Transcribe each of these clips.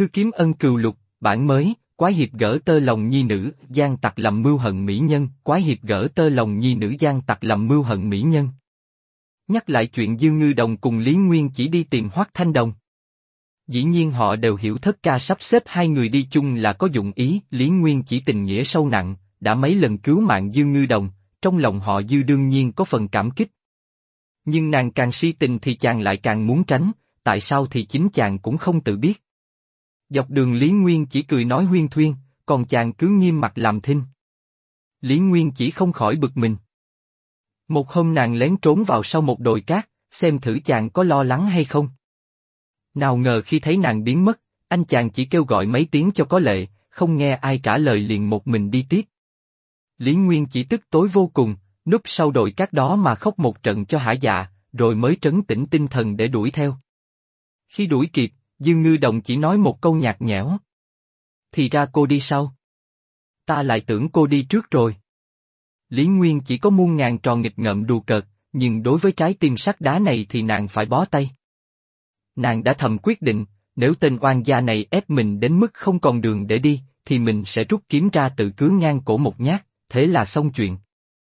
Thư kiếm ân cừu lục, bản mới, quái hiệp gỡ tơ lòng nhi nữ, gian tặc lầm mưu hận mỹ nhân, quái hiệp gỡ tơ lòng nhi nữ gian tặc lầm mưu hận mỹ nhân. Nhắc lại chuyện Dương Ngư Đồng cùng Lý Nguyên chỉ đi tìm Hoắc Thanh Đồng. Dĩ nhiên họ đều hiểu Thất Ca sắp xếp hai người đi chung là có dụng ý, Lý Nguyên chỉ tình nghĩa sâu nặng, đã mấy lần cứu mạng Dương Ngư Đồng, trong lòng họ Dư đương nhiên có phần cảm kích. Nhưng nàng càng si tình thì chàng lại càng muốn tránh, tại sao thì chính chàng cũng không tự biết. Dọc đường Lý Nguyên chỉ cười nói huyên thuyên, còn chàng cứ nghiêm mặt làm thinh. Lý Nguyên chỉ không khỏi bực mình. Một hôm nàng lén trốn vào sau một đồi cát, xem thử chàng có lo lắng hay không. Nào ngờ khi thấy nàng biến mất, anh chàng chỉ kêu gọi mấy tiếng cho có lệ, không nghe ai trả lời liền một mình đi tiếp. Lý Nguyên chỉ tức tối vô cùng, núp sau đồi cát đó mà khóc một trận cho hả dạ, rồi mới trấn tĩnh tinh thần để đuổi theo. Khi đuổi kịp, Dương Ngư Đồng chỉ nói một câu nhạt nhẽo. Thì ra cô đi sau. Ta lại tưởng cô đi trước rồi. Lý Nguyên chỉ có muôn ngàn trò nghịch ngợm đùa cợt, nhưng đối với trái tim sắt đá này thì nàng phải bó tay. Nàng đã thầm quyết định, nếu tên oan gia này ép mình đến mức không còn đường để đi, thì mình sẽ rút kiếm ra tự cứa ngang cổ một nhát, thế là xong chuyện.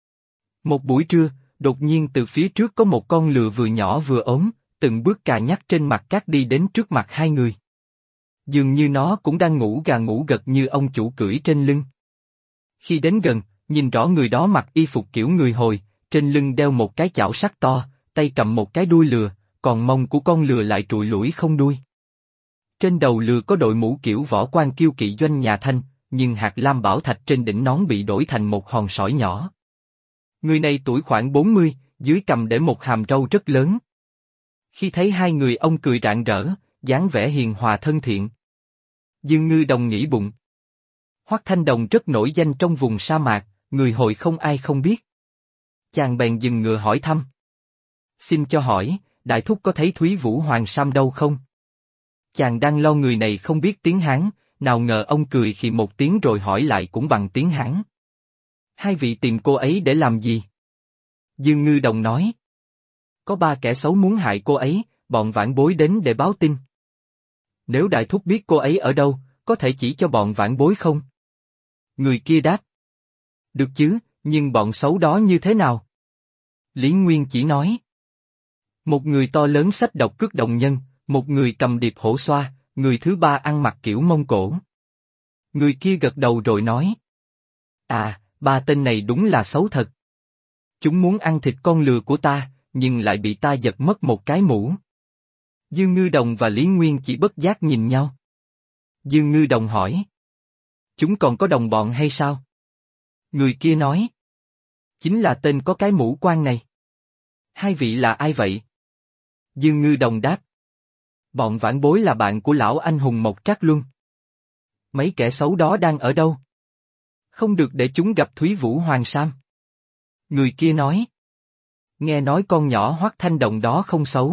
Một buổi trưa, đột nhiên từ phía trước có một con lừa vừa nhỏ vừa ốm, từng bước cà nhắc trên mặt cát đi đến trước mặt hai người. Dường như nó cũng đang ngủ gà ngủ gật như ông chủ cưỡi trên lưng. Khi đến gần, nhìn rõ người đó mặc y phục kiểu người Hồi, trên lưng đeo một cái chảo sắt to, tay cầm một cái đuôi lừa, còn mông của con lừa lại trụi lủi không đuôi. Trên đầu lừa có đội mũ kiểu võ quan kiêu kỵ doanh nhà Thanh, nhưng hạt lam bảo thạch trên đỉnh nón bị đổi thành một hòn sỏi nhỏ. Người này tuổi khoảng 40, dưới cằm để một hàm râu rất lớn. Khi thấy hai người ông cười rạng rỡ, dáng vẻ hiền hòa thân thiện. Dương Ngư Đồng nghĩ bụng. Hoắc Thanh Đồng rất nổi danh trong vùng sa mạc, người Hồi không ai không biết. Chàng bèn dừng ngựa hỏi thăm. Xin cho hỏi, đại thúc có thấy Thúy Vũ Hoàng Sam đâu không? Chàng đang lo người này không biết tiếng Hán, nào ngờ ông cười khì một tiếng rồi hỏi lại cũng bằng tiếng Hán. Hai vị tìm cô ấy để làm gì? Dương Ngư Đồng nói. Có ba kẻ xấu muốn hại cô ấy, bọn vãn bối đến để báo tin. Nếu đại thúc biết cô ấy ở đâu, có thể chỉ cho bọn vãn bối không? Người kia đáp. Được chứ, nhưng bọn xấu đó như thế nào? Lý Nguyên chỉ nói. Một người to lớn xách độc cước đồng nhân, một người cầm điệp hổ xoa, người thứ ba ăn mặc kiểu Mông Cổ. Người kia gật đầu rồi nói. À, ba tên này đúng là xấu thật. Chúng muốn ăn thịt con lừa của ta, nhưng lại bị ta giật mất một cái mũ. Dương Ngư Đồng và Lý Nguyên chỉ bất giác nhìn nhau. Dương Ngư Đồng hỏi. Chúng còn có đồng bọn hay sao? Người kia nói. Chính là tên có cái mũ quan này. Hai vị là ai vậy? Dương Ngư Đồng đáp. Bọn vãn bối là bạn của lão anh hùng Mộc Trác Luân. Mấy kẻ xấu đó đang ở đâu? Không được để chúng gặp Thúy Vũ Hoàng Sam. Người kia nói. Nghe nói con nhỏ Hoắc Thanh Đồng đó không xấu.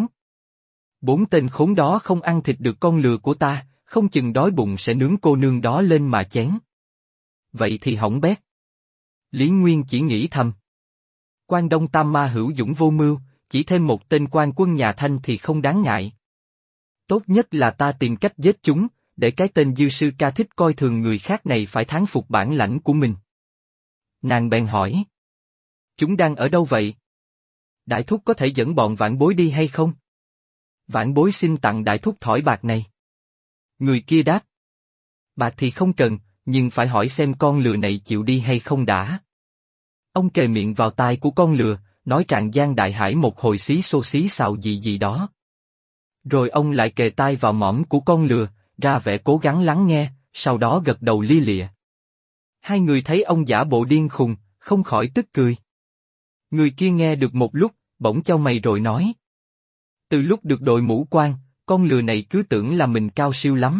Bốn tên khốn đó không ăn thịt được con lừa của ta, không chừng đói bụng sẽ nướng cô nương đó lên mà chén. Vậy thì hỏng bét. Lý Nguyên chỉ nghĩ thầm. Quan Đông Tam Ma hữu dũng vô mưu, chỉ thêm một tên quan quân nhà Thanh thì không đáng ngại. Tốt nhất là ta tìm cách giết chúng, để cái tên Dư Sư Ca thích coi thường người khác này phải thán phục bản lãnh của mình. Nàng bèn hỏi. Chúng đang ở đâu vậy? Đại thúc có thể dẫn bọn vãn bối đi hay không? Vãn bối xin tặng đại thúc thỏi bạc này. Người kia đáp. Bạc thì không cần, nhưng phải hỏi xem con lừa này chịu đi hay không đã. Ông kề miệng vào tai của con lừa, nói Tràng Giang Đại Hải một hồi xí xô xí xào gì gì đó. Rồi ông lại kề tai vào mõm của con lừa, ra vẻ cố gắng lắng nghe, sau đó gật đầu lia lịa. Hai người thấy ông giả bộ điên khùng, không khỏi tức cười. Người kia nghe được một lúc, bỗng chau mày rồi nói. Từ lúc được đội mũ quan, con lừa này cứ tưởng là mình cao siêu lắm.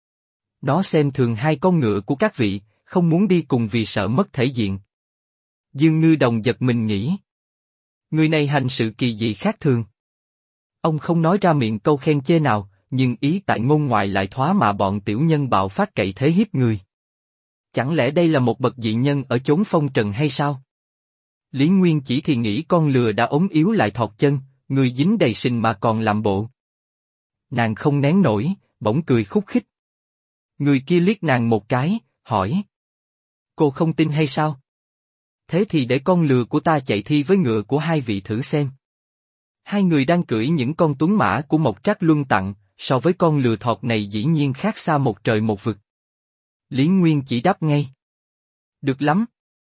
Nó xem thường hai con ngựa của các vị, không muốn đi cùng vì sợ mất thể diện. Dương Ngư Đồng giật mình nghĩ. Người này hành sự kỳ dị khác thường. Ông không nói ra miệng câu khen chê nào, nhưng ý tại ngôn ngoại lại thoá mà bọn tiểu nhân bạo phát cậy thế hiếp người. Chẳng lẽ đây là một bậc dị nhân ở chốn phong trần hay sao? Lý Nguyên chỉ thì nghĩ con lừa đã ốm yếu lại thọt chân, người dính đầy sình mà còn làm bộ. Nàng không nén nổi, bỗng cười khúc khích. Người kia liếc nàng một cái, hỏi. Cô không tin hay sao? Thế thì để con lừa của ta chạy thi với ngựa của hai vị thử xem. Hai người đang cưỡi những con tuấn mã của Mộc Trác Luân tặng, so với con lừa thọt này dĩ nhiên khác xa một trời một vực. Lý Nguyên chỉ đáp ngay. Được lắm.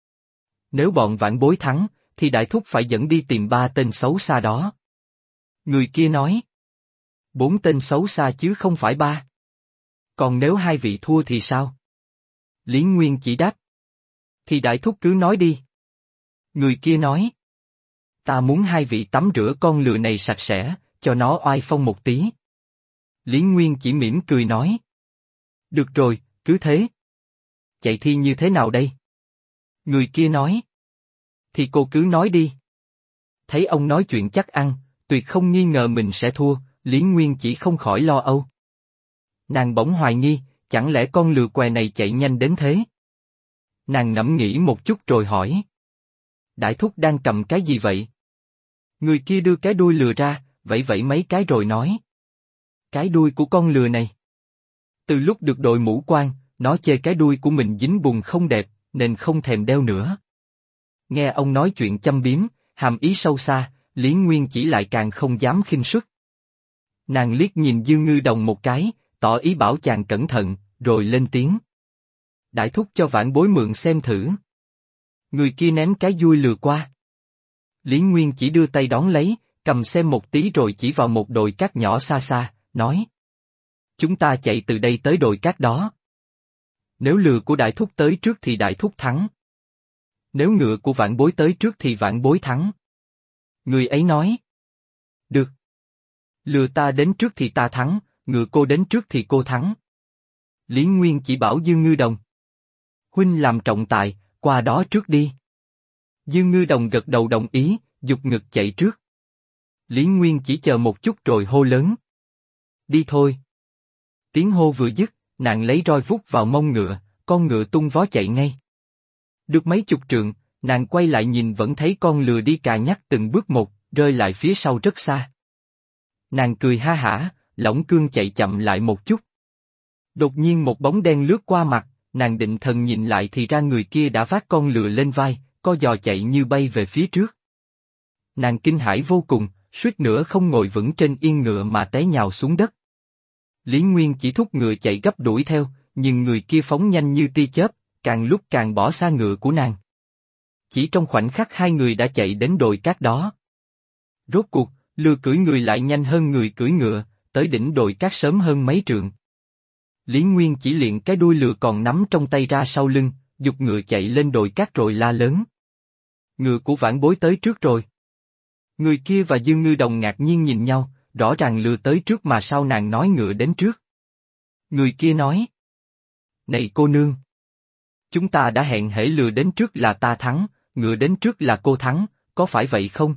Nếu bọn vãn bối thắng, thì đại thúc phải dẫn đi tìm 3 tên xấu xa đó. Người kia nói. 4 tên xấu xa chứ không phải 3. Còn nếu hai vị thua thì sao? Lý Nguyên chỉ đáp. Thì đại thúc cứ nói đi. Người kia nói. Ta muốn hai vị tắm rửa con lừa này sạch sẽ, cho nó oai phong một tí. Lý Nguyên chỉ mỉm cười nói. Được rồi, cứ thế. Chạy thi như thế nào đây? Người kia nói. Thì cô cứ nói đi. Thấy ông nói chuyện chắc ăn, tuyệt không nghi ngờ mình sẽ thua, Lý Nguyên chỉ không khỏi lo âu. Nàng bỗng hoài nghi, chẳng lẽ con lừa què này chạy nhanh đến thế? Nàng ngẫm nghĩ một chút rồi hỏi. Đại thúc đang cầm cái gì vậy? Người kia đưa cái đuôi lừa ra, vẫy vẫy mấy cái rồi nói. Cái đuôi của con lừa này. Từ lúc được đội mũ quan, nó chê cái đuôi của mình dính bùn không đẹp, nên không thèm đeo nữa. Nghe ông nói chuyện châm biếm, hàm ý sâu xa, Lý Nguyên chỉ lại càng không dám khinh suất. Nàng liếc nhìn Dương Ngư Đồng một cái, tỏ ý bảo chàng cẩn thận, rồi lên tiếng. Đại thúc cho vãn bối mượn xem thử. Người kia ném cái dui lừa qua. Lý Nguyên chỉ đưa tay đón lấy, cầm xem một tí rồi chỉ vào một đồi cát nhỏ xa xa, nói. Chúng ta chạy từ đây tới đồi cát đó. Nếu lừa của đại thúc tới trước thì đại thúc thắng. Nếu ngựa của vãn bối tới trước thì vãn bối thắng. Người ấy nói. Được. Lừa ta đến trước thì ta thắng, ngựa cô đến trước thì cô thắng. Lý Nguyên chỉ bảo Dương Ngư Đồng. Huynh làm trọng tài, qua đó trước đi. Dương Ngư Đồng gật đầu đồng ý, giục ngực chạy trước. Lý Nguyên chỉ chờ một chút rồi hô lớn. Đi thôi. Tiếng hô vừa dứt, nàng lấy roi vút vào mông ngựa, con ngựa tung vó chạy ngay. Được mấy chục trượng, nàng quay lại nhìn vẫn thấy con lừa đi cà nhắc từng bước một, rơi lại phía sau rất xa. Nàng cười ha hả, lỏng cương chạy chậm lại một chút. Đột nhiên một bóng đen lướt qua mặt, nàng định thần nhìn lại thì ra người kia đã vác con lừa lên vai, co giò chạy như bay về phía trước. Nàng kinh hãi vô cùng, suýt nữa không ngồi vững trên yên ngựa mà té nhào xuống đất. Lý Nguyên chỉ thúc ngựa chạy gấp đuổi theo, nhưng người kia phóng nhanh như tia chớp, càng lúc càng bỏ xa ngựa của nàng. Chỉ trong khoảnh khắc hai người đã chạy đến đồi cát đó. Rốt cuộc, lừa cưỡi người lại nhanh hơn người cưỡi ngựa, tới đỉnh đồi cát sớm hơn mấy trượng. Lý Nguyên chỉ liền cái đuôi lừa còn nắm trong tay ra sau lưng, giục ngựa chạy lên đồi cát rồi la lớn. Ngựa của vãn bối tới trước rồi. Người kia và Dương Ngư Đồng ngạc nhiên nhìn nhau, rõ ràng lừa tới trước mà sao nàng nói ngựa đến trước. Người kia nói. Này cô nương! Chúng ta đã hẹn hễ lừa đến trước là ta thắng, ngựa đến trước là cô thắng, có phải vậy không?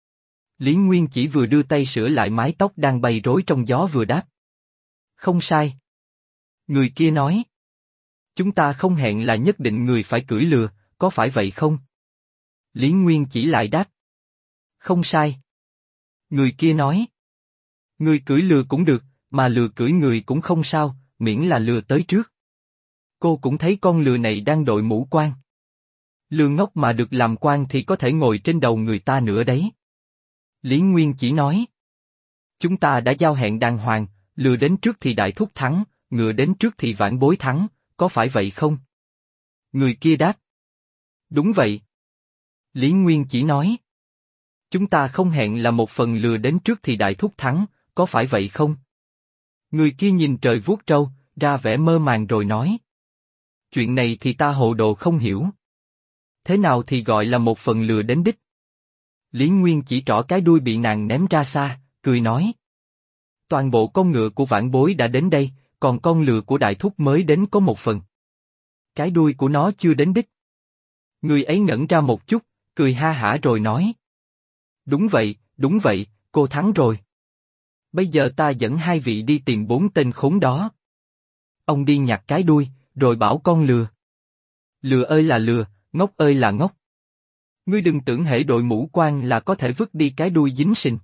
Lý Nguyên chỉ vừa đưa tay sửa lại mái tóc đang bay rối trong gió vừa đáp. Không sai. Người kia nói. Chúng ta không hẹn là nhất định người phải cưỡi lừa, có phải vậy không? Lý Nguyên chỉ lại đáp. Không sai. Người kia nói. Người cưỡi lừa cũng được, mà lừa cưỡi người cũng không sao, miễn là lừa tới trước. Cô cũng thấy con lừa này đang đội mũ quan. Lừa ngốc mà được làm quan thì có thể ngồi trên đầu người ta nữa đấy. Lý Nguyên chỉ nói. Chúng ta đã giao hẹn đàng hoàng, lừa đến trước thì đại thúc thắng, ngựa đến trước thì vãn bối thắng, có phải vậy không? Người kia đáp. Đúng vậy. Lý Nguyên chỉ nói. Chúng ta không hẹn là một phần lừa đến trước thì đại thúc thắng, có phải vậy không? Người kia nhìn trời vuốt râu, ra vẻ mơ màng rồi nói. Chuyện này thì ta hồ đồ không hiểu. Thế nào thì gọi là một phần lừa đến đích? Lý Nguyên chỉ trỏ cái đuôi bị nàng ném ra xa, cười nói. Toàn bộ con ngựa của vãn bối đã đến đây, còn con lừa của đại thúc mới đến có một phần. Cái đuôi của nó chưa đến đích. Người ấy ngẩn ra một chút, cười ha hả rồi nói. Đúng vậy, cô thắng rồi. Bây giờ ta dẫn hai vị đi tìm 4 tên khốn đó. Ông đi nhặt cái đuôi, rồi bảo con lừa. Lừa ơi là lừa, ngốc ơi là ngốc. Ngươi đừng tưởng hễ đội mũ quan là có thể vứt đi cái đuôi dính sình.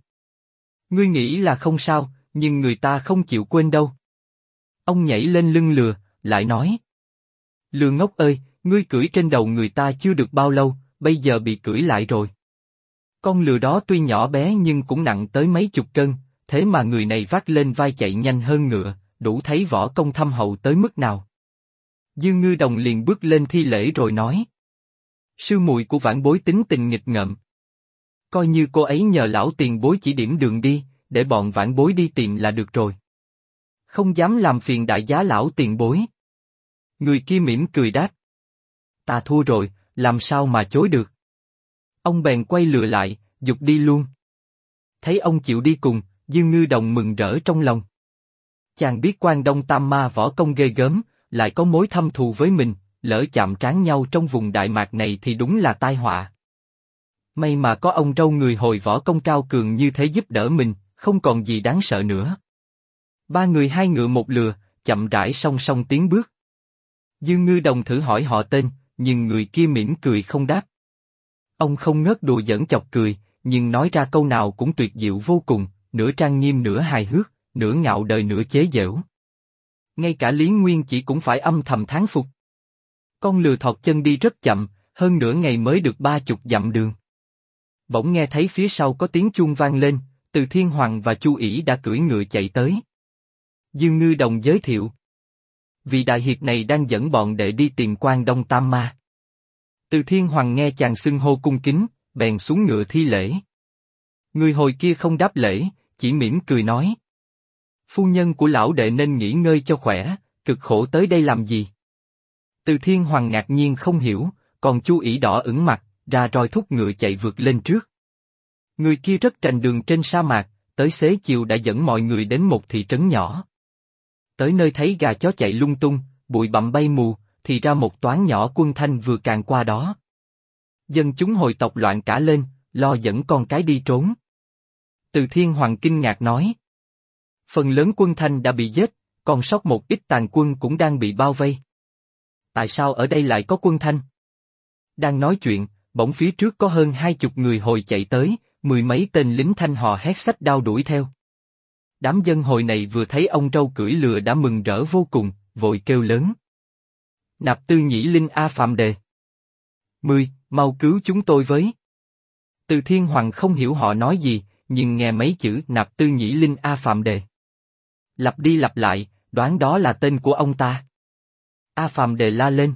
Ngươi nghĩ là không sao, nhưng người ta không chịu quên đâu. Ông nhảy lên lưng lừa, lại nói. Lừa ngốc ơi, ngươi cưỡi trên đầu người ta chưa được bao lâu, bây giờ bị cưỡi lại rồi. Con lừa đó tuy nhỏ bé nhưng cũng nặng tới mấy chục cân, thế mà người này vác lên vai chạy nhanh hơn ngựa, đủ thấy võ công thâm hậu tới mức nào. Dương Ngư Đồng liền bước lên thi lễ rồi nói. Sư muội của vãn bối tính tình nghịch ngợm. Coi như cô ấy nhờ lão tiền bối chỉ điểm đường đi, để bọn vãn bối đi tìm là được rồi. Không dám làm phiền đại giá lão tiền bối. Người kia mỉm cười đáp. Ta thua rồi, làm sao mà chối được. Ông bèn quay lừa lại, giục đi luôn. Thấy ông chịu đi cùng, Dương Ngư Đồng mừng rỡ trong lòng. Chàng biết Quan Đông Tam Ma võ công ghê gớm, lại có mối thâm thù với mình, lỡ chạm trán nhau trong vùng Đại Mạc này thì đúng là tai họa. May mà có ông trâu người Hồi võ công cao cường như thế giúp đỡ mình, không còn gì đáng sợ nữa. Ba người hai ngựa một lừa, chậm rãi song song tiến bước. Dương Ngư Đồng thử hỏi họ tên, nhưng người kia mỉm cười không đáp. Ông không ngớt đùa giỡn chọc cười, nhưng nói ra câu nào cũng tuyệt diệu vô cùng, nửa trang nghiêm nửa hài hước, nửa ngạo đời nửa chế giễu. Ngay cả Lý Nguyên Chỉ cũng phải âm thầm thán phục. Con lừa thọt chân đi rất chậm, hơn nửa ngày mới được 30 dặm đường. Bỗng nghe thấy phía sau có tiếng chuông vang lên, Từ Thiên Hoàng và Chu Ỷ đã cưỡi ngựa chạy tới. Dương Ngư Đồng giới thiệu. Vị đại hiệp này đang dẫn bọn đệ đi tìm Quan Đông Tam Ma. Từ Thiên Hoàng nghe chàng xưng hô cung kính, bèn xuống ngựa thi lễ. Người Hồi kia không đáp lễ, chỉ mỉm cười nói. Phu nhân của lão đệ nên nghỉ ngơi cho khỏe, cực khổ tới đây làm gì? Từ Thiên Hoàng ngạc nhiên không hiểu, còn Chu Ỷ đỏ ửng mặt, ra roi thúc ngựa chạy vượt lên trước. Người kia rất trành đường trên sa mạc, tới xế chiều đã dẫn mọi người đến một thị trấn nhỏ. Tới nơi thấy gà chó chạy lung tung, bụi bặm bay mù, thì ra một toán nhỏ quân Thanh vừa càn qua đó. Dân chúng Hồi tộc loạn cả lên, lo dẫn con cái đi trốn. Từ Thiên Hoàng kinh ngạc nói. Phần lớn quân Thanh đã bị giết, còn sót một ít tàn quân cũng đang bị bao vây. Tại sao ở đây lại có quân Thanh? Đang nói chuyện, bỗng phía trước có hơn 20 người Hồi chạy tới, 10 mấy tên lính Thanh hò hét xách đao đuổi theo. Đám dân Hồi này vừa thấy ông trâu cưỡi lừa đã mừng rỡ vô cùng, vội kêu lớn. Nạp Tư Nhĩ Linh A Phạm Đề. 10, mau cứu chúng tôi với. Từ Thiên Hoàng không hiểu họ nói gì, nhưng nghe mấy chữ Nạp Tư Nhĩ Linh A Phạm Đề. Lặp đi lặp lại, đoán đó là tên của ông ta. A Phạm Đề la lên.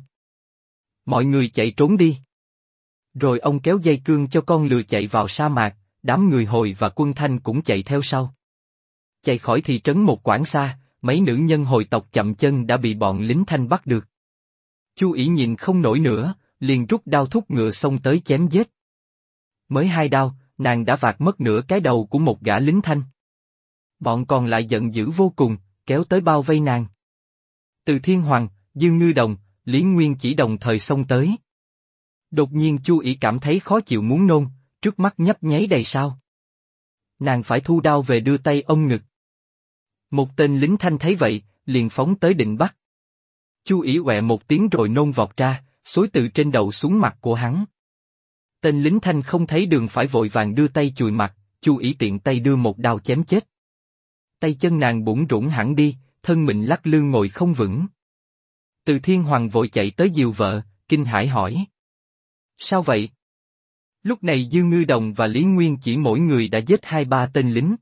Mọi người chạy trốn đi. Rồi ông kéo dây cương cho con lừa chạy vào sa mạc, đám người Hồi và quân Thanh cũng chạy theo sau. Chạy khỏi thị trấn một quãng xa, mấy nữ nhân Hồi tộc chậm chân đã bị bọn lính Thanh bắt được. Chu Ỷ nhìn không nổi nữa, liền rút đao thúc ngựa xông tới chém giết. Mới 2 đao, nàng đã vạt mất nửa cái đầu của một gã lính Thanh. Bọn còn lại giận dữ vô cùng, kéo tới bao vây nàng. Từ Thiên Hoàng, Dương Ngư Đồng, Lý Nguyên Chỉ đồng thời xông tới. Đột nhiên Chu Ỷ cảm thấy khó chịu muốn nôn, trước mắt nhấp nháy đầy sao. Nàng phải thu đao về đưa tay ôm ngực. Một tên lính Thanh thấy vậy, liền phóng tới định bắt. Chu Ỷ quẹ một tiếng rồi nôn vọt ra, xối từ trên đầu xuống mặt của hắn. Tên lính Thanh không thấy đường phải vội vàng đưa tay chùi mặt, Chu Ỷ tiện tay đưa một đao chém chết. Tay chân nàng bủn rủn hẳn đi, thân mình lắc lư ngồi không vững. Từ Thiên Hoàng vội chạy tới dìu vợ, kinh hãi hỏi. Sao vậy? Lúc này Dương Ngư Đồng và Lý Nguyên Chỉ mỗi người đã giết 2-3 tên lính.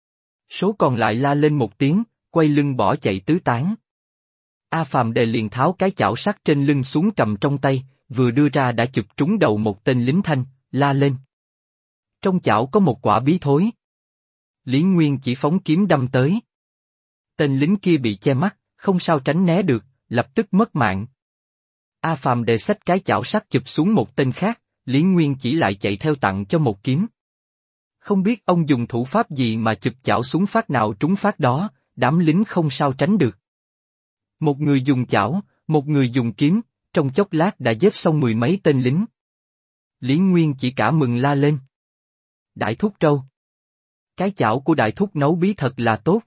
Số còn lại la lên một tiếng, quay lưng bỏ chạy tứ tán. A Phạm Đề liền tháo cái chảo sắt trên lưng xuống cầm trong tay, vừa đưa ra đã chụp trúng đầu một tên lính Thanh, la lên. Trong chảo có một quả bí thối. Lý Nguyên Chỉ phóng kiếm đâm tới. Tên lính kia bị che mắt, không sao tránh né được, lập tức mất mạng. A Phạm Đề xách cái chảo sắt chụp xuống một tên khác, Lý Nguyên Chỉ lại chạy theo tặng cho một kiếm. Không biết ông dùng thủ pháp gì mà chụp chảo xuống phát nào trúng phát đó, đám lính không sao tránh được. Một người dùng chảo, một người dùng kiếm, trong chốc lát đã giết xong 10 mấy tên lính. Lý Nguyên Chỉ cả mừng la lên. Đại thúc trâu. Cái chảo của đại thúc nấu bí thật là tốt.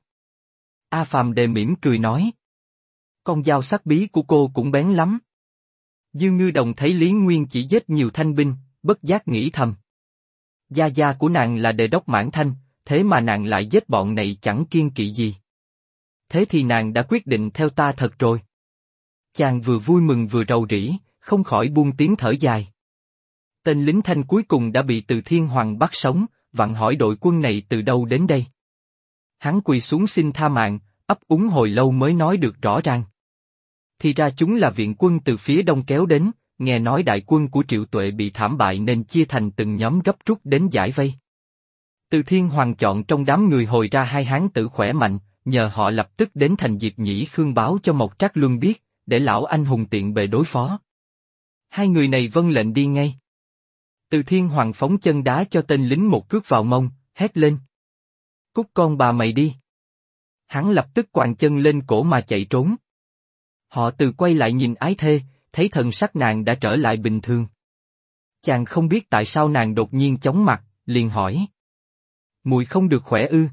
A Phạm Đề mỉm cười nói. Con dao sắc bí của cô cũng bén lắm. Dương Ngư Đồng thấy Lý Nguyên Chỉ giết nhiều thanh binh, bất giác nghĩ thầm. Gia gia của nàng là Đề đốc Mãn Thanh, thế mà nàng lại giết bọn này chẳng kiêng kỵ gì. Thế thì nàng đã quyết định theo ta thật rồi. Chàng vừa vui mừng vừa rầu rĩ, không khỏi buông tiếng thở dài. Tên lính Thanh cuối cùng đã bị Từ Thiên Hoàng bắt sống, vặn hỏi đội quân này từ đâu đến đây. Hắn quỳ xuống xin tha mạng, ấp úng hồi lâu mới nói được rõ ràng. Thì ra chúng là viện quân từ phía đông kéo đến, nghe nói đại quân của Triệu Tuệ bị thảm bại nên chia thành từng nhóm gấp rút đến giải vây. Từ Thiên Hoàng chọn trong đám người hồi ra hai hán tử khỏe mạnh, nhờ họ lập tức đến thành Diệp Nhĩ Khương báo cho Mộc Trác Luân biết, để lão anh hùng tiện bề đối phó. Hai người này vâng lệnh đi ngay. Từ Thiên Hoàng phóng chân đá cho tên lính một cước vào mông, hét lên. Cút con bà mày đi. Hắn lập tức quàng chân lên cổ mà chạy trốn. Họ Từ quay lại nhìn ái thê, thấy thần sắc nàng đã trở lại bình thường. Chàng không biết tại sao nàng đột nhiên chóng mặt, liền hỏi. Mùi không được khỏe ư?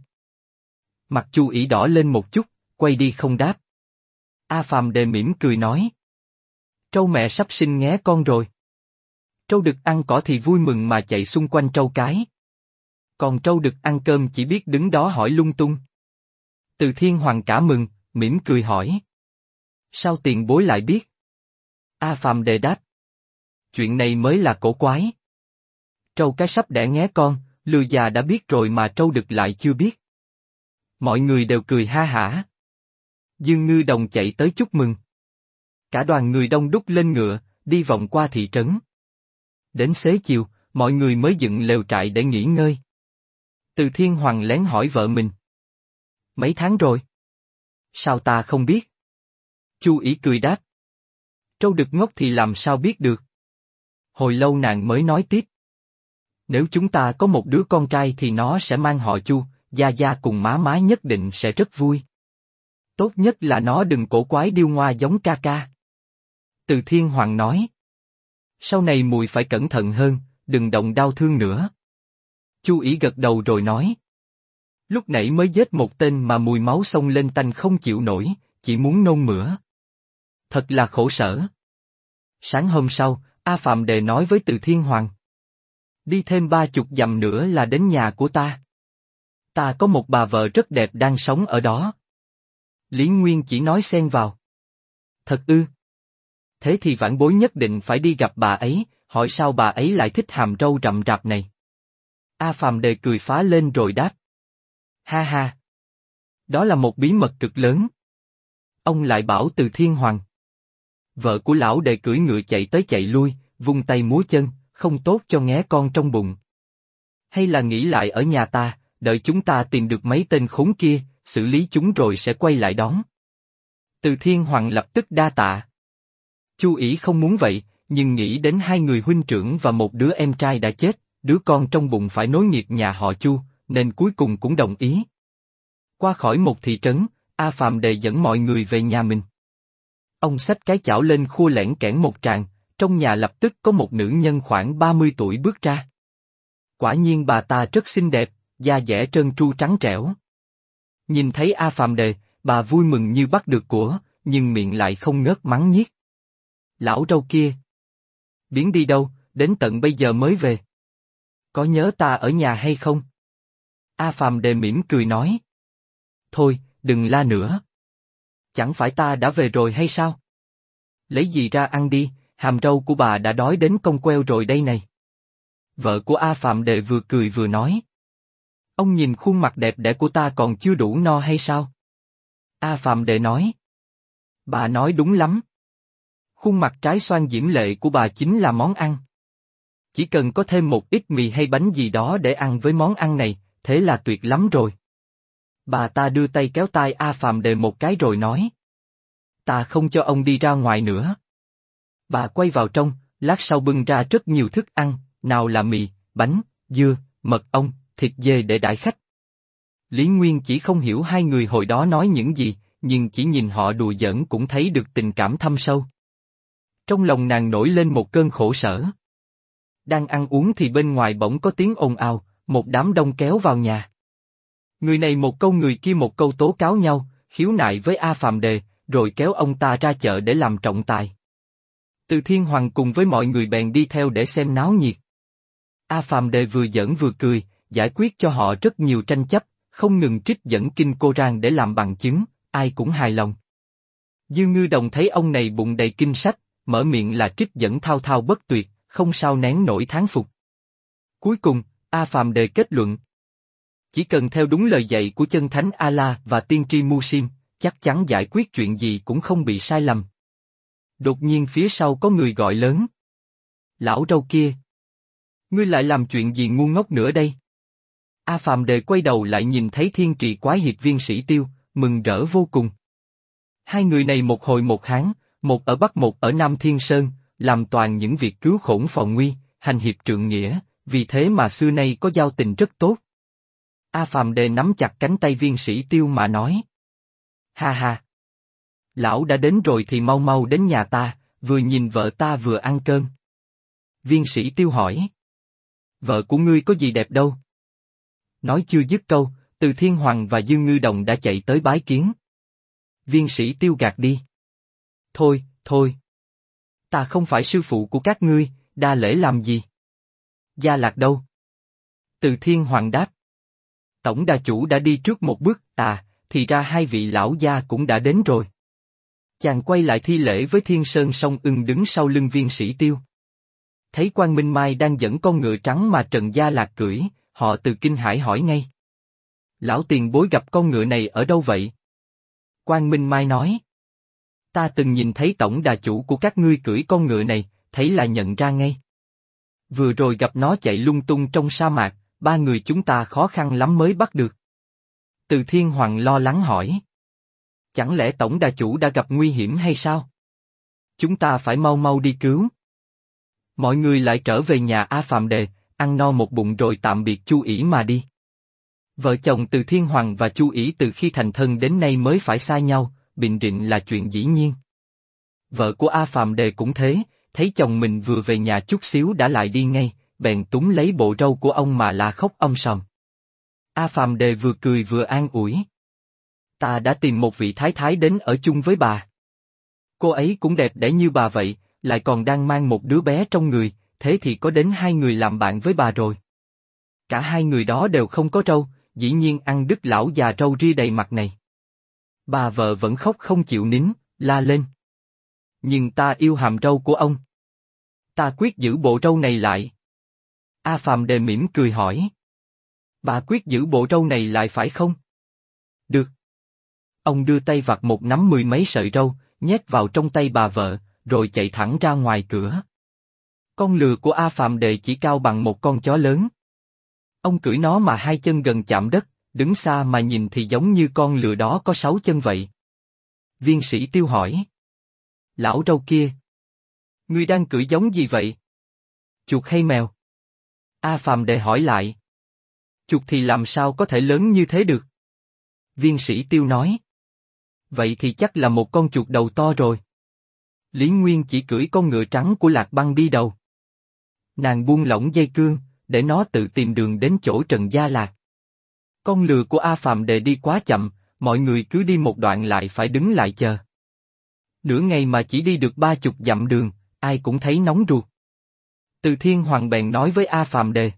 Mặt Chu Ỷ đỏ lên một chút, quay đi không đáp. A Phàm Đề mỉm cười nói. Trâu mẹ sắp sinh nghé con rồi. Trâu đực ăn cỏ thì vui mừng mà chạy xung quanh trâu cái. Còn trâu đực ăn cơm chỉ biết đứng đó hỏi lung tung. Từ Thiên Hoàng cả mừng, mỉm cười hỏi. Sao tiền bối lại biết? A Phàm Đề đáp. Chuyện này mới là cổ quái. Trâu cái sắp đẻ nghé con, lừa già đã biết rồi mà trâu đực lại chưa biết. Mọi người đều cười ha hả. Dương Ngư Đồng chạy tới chúc mừng. Cả đoàn người đông đúc lên ngựa, đi vòng qua thị trấn. Đến xế chiều, mọi người mới dựng lều trại để nghỉ ngơi. Từ Thiên Hoàng lén hỏi vợ mình. Mấy tháng rồi? Sao ta không biết? Chu Ỷ cười đáp. Trâu đực ngốc thì làm sao biết được? Hồi lâu nàng mới nói tiếp. Nếu chúng ta có một đứa con trai thì nó sẽ mang họ Chu, gia gia cùng má má nhất định sẽ rất vui. Tốt nhất là nó đừng cổ quái điêu ngoa giống ca ca. Từ Thiên Hoàng nói. Sau này mùi phải cẩn thận hơn, đừng động đau thương nữa. Chu Ỷ gật đầu rồi nói. Lúc nãy mới giết một tên mà mùi máu xông lên tanh không chịu nổi, chỉ muốn nôn mửa. Thật là khổ sở. Sáng hôm sau, A Phàm Đề nói với Từ Thiên Hoàng. Đi thêm 30 dặm nữa là đến nhà của ta. Ta có một bà vợ rất đẹp đang sống ở đó. Lý Nguyên chỉ nói xen vào. Thật ư? Thế thì vãn bối nhất định phải đi gặp bà ấy, hỏi sao bà ấy lại thích hàm râu rậm rạp này. A Phàm Đề cười phá lên rồi đáp. Ha ha. Đó là một bí mật cực lớn. Ông lại bảo Từ Thiên Hoàng. Vợ của lão Đề cưỡi ngựa chạy tới chạy lui, vung tay múa chân, không tốt cho nghé con trong bụng. Hay là nghĩ lại ở nhà ta, đợi chúng ta tìm được mấy tên khốn kia, xử lý chúng rồi sẽ quay lại đón. Từ Thiên Hoàng lập tức đa tạ. Chu Ỷ không muốn vậy, nhưng nghĩ đến hai người huynh trưởng và một đứa em trai đã chết, đứa con trong bụng phải nối nghiệp nhà họ Chu, nên cuối cùng cũng đồng ý. Qua khỏi một thị trấn, A Phàm Đề dẫn mọi người về nhà mình. Ông xách cái chảo lên khua lẻn kẽn một tràng, trong nhà lập tức có một nữ nhân khoảng 30 tuổi bước ra. Quả nhiên bà ta rất xinh đẹp, da dẻ trơn tru trắng trẻo. Nhìn thấy A Phàm Đề, bà vui mừng như bắt được của, nhưng miệng lại không ngớt mắng nhiếc. Lão râu kia! Biến đi đâu, đến tận bây giờ mới về. Có nhớ ta ở nhà hay không? A Phàm Đề mỉm cười nói. Thôi, đừng la nữa. Chẳng phải ta đã về rồi hay sao? Lấy gì ra ăn đi, hàm râu của bà đã đói đến cong queo rồi đây này. Vợ của A Phàm Đề vừa cười vừa nói. Ông nhìn khuôn mặt đẹp đẽ của ta còn chưa đủ no hay sao? A Phàm Đề nói. Bà nói đúng lắm. Khuôn mặt trái xoan diễm lệ của bà chính là món ăn. Chỉ cần có thêm một ít mì hay bánh gì đó để ăn với món ăn này, thế là tuyệt lắm rồi. Bà ta đưa tay kéo tai A Phàm Đề một cái rồi nói. Ta không cho ông đi ra ngoài nữa. Bà quay vào trong, lát sau bưng ra rất nhiều thức ăn, nào là mì, bánh, dưa, mật ong, thịt dê để đãi khách. Lý Nguyên chỉ không hiểu hai người hồi đó nói những gì, nhưng chỉ nhìn họ đùa giỡn cũng thấy được tình cảm thâm sâu. Trong lòng nàng nổi lên một cơn khổ sở. Đang ăn uống thì bên ngoài bỗng có tiếng ồn ào, một đám đông kéo vào nhà. Người này một câu người kia một câu tố cáo nhau, khiếu nại với A Phàm Đề, rồi kéo ông ta ra chợ để làm trọng tài. Từ Thiên Hoàng cùng với mọi người bèn đi theo để xem náo nhiệt. A Phàm Đề vừa giỡn vừa cười, giải quyết cho họ rất nhiều tranh chấp, không ngừng trích dẫn kinh Cô Rang để làm bằng chứng, ai cũng hài lòng. Dư Ngư Đồng thấy ông này bụng đầy kinh sách, mở miệng là trích dẫn thao thao bất tuyệt, không sao nén nổi thán phục. Cuối cùng, A Phàm Đề kết luận. Chỉ cần theo đúng lời dạy của chân thánh A-la và tiên tri Musim, chắc chắn giải quyết chuyện gì cũng không bị sai lầm. Đột nhiên phía sau có người gọi lớn. Lão râu kia! Ngươi lại làm chuyện gì ngu ngốc nữa đây? A Phàm Đề quay đầu lại nhìn thấy thiên trì quái hiệp Viên Sĩ Tiêu, mừng rỡ vô cùng. Hai người này một hồi một hán, một ở Bắc một ở Nam Thiên Sơn, làm toàn những việc cứu khổn phò nguy, hành hiệp trượng nghĩa, vì thế mà xưa nay có giao tình rất tốt. A Phàm Đề nắm chặt cánh tay Viên Sĩ Tiêu mà nói. Ha ha! Lão đã đến rồi thì mau mau đến nhà ta, vừa nhìn vợ ta vừa ăn cơm. Viên Sĩ Tiêu hỏi. Vợ của ngươi có gì đẹp đâu? Nói chưa dứt câu, Từ Thiên Hoàng và Dư Ngư Đồng đã chạy tới bái kiến. Viên Sĩ Tiêu gạt đi. Thôi, thôi. Ta không phải sư phụ của các ngươi, đa lễ làm gì? Gia Lạc đâu? Từ Thiên Hoàng đáp. Tổng đà chủ đã đi trước một bước, thì ra hai vị lão gia cũng đã đến rồi. Chàng quay lại thi lễ với Thiên Sơn Song Ưng đứng sau lưng Viên Sĩ Tiêu. Thấy Quang Minh Mai đang dẫn con ngựa trắng mà Trần Gia Lạc cưỡi, họ từ kinh hãi hỏi ngay. Lão tiền bối gặp con ngựa này ở đâu vậy? Quang Minh Mai nói. Ta từng nhìn thấy tổng đà chủ của các ngươi cưỡi con ngựa này, thấy là nhận ra ngay. Vừa rồi gặp nó chạy lung tung trong sa mạc, ba người chúng ta khó khăn lắm mới bắt được. Từ Thiên Hoàng lo lắng hỏi. Chẳng lẽ tổng đà chủ đã gặp nguy hiểm hay sao? Chúng ta phải mau mau đi cứu. Mọi người lại trở về nhà A Phàm Đề, ăn no một bụng rồi tạm biệt Chu Ỷ mà đi. Vợ chồng Từ Thiên Hoàng và Chu Ỷ từ khi thành thân đến nay mới phải xa nhau, bình rịnh là chuyện dĩ nhiên. Vợ của A Phàm Đề cũng thế, thấy chồng mình vừa về nhà chút xíu đã lại đi ngay, bèn túm lấy bộ râu của ông mà la khóc om sòm. A Phàm Đề vừa cười vừa an ủi. Ta đã tìm một vị thái thái đến ở chung với bà. Cô ấy cũng đẹp đẽ như bà vậy, lại còn đang mang một đứa bé trong người, thế thì có đến hai người làm bạn với bà rồi. Cả hai người đó đều không có râu, dĩ nhiên ăn đứt lão già râu ria đầy mặt này. Bà vợ vẫn khóc không chịu nín, la lên. Nhưng ta yêu hàm râu của ông. Ta quyết giữ bộ râu này lại. A Phàm Đề mỉm cười hỏi. Bà quyết giữ bộ râu này lại phải không? Được. Ông đưa tay vặt một nắm mười mấy sợi râu, nhét vào trong tay bà vợ, rồi chạy thẳng ra ngoài cửa. Con lừa của A Phàm Đề chỉ cao bằng một con chó lớn. Ông cưỡi nó mà hai chân gần chạm đất, đứng xa mà nhìn thì giống như con lừa đó có 6 chân vậy. Viên Sĩ Tiêu hỏi. Lão râu kia! Ngươi đang cưỡi giống gì vậy? Chuột hay mèo? A Phàm Đề hỏi lại. Chuột thì làm sao có thể lớn như thế được? Viên Sĩ Tiêu nói. Vậy thì chắc là một con chuột đầu to rồi. Lý Nguyên chỉ cưỡi con ngựa trắng của Lạc Băng đi đầu. Nàng buông lỏng dây cương, để nó tự tìm đường đến chỗ Trần Gia Lạc. Con lừa của A Phàm Đề đi quá chậm, mọi người cứ đi một đoạn lại phải đứng lại chờ. Nửa ngày mà chỉ đi được 30 dặm đường, ai cũng thấy nóng ruột. Từ Thiên Hoàng bèn nói với A Phàm Đề.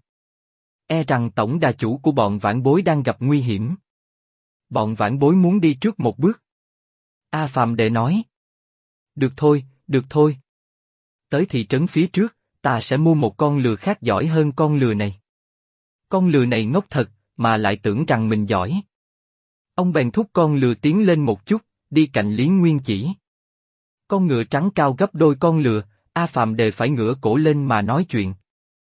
E rằng tổng đà chủ của bọn vãn bối đang gặp nguy hiểm. Bọn vãn bối muốn đi trước một bước. A Phàm Đề nói. Được thôi, được thôi. Tới thị trấn phía trước, ta sẽ mua một con lừa khác giỏi hơn con lừa này. Con lừa này ngốc thật, mà lại tưởng rằng mình giỏi. Ông bèn thúc con lừa tiến lên một chút, đi cạnh Lý Nguyên Chỉ. Con ngựa trắng cao gấp đôi con lừa, A Phàm Đề phải ngửa cổ lên mà nói chuyện.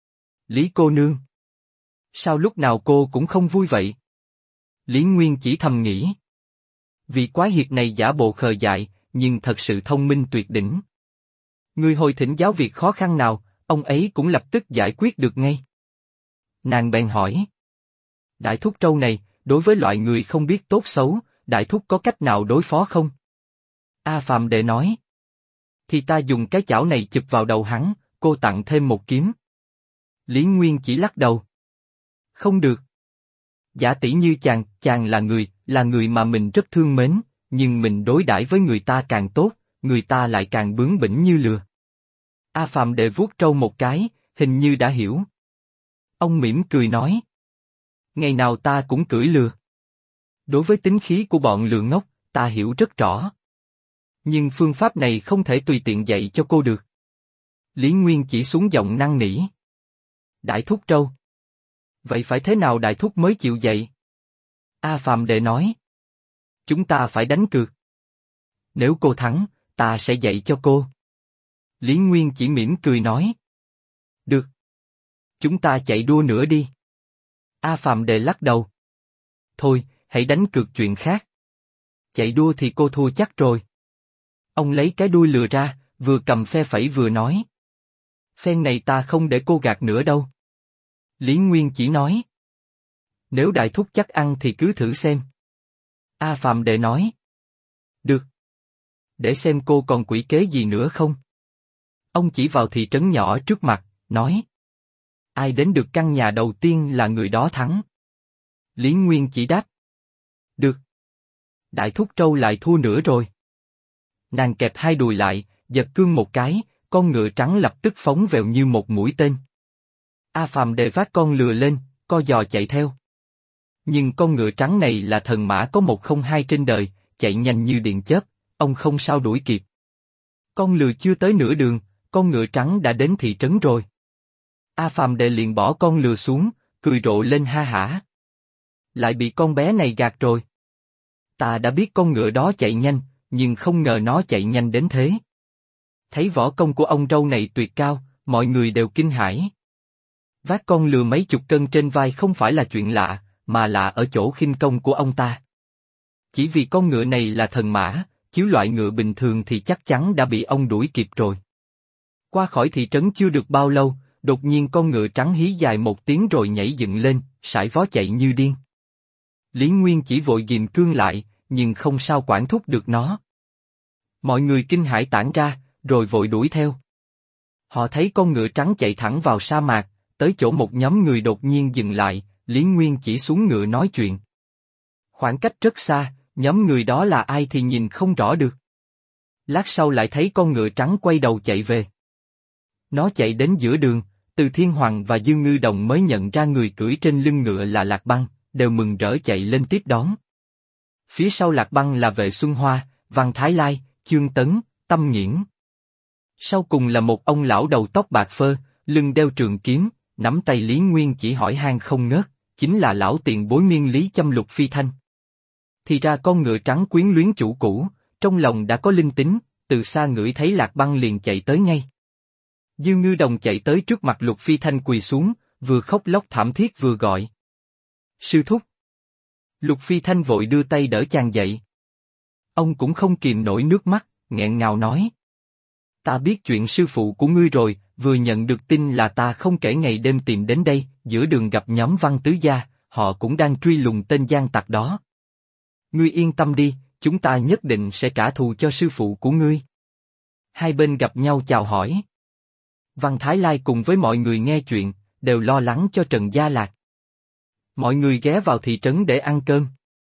Lý cô nương. Sao lúc nào cô cũng không vui vậy? Lý Nguyên Chỉ thầm nghĩ. Vị quái hiệp này giả bộ khờ dại, nhưng thật sự thông minh tuyệt đỉnh. Người hồi thỉnh giáo việc khó khăn nào, ông ấy cũng lập tức giải quyết được ngay. Nàng bèn hỏi. Đại thúc trâu này, đối với loại người không biết tốt xấu, đại thúc có cách nào đối phó không? A Phàm Đề nói. Thì ta dùng cái chảo này chụp vào đầu hắn, cô tặng thêm một kiếm. Lý Nguyên Chỉ lắc đầu. Không được. Giả tỷ như chàng là người mà mình rất thương mến, nhưng mình đối đãi với người ta càng tốt, người ta lại càng bướng bỉnh như lừa. A Phàm Đề vuốt trâu một cái, hình như đã hiểu. Ông mỉm cười nói. Ngày nào ta cũng cưỡi lừa. Đối với tính khí của bọn lừa ngốc, ta hiểu rất rõ. Nhưng phương pháp này không thể tùy tiện dạy cho cô được. Lý Nguyên chỉ xuống giọng năn nỉ. Đại thúc trâu. Vậy phải thế nào đại thúc mới chịu dạy? A Phàm Đệ nói. Chúng ta phải đánh cược. Nếu cô thắng, ta sẽ dạy cho cô. Lý Nguyên chỉ mỉm cười nói. Được. Chúng ta chạy đua nữa đi. A Phàm Đệ lắc đầu. Thôi, hãy đánh cược chuyện khác. Chạy đua thì cô thua chắc rồi. Ông lấy cái đuôi lừa ra, vừa cầm phe phẩy vừa nói. Phen này ta không để cô gạt nữa đâu. Lý Nguyên chỉ nói. Nếu đại thúc chắc ăn thì cứ thử xem. A Phàm Đệ nói. Được. Để xem cô còn quỷ kế gì nữa không. Ông chỉ vào thị trấn nhỏ trước mặt, nói. Ai đến được căn nhà đầu tiên là người đó thắng. Lý Nguyên chỉ đáp. Được. Đại thúc trâu lại thua nữa rồi. Nàng kẹp hai đùi lại, giật cương một cái, con ngựa trắng lập tức phóng vèo như một mũi tên. A Phàm Đệ vác con lừa lên, co giò chạy theo. Nhưng con ngựa trắng này là thần mã có 102 trên đời, chạy nhanh như điện chớp, ông không sao đuổi kịp. Con lừa chưa tới nửa đường, con ngựa trắng đã đến thị trấn rồi. A Phàm Đệ liền bỏ con lừa xuống, cười rộ lên ha hả. Lại bị con bé này gạt rồi. Ta đã biết con ngựa đó chạy nhanh, nhưng không ngờ nó chạy nhanh đến thế. Thấy võ công của ông trâu này tuyệt cao, mọi người đều kinh hãi. Vác con lừa mấy chục cân trên vai không phải là chuyện lạ, mà là ở chỗ khinh công của ông ta. Chỉ vì con ngựa này là thần mã, chiếu loại ngựa bình thường thì chắc chắn đã bị ông đuổi kịp rồi. Qua khỏi thị trấn chưa được bao lâu, đột nhiên con ngựa trắng hí dài một tiếng rồi nhảy dựng lên, sải vó chạy như điên. Lý Nguyên chỉ vội ghìm cương lại, nhưng không sao quản thúc được nó. Mọi người kinh hãi tản ra, rồi vội đuổi theo. Họ thấy con ngựa trắng chạy thẳng vào sa mạc, tới chỗ một nhóm người đột nhiên dừng lại, Lý Nguyên chỉ xuống ngựa nói chuyện. Khoảng cách rất xa, nhóm người đó là ai thì nhìn không rõ được. Lát sau lại thấy con ngựa trắng quay đầu chạy về. Nó chạy đến giữa đường, Từ Thiên Hoàng và Dương Ngư Đồng mới nhận ra người cưỡi trên lưng ngựa là Lạc Băng, đều mừng rỡ chạy lên tiếp đón. Phía sau Lạc Băng là Vệ Xuân Hoa, Văn Thái Lai, Chương Tấn, Tâm Nghiễn. Sau cùng là một ông lão đầu tóc bạc phơ, lưng đeo trường kiếm, nắm tay Lý Nguyên chỉ hỏi han không ngớt, chính là lão tiền bối Miên Lý Châm Lục Phi Thanh. Thì ra con ngựa trắng quyến luyến chủ cũ, trong lòng đã có linh tính, từ xa ngửi thấy Lạc Băng liền chạy tới ngay. Dương Ngư Đồng chạy tới trước mặt Lục Phi Thanh quỳ xuống, vừa khóc lóc thảm thiết vừa gọi. Sư thúc. Lục Phi Thanh vội đưa tay đỡ chàng dậy. Ông cũng không kìm nổi nước mắt, nghẹn ngào nói. Ta biết chuyện sư phụ của ngươi rồi, vừa nhận được tin là ta không kể ngày đêm tìm đến đây, giữa đường gặp nhóm Văn Tứ Gia, họ cũng đang truy lùng tên gian tặc đó. Ngươi yên tâm đi, chúng ta nhất định sẽ trả thù cho sư phụ của ngươi. Hai bên gặp nhau chào hỏi. Văn Thái Lai cùng với mọi người nghe chuyện, đều lo lắng cho Trần Gia Lạc. Mọi người ghé vào thị trấn để ăn cơm.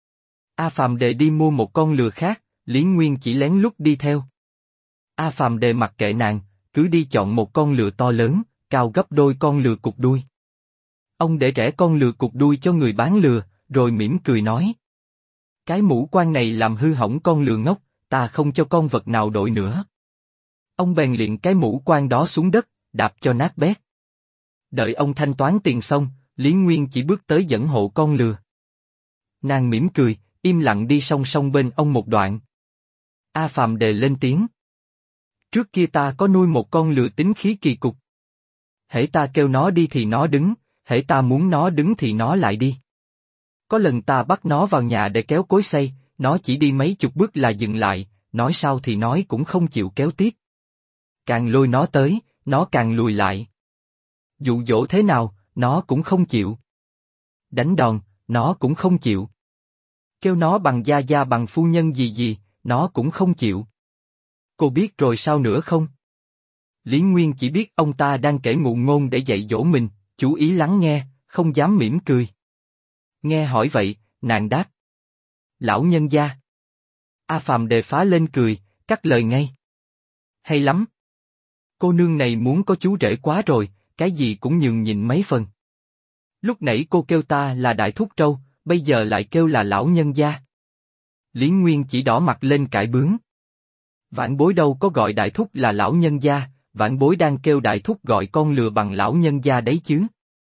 A Phàm Đệ đi mua một con lừa khác, Lý Nguyên chỉ lén lút đi theo. A Phàm Đệ mặc kệ nàng, cứ đi chọn một con lừa to lớn, cao gấp đôi con lừa cục đuôi. Ông để rẻ con lừa cục đuôi cho người bán lừa, rồi mỉm cười nói. Cái mũ quan này làm hư hỏng con lừa ngốc, ta không cho con vật nào đội nữa. Ông bèn liệng cái mũ quan đó xuống đất, đạp cho nát bét. Đợi ông thanh toán tiền xong, Lý Nguyên chỉ bước tới dẫn hộ con lừa. Nàng mỉm cười, im lặng đi song song bên ông một đoạn. A Phàm Đệ lên tiếng. Trước kia ta có nuôi một con lừa tính khí kỳ cục. Hễ ta kêu nó đi thì nó đứng, hễ ta muốn nó đứng thì nó lại đi. Có lần ta bắt nó vào nhà để kéo cối xay, nó chỉ đi mấy chục bước là dừng lại, nói sao thì nói cũng không chịu kéo tiếp. Càng lôi nó tới, nó càng lùi lại. Dụ dỗ thế nào, nó cũng không chịu. Đánh đòn, nó cũng không chịu. Kêu nó bằng gia gia bằng phu nhân gì gì, nó cũng không chịu. Cô biết rồi sao nữa không? Lý Nguyên chỉ biết ông ta đang kể ngụ ngôn để dạy dỗ mình, chú ý lắng nghe, không dám mỉm cười. Nghe hỏi vậy, nàng đáp. Lão nhân gia. A Phàm Đệ phá lên cười, cắt lời ngay. Hay lắm. Cô nương này muốn có chú rể quá rồi, cái gì cũng nhường nhịn mấy phần. Lúc nãy cô kêu ta là đại thúc trâu, bây giờ lại kêu là lão nhân gia. Lý Nguyên chỉ đỏ mặt lên cãi bướng. Vãn bối đâu có gọi đại thúc là lão nhân gia, vãn bối đang kêu đại thúc gọi con lừa bằng lão nhân gia đấy chứ.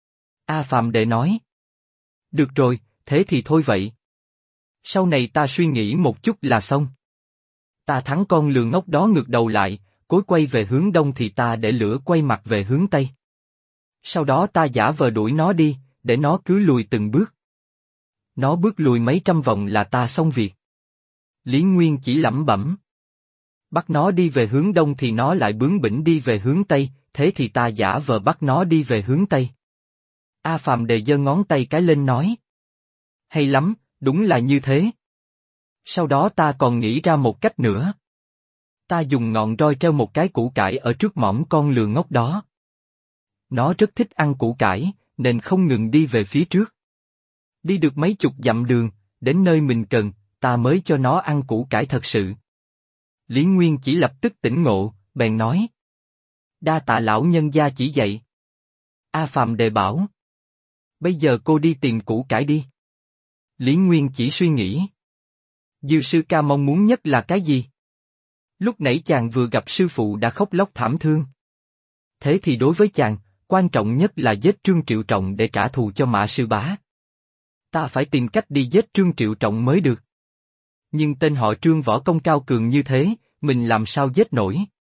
A Phàm Đệ nói. Được rồi, thế thì thôi vậy. Sau này ta suy nghĩ một chút là xong. Ta thắng con lừa ngốc đó ngược đầu lại, cối quay về hướng đông thì ta để lửa quay mặt về hướng tây. Sau đó ta giả vờ đuổi nó đi, để nó cứ lùi từng bước. Nó bước lùi mấy trăm vòng là ta xong việc. Lý Nguyên chỉ lẩm bẩm. Bắt nó đi về hướng đông thì nó lại bướng bỉnh đi về hướng tây, thế thì ta giả vờ bắt nó đi về hướng tây. A Phàm Đề giơ ngón tay cái lên nói. Hay lắm, đúng là như thế. Sau đó ta còn nghĩ ra một cách nữa. Ta dùng ngọn roi treo một cái củ cải ở trước mõm con lừa ngốc đó. Nó rất thích ăn củ cải, nên không ngừng đi về phía trước. Đi được mấy chục dặm đường, đến nơi mình cần, ta mới cho nó ăn củ cải thật sự. Lý Nguyên chỉ lập tức tỉnh ngộ, bèn nói. Đa tạ lão nhân gia chỉ dạy. A Phàm Đề bảo. Bây giờ cô đi tìm củ cải đi. Lý Nguyên chỉ suy nghĩ. Dư sư ca mong muốn nhất là cái gì? Lúc nãy chàng vừa gặp sư phụ đã khóc lóc thảm thương. Thế thì đối với chàng, quan trọng nhất là giết Trương Triệu Trọng để trả thù cho Mã Sư Bá. Ta phải tìm cách đi giết Trương Triệu Trọng mới được. Nhưng tên họ Trương võ công cao cường như thế, mình làm sao giết nổi?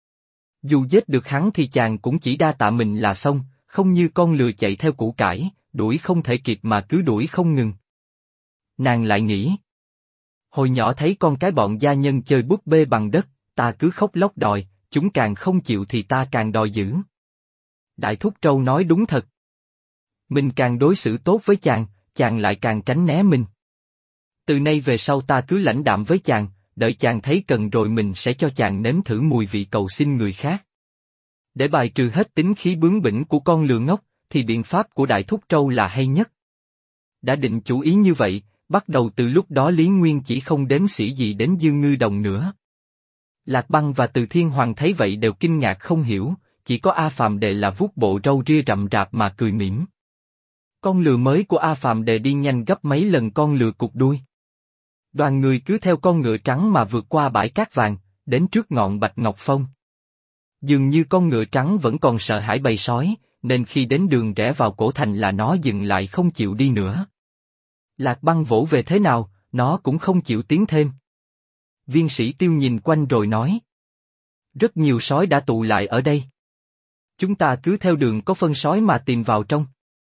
Dù giết được hắn thì chàng cũng chỉ đa tạ mình là xong, không như con lừa chạy theo củ cải, đuổi không thể kịp mà cứ đuổi không ngừng. Nàng lại nghĩ. Hồi nhỏ thấy con cái bọn gia nhân chơi búp bê bằng đất, ta cứ khóc lóc đòi, chúng càng không chịu thì ta càng đòi giữ. Đại thúc Trâu nói đúng thật. Mình càng đối xử tốt với chàng lại càng tránh né mình. Từ nay về sau ta cứ lãnh đạm với chàng, đợi chàng thấy cần rồi mình sẽ cho chàng nếm thử mùi vị cầu xin người khác. Để bài trừ hết tính khí bướng bỉnh của con lừa ngốc, thì biện pháp của Đại thúc Trâu là hay nhất. Đã định chủ ý như vậy, bắt đầu từ lúc đó Lý Nguyên chỉ không đếm xỉa gì đến Dương Ngư Đồng nữa. Lạc Băng và Từ Thiên Hoàng thấy vậy đều kinh ngạc không hiểu, chỉ có A Phàm Đệ là vuốt bộ râu ria rậm rạp mà cười mỉm. Con lừa mới của A Phàm Đệ đi nhanh gấp mấy lần con lừa cụt đuôi. Đoàn người cứ theo con ngựa trắng mà vượt qua bãi cát vàng, đến trước ngọn Bạch Ngọc Phong. Dường như con ngựa trắng vẫn còn sợ hãi bầy sói, nên khi đến đường rẽ vào cổ thành là nó dừng lại không chịu đi nữa. Lạc Băng vỗ về thế nào, nó cũng không chịu tiến thêm. Viên Sĩ Tiêu nhìn quanh rồi nói. Rất nhiều sói đã tụ lại ở đây. Chúng ta cứ theo đường có phân sói mà tìm vào trong.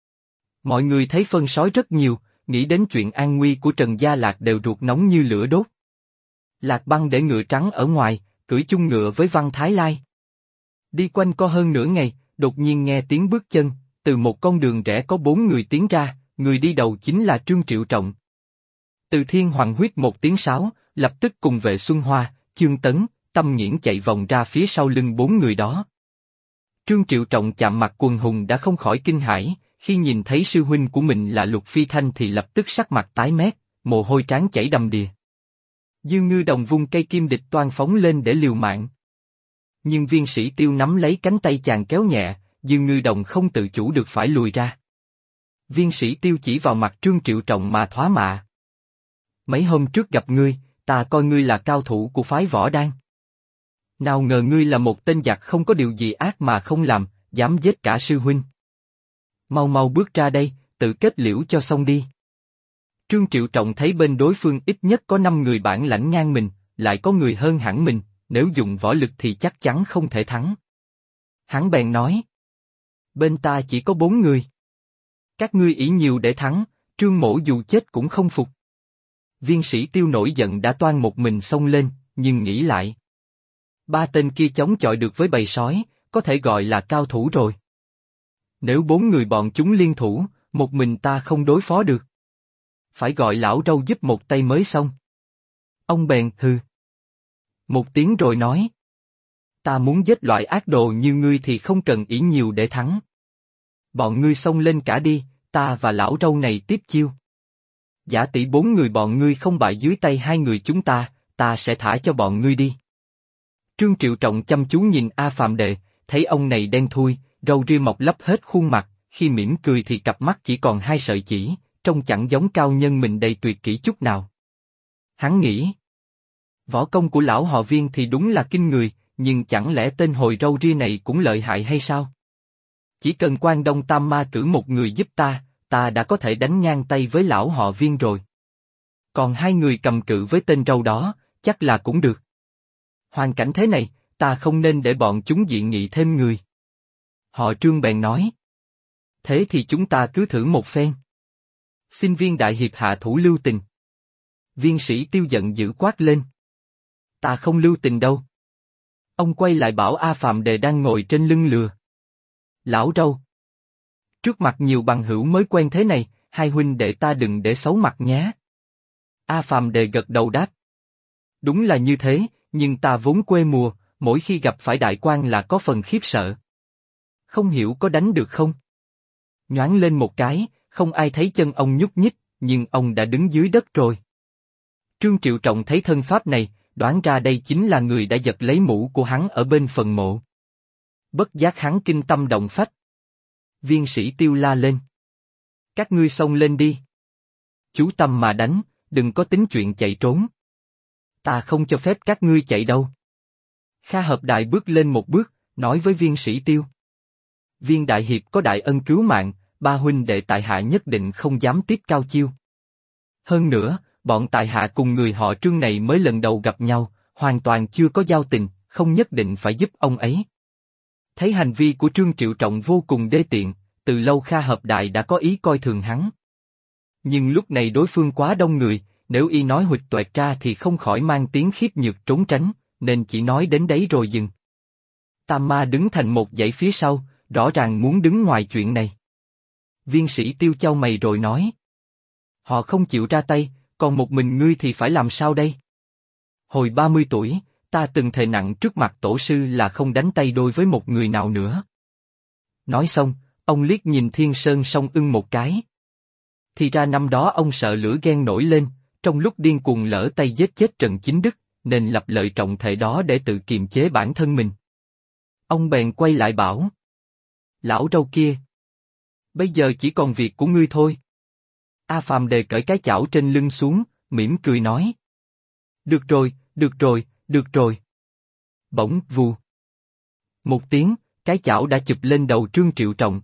Mọi người thấy phân sói rất nhiều, nghĩ đến chuyện an nguy của Trần Gia Lạc đều ruột nóng như lửa đốt. Lạc Băng để ngựa trắng ở ngoài, cưỡi chung ngựa với Văn Thái Lai. Đi quanh co hơn nửa ngày, đột nhiên nghe tiếng bước chân, từ một con đường rẽ có 4 người tiến ra, người đi đầu chính là Trương Triệu Trọng. Từ Thiên Hoàng huýt một tiếng sáo, lập tức cùng Vệ Xuân Hoa, Chương Tấn, Tâm Nghiễn chạy vòng ra phía sau lưng 4 người đó. Trương Triệu Trọng chạm mặt quần hùng đã không khỏi kinh hãi, khi nhìn thấy sư huynh của mình là Lục Phi Thanh thì lập tức sắc mặt tái mét, mồ hôi trán chảy đầm đìa. Dương Ngư Đồng vung cây kim địch toan phóng lên để liều mạng. Nhưng Viên Sĩ Tiêu nắm lấy cánh tay chàng kéo nhẹ, Dương Ngư Đồng không tự chủ được phải lùi ra. Viên Sĩ Tiêu chỉ vào mặt Trương Triệu Trọng mà thóa mạ. Mấy hôm trước gặp ngươi, ta coi ngươi là cao thủ của phái Võ Đan. Nào ngờ ngươi là một tên giặc không có điều gì ác mà không làm, dám giết cả sư huynh. Mau mau bước ra đây, tự kết liễu cho xong đi. Trương Triệu Trọng thấy bên đối phương ít nhất có 5 người bản lãnh ngang mình, lại có người hơn hẳn mình, nếu dùng võ lực thì chắc chắn không thể thắng. Hắn bèn nói. Bên ta chỉ có 4 người. Các ngươi ỷ nhiều để thắng, Trương Mỗ dù chết cũng không phục. Viên Sĩ Tiêu nổi giận đã toan một mình xông lên, nhưng nghĩ lại. 3 tên kia chống chọi được với bầy sói, có thể gọi là cao thủ rồi. Nếu 4 người bọn chúng liên thủ, một mình ta không đối phó được. Phải gọi lão Râu giúp một tay mới xong. Ông bèn hừ một tiếng rồi nói. Ta muốn giết loại ác đồ như ngươi thì không cần ỷ nhiều để thắng. Bọn ngươi xông lên cả đi, ta và lão Râu này tiếp chiêu. Giả tỷ 4 người bọn ngươi không bại dưới tay 2 người chúng ta sẽ thả cho bọn ngươi đi. Trương Triệu Trọng chăm chú nhìn A Phàm Đệ, thấy ông này đen thui, râu ria mọc lấp hết khuôn mặt, khi mỉm cười thì cặp mắt chỉ còn 2 sợi chỉ, trông chẳng giống cao nhân mình đầy tuyệt kỹ chút nào. Hắn nghĩ. Võ công của lão họ Viên thì đúng là kinh người, nhưng chẳng lẽ tên hồi râu ria này cũng lợi hại hay sao? Chỉ cần Quan Đông Tam Ma cử một người giúp ta đã có thể đánh ngang tay với lão họ Viên rồi. Còn hai người cầm cự với tên râu đó, chắc là cũng được. Hoàn cảnh thế này, ta không nên để bọn chúng dị nghị thêm người. Họ Trương bèn nói. Thế thì chúng ta cứ thử một phen. Xin Viên đại hiệp hạ thủ lưu tình. Viên Sĩ Tiêu giận dữ quát lên. Ta không lưu tình đâu. Ông quay lại bảo A Phàm Đề đang ngồi trên lưng lừa. Lão râu. Trước mặt nhiều bằng hữu mới quen thế này, hai huynh đệ ta đừng để xấu mặt nhé. A Phàm Đề gật đầu đáp. Đúng là như thế, nhưng ta vốn quê mùa, mỗi khi gặp phải đại quan là có phần khiếp sợ. Không hiểu có đánh được không? Nhoáng lên một cái, không ai thấy chân ông nhúc nhích, nhưng ông đã đứng dưới đất rồi. Trương Triệu Trọng thấy thân pháp này, đoán ra đây chính là người đã giật lấy mũ của hắn ở bên phần mộ. Bất giác hắn kinh tâm động phách. Viên Sĩ Tiêu la lên. Các ngươi xông lên đi. Chú tâm mà đánh, đừng có tính chuyện chạy trốn. Ta không cho phép các ngươi chạy đâu. Kha Hợp Đại bước lên một bước, nói với Viên Sĩ Tiêu. Viên đại hiệp có đại ân cứu mạng, ba huynh đệ tại hạ nhất định không dám tiếp cao chiêu. Hơn nữa, bọn tại hạ cùng người họ Trương này mới lần đầu gặp nhau, hoàn toàn chưa có giao tình, không nhất định phải giúp ông ấy. Thấy hành vi của Trương Triệu Trọng vô cùng đê tiện, từ lâu Kha Hợp Đại đã có ý coi thường hắn. Nhưng lúc này đối phương quá đông người, nếu y nói huỵch toẹt ra thì không khỏi mang tiếng khiếp nhược trốn tránh, nên chỉ nói đến đấy rồi dừng. Tam Ma đứng thành một dãy phía sau, rõ ràng muốn đứng ngoài chuyện này. Viên Sĩ Tiêu chau mày rồi nói. Họ không chịu ra tay, còn một mình ngươi thì phải làm sao đây? Hồi 30 tuổi, ta từng thề nặng trước mặt tổ sư là không đánh tay đôi với một người nào nữa. Nói xong, ông liếc nhìn Thiên Sơn Song Ưng một cái. Thì ra năm đó ông sợ lửa ghen nổi lên, trong lúc điên cuồng lỡ tay giết chết Trần Chính Đức, nên lập lời trọng thệ đó để tự kiềm chế bản thân mình. Ông bèn quay lại bảo. Lão râu kia. Bây giờ chỉ còn việc của ngươi thôi. A Phàm Đề cởi cái chảo trên lưng xuống, mỉm cười nói. Được rồi, được rồi, được rồi. Bỗng vù. Một tiếng, cái chảo đã chụp lên đầu Trương Triệu Trọng.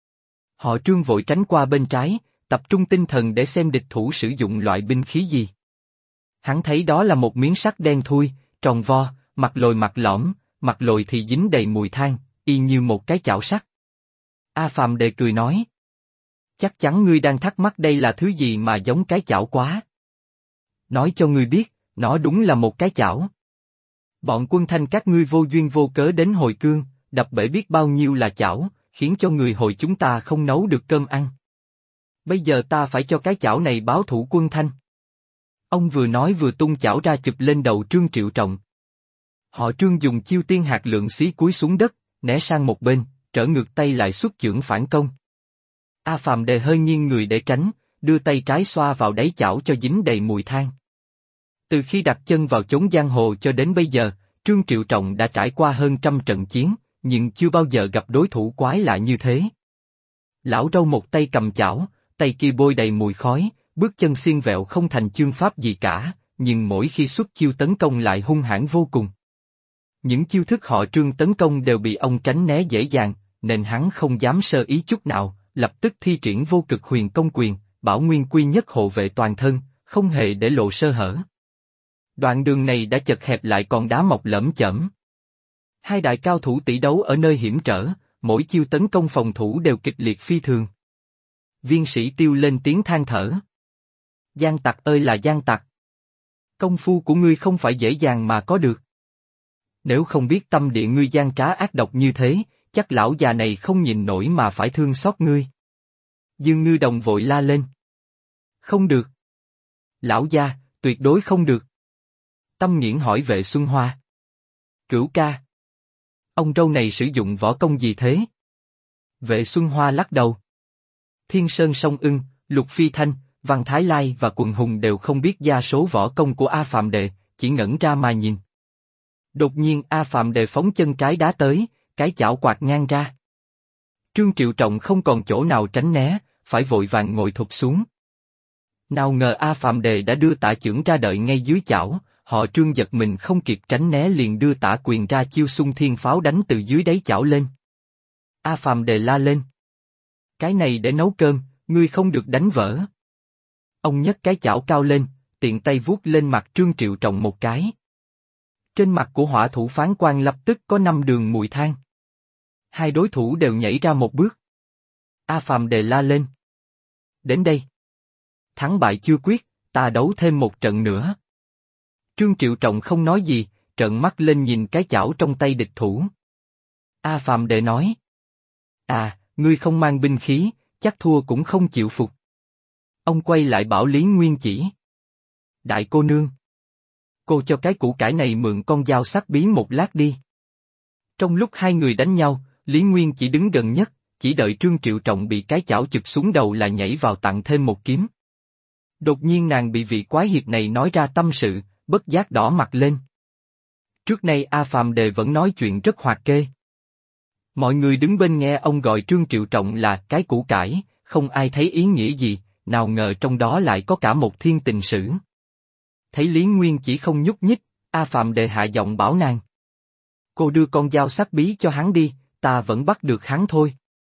Họ Trương vội tránh qua bên trái, tập trung tinh thần để xem địch thủ sử dụng loại binh khí gì. Hắn thấy đó là một miếng sắt đen thui, tròn vo, mặt lồi mặt lõm, mặt lồi thì dính đầy mùi than, y như một cái chảo sắt. A Phàm Đề cười nói. Chắc chắn ngươi đang thắc mắc đây là thứ gì mà giống cái chảo quá. Nói cho ngươi biết, nó đúng là một cái chảo. Bọn quân Thanh các ngươi vô duyên vô cớ đến hồi cương, đập bể biết bao nhiêu là chảo, khiến cho người hồi chúng ta không nấu được cơm ăn. Bây giờ ta phải cho cái chảo này báo thủ quân Thanh. Ông vừa nói vừa tung chảo ra chụp lên đầu Trương Triệu Trọng. Họ Trương dùng chiêu tiên hạt lượng xí cúi xuống đất, né sang một bên, trở ngược tay lại xuất chưởng phản công. A Phàm Đề hơi nghiêng người để tránh, đưa tay trái xoa vào đáy chảo cho dính đầy mùi than. Từ khi đặt chân vào chốn giang hồ cho đến bây giờ, Trương Triệu Trọng đã trải qua hơn 100 trận chiến, nhưng chưa bao giờ gặp đối thủ quái lạ như thế. Lão râu một tay cầm chảo, tay kia bôi đầy mùi khói, bước chân xiên vẹo không thành chương pháp gì cả, nhưng mỗi khi xuất chiêu tấn công lại hung hãn vô cùng. Những chiêu thức họ Trương tấn công đều bị ông tránh né dễ dàng, nên hắn không dám sơ ý chút nào, lập tức thi triển vô cực huyền công quyền, bảo nguyên quy nhất hộ vệ toàn thân, không hề để lộ sơ hở. Đoạn đường này đã chật hẹp lại còn đá mọc lởm chởm. Hai đại cao thủ tỷ đấu ở nơi hiểm trở, mỗi chiêu tấn công phòng thủ đều kịch liệt phi thường. Viên Sĩ Tiêu lên tiếng than thở. Giang tặc ơi là giang tặc. Công phu của ngươi không phải dễ dàng mà có được. Nếu không biết tâm địa ngươi gian trá ác độc như thế, chắc lão già này không nhìn nổi mà phải thương xót ngươi. Dương Ngư Đồng vội la lên. Không được. Lão gia, tuyệt đối không được. Tâm Nghiễn hỏi Vệ Xuân Hoa. Cửu ca. Ông râu này sử dụng võ công gì thế? Vệ Xuân Hoa lắc đầu. Thiên Sơn Song Ưng, Lục Phi Thanh, Văn Thái Lai và Quần Hùng đều không biết gia số võ công của A Phàm Đề, chỉ ngẩn ra mà nhìn. Đột nhiên A Phàm Đề phóng chân trái đá tới, cái chảo quạt ngang ra. Trương Triệu Trọng không còn chỗ nào tránh né, phải vội vàng ngồi thụp xuống. Nào ngờ A Phàm Đề đã đưa tả chưởng ra đợi ngay dưới chảo, họ Trương giật mình không kịp tránh né liền đưa Tả Quyền ra chiêu xung thiên pháo đánh từ dưới đáy chảo lên. A Phàm Đề la lên. Cái này để nấu cơm, ngươi không được đánh vỡ. Ông nhấc cái chảo cao lên, tiện tay vuốt lên mặt Trương Triệu Trọng một cái. Trên mặt của hỏa thủ phán quan lập tức có 5 đường mùi than. Hai đối thủ đều nhảy ra một bước. A Phàm Đề la lên. Đến đây. Thắng bại chưa quyết, ta đấu thêm một trận nữa. Trương Triệu Trọng không nói gì, trợn mắt lên nhìn cái chảo trong tay địch thủ. A Phàm Đề nói. À, ngươi không mang binh khí, chắc thua cũng không chịu phục. Ông quay lại bảo Lý Nguyên Chỉ. Đại cô nương. Cô cho cái củ cải này mượn con dao sắc bí một lát đi. Trong lúc hai người đánh nhau, Lý Nguyên Chỉ đứng gần nhất, chỉ đợi Trương Triệu Trọng bị cái chảo chụp xuống đầu là nhảy vào tặng thêm một kiếm. Đột nhiên nàng bị vị quái hiệp này nói ra tâm sự, bất giác đỏ mặt lên. Trước nay A Phàm Đề vẫn nói chuyện rất hoạt kê. Mọi người đứng bên nghe ông gọi Trương Triệu Trọng là cái củ cải, không ai thấy ý nghĩa gì, nào ngờ trong đó lại có cả một thiên tình sử. Thấy Lý Nguyên Chỉ không nhúc nhích, A Phàm Đề hạ giọng bảo nàng. Cô đưa con dao sắc bí cho hắn đi, ta vẫn bắt được hắn thôi.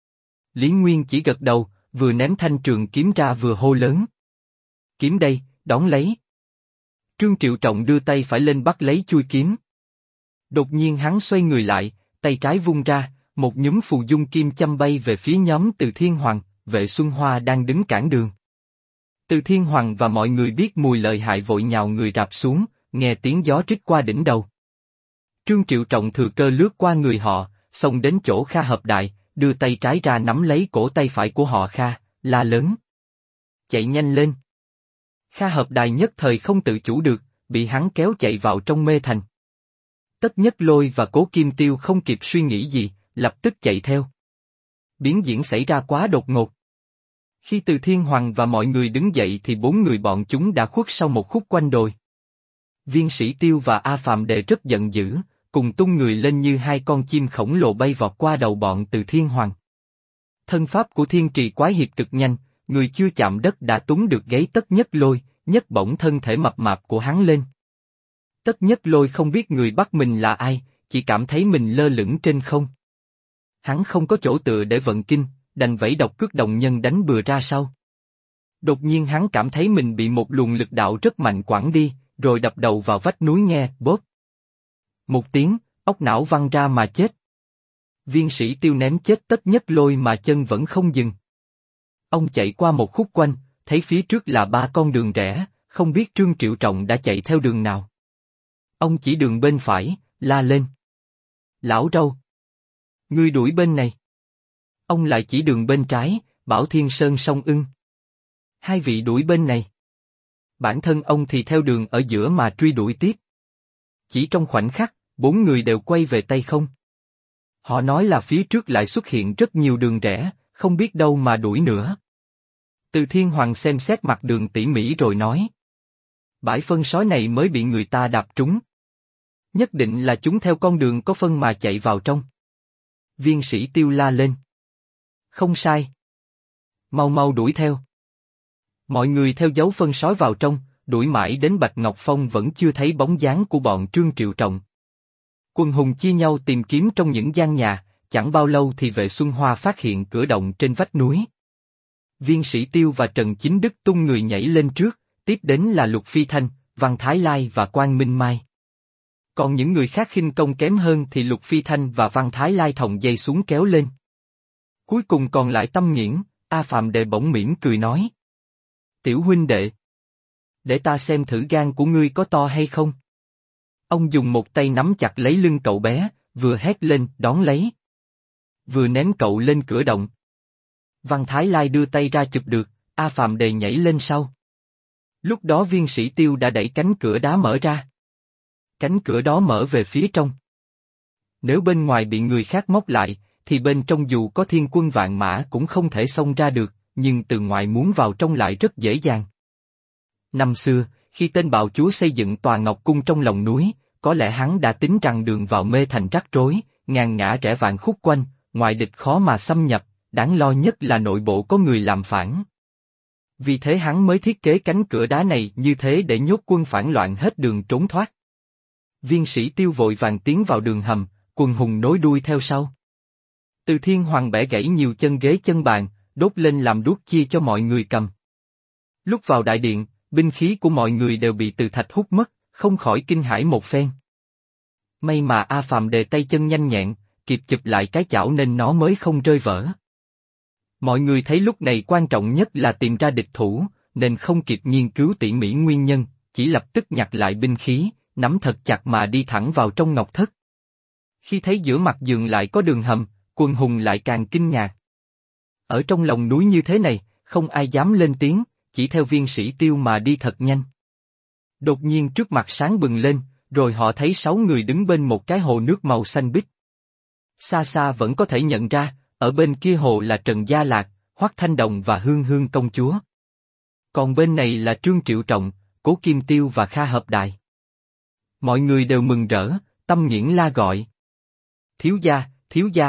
Lý Nguyên Chỉ gật đầu, vừa ném thanh trường kiếm ra vừa hô lớn. Kiếm đây, đón lấy. Trương Triệu Trọng đưa tay phải lên bắt lấy chuôi kiếm. Đột nhiên hắn xoay người lại, tay trái vung ra, một nhúm phù dung kim châm bay về phía nhóm Từ Thiên Hoàng, Vệ Xuân Hoa đang đứng cản đường. Từ Thiên Hoàng và mọi người biết mùi lợi hại vội nhào người rạp xuống, nghe tiếng gió rít qua đỉnh đầu. Trương Triệu Trọng thừa cơ lướt qua người họ, xông đến chỗ Kha Hợp Đại, đưa tay trái ra nắm lấy cổ tay phải của họ Kha, la lớn. Chạy nhanh lên. Kha Hợp Đại nhất thời không tự chủ được, bị hắn kéo chạy vào trong mê thành. Tất Nhất Lôi và Cố Kim Tiêu không kịp suy nghĩ gì, lập tức chạy theo. Biến diễn xảy ra quá đột ngột. Khi Từ Thiên Hoàng và mọi người đứng dậy thì 4 người bọn chúng đã khuất sau một khúc quanh đồi. Viên Sĩ Tiêu và A Phàm Đề rất giận dữ, cùng tung người lên như hai con chim khổng lồ bay vọt qua đầu bọn Từ Thiên Hoàng. Thân pháp của Thiên Trì Quái Hiệp cực nhanh, người chưa chạm đất đã túng được gáy Tất Nhất Lôi, nhấc bổng thân thể mập mạp của hắn lên. Tất Nhất Lôi không biết người bắt mình là ai, chỉ cảm thấy mình lơ lửng trên không. Hắn không có chỗ tựa để vận kinh, đành vẫy độc cước đồng nhân đánh bừa ra sau. Đột nhiên hắn cảm thấy mình bị một luồng lực đạo rất mạnh quẳng đi, rồi đập đầu vào vách núi nghe, bóp. Một tiếng, óc não văng ra mà chết. Viên Sĩ Tiêu ném chết Tất Nhất Lôi mà chân vẫn không dừng. Ông chạy qua một khúc quanh, thấy phía trước là 3 con đường rẽ, không biết Trương Triệu Trọng đã chạy theo đường nào. Ông chỉ đường bên phải, la lên. Lão Râu! Ngươi đuổi bên này. Ông lại chỉ đường bên trái, bảo Thiên Sơn Song Ưng. Hai vị đuổi bên này. Bản thân ông thì theo đường ở giữa mà truy đuổi tiếp. Chỉ trong khoảnh khắc, 4 người đều quay về tay không. Họ nói là phía trước lại xuất hiện rất nhiều đường rẽ, không biết đâu mà đuổi nữa. Từ Thiên Hoàng xem xét mặt đường tỉ mỉ rồi nói. Bãi phân sói này mới bị người ta đạp trúng. Nhất định là chúng theo con đường có phân mà chạy vào trong. Viên Sĩ Tiêu la lên. Không sai. Mau mau đuổi theo. Mọi người theo dấu phân sói vào trong, đuổi mãi đến Bạch Ngọc Phong vẫn chưa thấy bóng dáng của bọn Trương Triệu Trọng. Quần hùng chia nhau tìm kiếm trong những gian nhà, chẳng bao lâu thì Vệ Xuân Hoa phát hiện cửa động trên vách núi. Viên Sĩ Tiêu và Trần Chính Đức tung người nhảy lên trước, tiếp đến là Lục Phi Thanh, Văn Thái Lai và Quan Minh Mai. Còn những người khác khinh công kém hơn thì Lục Phi Thanh và Văn Thái Lai thòng dây xuống kéo lên. Cuối cùng còn lại Tâm Nghiễn, A Phàm Đề bỗng mỉm cười nói. Tiểu huynh đệ, để ta xem thử gan của ngươi có to hay không. Ông dùng một tay nắm chặt lấy lưng cậu bé, vừa hét lên đón lấy. Vừa ném cậu lên cửa động. Văn Thái Lai đưa tay ra chụp được, A Phàm Đề nhảy lên sau. Lúc đó Viên Sĩ Tiêu đã đẩy cánh cửa đá mở ra. Cánh cửa đó mở về phía trong. Nếu bên ngoài bị người khác móc lại, thì bên trong dù có thiên quân vạn mã cũng không thể xông ra được, nhưng từ ngoài muốn vào trong lại rất dễ dàng. Năm xưa, khi tên bạo chúa xây dựng tòa Ngọc Cung trong lòng núi, có lẽ hắn đã tính rằng đường vào mê thành rắc rối, ngàn ngã rẽ vạn khúc quanh, ngoại địch khó mà xâm nhập, đáng lo nhất là nội bộ có người làm phản. Vì thế hắn mới thiết kế cánh cửa đá này như thế để nhốt quân phản loạn hết đường trốn thoát. Viên Sĩ Tiêu vội vàng tiến vào đường hầm, Quần Hùng nối đuôi theo sau. Từ Thiên Hoàng bẻ gãy nhiều chân ghế chân bàn, đốt lên làm đuốc chia cho mọi người cầm. Lúc vào đại điện, binh khí của mọi người đều bị Từ Thạch hút mất, không khỏi kinh hãi một phen. May mà A Phàm đề tay chân nhanh nhẹn, kịp chụp lại cái chảo nên nó mới không rơi vỡ. Mọi người thấy lúc này quan trọng nhất là tìm ra địch thủ, nên không kịp nghiên cứu tỉ mỉ nguyên nhân, chỉ lập tức nhặt lại binh khí, nắm thật chặt mà đi thẳng vào trong ngọc thất. Khi thấy giữa mặt giường lại có đường hầm, Quần Hùng lại càng kinh ngạc. Ở trong lòng núi như thế này, không ai dám lên tiếng, chỉ theo Viên Sĩ Tiêu mà đi thật nhanh. Đột nhiên trước mặt sáng bừng lên, rồi họ thấy 6 người đứng bên một cái hồ nước màu xanh biếc. Xa xa vẫn có thể nhận ra, ở bên kia hồ là Trần Gia Lạc, Hoắc Thanh Đồng và Hương Hương công chúa. Còn bên này là Trương Triệu Trọng, Cố Kim Tiêu và Kha Hợp Đài. Mọi người đều mừng rỡ, tâm nghiễn la gọi. Thiếu gia, thiếu gia.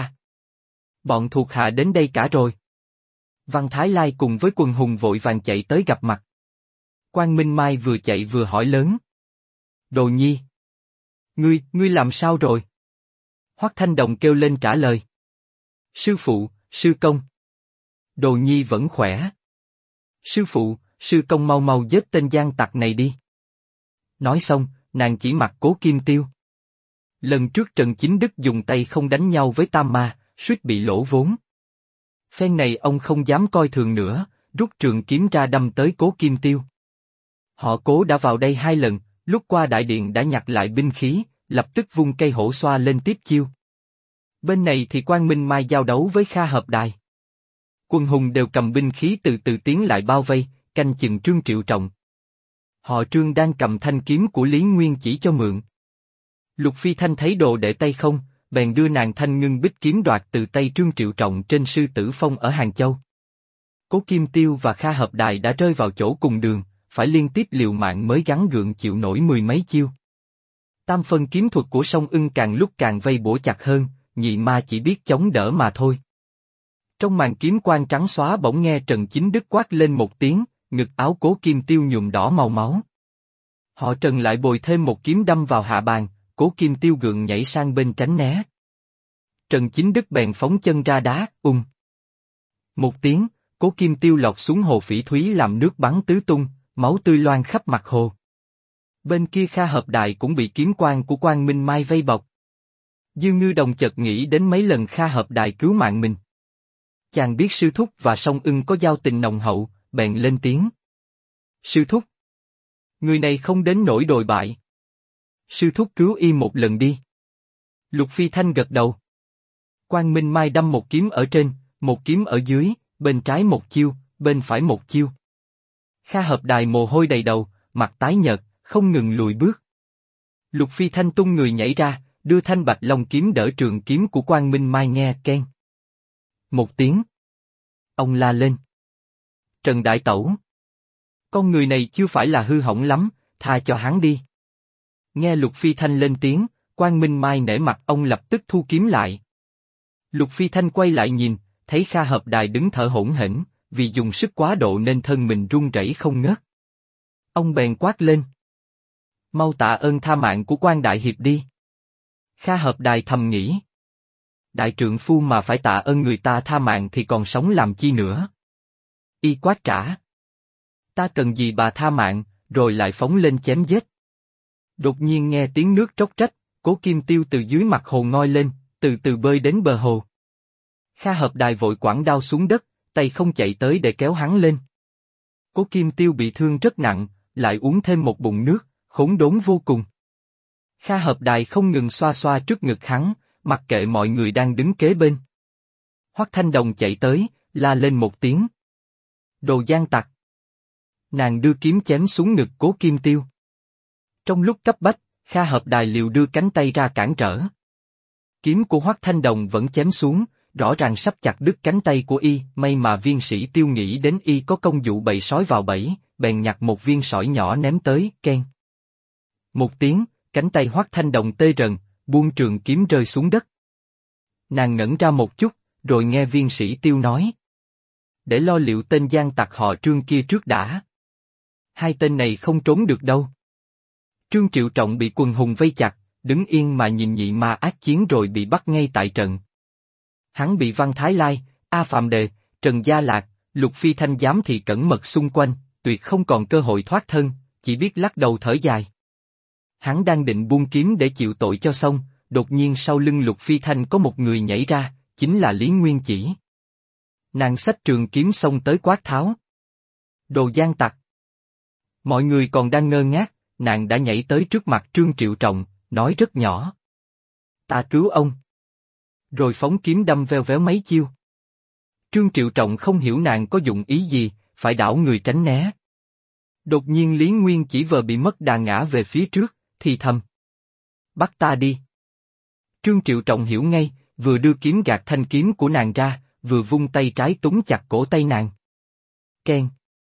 Bọn thuộc hạ đến đây cả rồi. Văn Thái Lai cùng với Quần Hùng vội vàng chạy tới gặp mặt. Quang Minh Mai vừa chạy vừa hỏi lớn. Đồ Nhi. Ngươi làm sao rồi? Hoắc Thanh Đồng kêu lên trả lời. Sư phụ, sư công. Đồ Nhi vẫn khỏe. Sư phụ, sư công mau mau giết tên gian tặc này đi. Nói xong, nàng chỉ mặt Cố Kim Tiêu. Lần trước Trần Chính Đức dùng tay không đánh nhau với Tam Ma, suýt bị lỗ vốn. Phen này ông không dám coi thường nữa, rút trường kiếm ra đâm tới Cố Kim Tiêu. Họ Cố đã vào đây 2 lần, lúc qua đại điện đã nhặt lại binh khí, lập tức vung cây hổ xoa lên tiếp chiêu. Bên này thì Quang Minh Mai giao đấu với Kha Hợp Đài. Quần hùng đều cầm binh khí từ từ tiến lại bao vây, canh chừng Trương Triệu Trọng. Họ Trương đang cầm thanh kiếm của Lý Nguyên chỉ cho mượn. Lục Phi Thanh thấy đồ để tay không, bèn đưa nàng thanh ngưng bích kiếm đoạt từ tay Trương Triệu Trọng trên Sư Tử Phong ở Hàng Châu. Cố Kim Tiêu và Kha Hợp Đài đã rơi vào chỗ cùng đường, phải liên tiếp liều mạng mới gắng gượng chịu nổi 10 mấy chiêu. Tam phân kiếm thuật của Song Ưng càng lúc càng vây bủa chặt hơn, nhị ma chỉ biết chống đỡ mà thôi. Trong màn kiếm quang trắng xóa bỗng nghe Trần Chính Đức quát lên một tiếng, ngực áo Cố Kim Tiêu nhuộm đỏ màu máu. Họ Trần lại bồi thêm một kiếm đâm vào hạ bàn, Cố Kim Tiêu gượng nhảy sang bên tránh né. Trần Chính Đức bèn phóng chân ra đá, một tiếng, Cố Kim Tiêu lọt xuống hồ Phỉ Thúy làm nước bắn tứ tung, máu tươi loang khắp mặt hồ. Bên kia Kha Hợp Đài cũng bị kiếm quang của Quang Minh Mai vây bọc. Dương Ngư Đồng chợt nghĩ đến mấy lần Kha Hợp Đài cứu mạng mình. Chàng biết sư thúc và Song Ưng có giao tình nồng hậu, bèn lên tiếng. Sư thúc. Người này không đến nỗi đồi bại. Sư thúc cứu y một lần đi. Lục Phi Thanh gật đầu. Quang Minh Mai đâm một kiếm ở trên, một kiếm ở dưới, bên trái một chiêu, bên phải một chiêu. Kha Hợp Đài mồ hôi đầy đầu, mặt tái nhợt, không ngừng lùi bước. Lục Phi Thanh tung người nhảy ra, đưa thanh bạch long kiếm đỡ trường kiếm của Quang Minh Mai nghe keng. Một tiếng. Ông la lên. Trần Đại Tẩu. Con người này chưa phải là hư hỏng lắm, tha cho hắn đi. Nghe Lục Phi Thanh lên tiếng, Quang Minh Mai nể mặt ông lập tức thu kiếm lại. Lục Phi Thanh quay lại nhìn, thấy Kha Hợp Đài đứng thở hổn hển, vì dùng sức quá độ nên thân mình run rẩy không ngớt. Ông bèn quát lên. Mau tạ ơn tha mạng của Quan Đại Hiệp đi. Kha Hợp Đài thầm nghĩ. Đại trượng phu mà phải tạ ơn người ta tha mạng thì còn sống làm chi nữa. Y quát trả. Ta cần gì bà tha mạng, rồi lại phóng lên chém giết. Đột nhiên nghe tiếng nước róc rách, Cố Kim Tiêu từ dưới mặt hồ ngoi lên, từ từ bơi đến bờ hồ. Kha Hợp Đài vội quẳng đao xuống đất, tay không chạy tới để kéo hắn lên. Cố Kim Tiêu bị thương rất nặng, lại uống thêm một bụng nước, khốn đốn vô cùng. Kha Hợp Đài không ngừng xoa xoa trước ngực hắn, mặc kệ mọi người đang đứng kế bên. Hoắc Thanh Đồng chạy tới, la lên một tiếng. Đồ gian tặc. Nàng đưa kiếm chém xuống ngực Cố Kim Tiêu. Trong lúc cấp bách, Kha Hợp Đài liều đưa cánh tay ra cản trở. Kiếm của Hoắc Thanh Đồng vẫn chém xuống, rõ ràng sắp chặt đứt cánh tay của y, may mà Viên Sĩ Tiêu nghĩ đến y có công dụ bầy sói vào bẫy, bèn nhặt một viên sỏi nhỏ ném tới, keng. Một tiếng, cánh tay Hoắc Thanh Đồng tê rần, buông trường kiếm rơi xuống đất. Nàng ngẩn ra một chút, rồi nghe Viên Sĩ Tiêu nói. Để lo liệu tên gian tặc họ Trương kia trước đã. Hai tên này không trốn được đâu. Trương Triệu Trọng bị quần hùng vây chặt, đứng yên mà nhìn nhị ma ác chiến rồi bị bắt ngay tại trận. Hắn bị Văn Thái Lai, A Phạm Đề, Trần Gia Lạc, Lục Phi Thanh giám thị cẩn mật xung quanh, tuyệt không còn cơ hội thoát thân, chỉ biết lắc đầu thở dài. Hắn đang định buông kiếm để chịu tội cho xong, đột nhiên sau lưng Lục Phi Thanh có một người nhảy ra, chính là Lý Nguyên Chỉ. Nàng xách trường kiếm xông tới quát tháo. Đồ gian tặc! Mọi người còn đang ngơ ngác, nàng đã nhảy tới trước mặt Trương Triệu Trọng, nói rất nhỏ. Ta cứu ông. Rồi phóng kiếm đâm veo véo mấy chiêu. Trương Triệu Trọng không hiểu nàng có dụng ý gì, phải đảo người tránh né. Đột nhiên Lý Nguyên Chỉ vờ bị mất đà ngã về phía trước, thì thầm. Bắt ta đi. Trương Triệu Trọng hiểu ngay, vừa đưa kiếm gạt thanh kiếm của nàng ra, vừa vung tay trái túm chặt cổ tay nàng. Keng.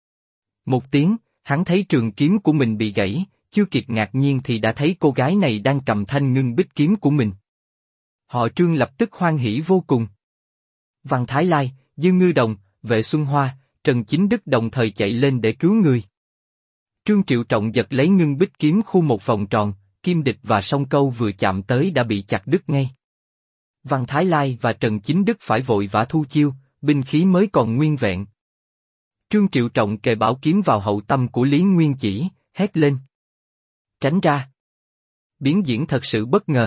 Một tiếng, hắn thấy trường kiếm của mình bị gãy, chưa kịp ngạc nhiên thì đã thấy cô gái này đang cầm thanh ngưng bích kiếm của mình. Họ Trương lập tức hoan hỉ vô cùng. Văn Thái Lai, Dư Ngư Đồng, Vệ Xuân Hoa, Trần Chính Đức đồng thời chạy lên để cứu người. Trương Triệu Trọng giật lấy ngưng bích kiếm khu một vòng tròn, Kim Địch và Song Câu vừa chạm tới đã bị chặt đứt ngay. Văn Thái Lai và Trần Chính Đức phải vội vã thu chiêu, binh khí mới còn nguyên vẹn. Trương Triệu Trọng kề bảo kiếm vào hậu tâm của Lý Nguyên Chỉ, hét lên. Tránh ra! Biến diễn thật sự bất ngờ.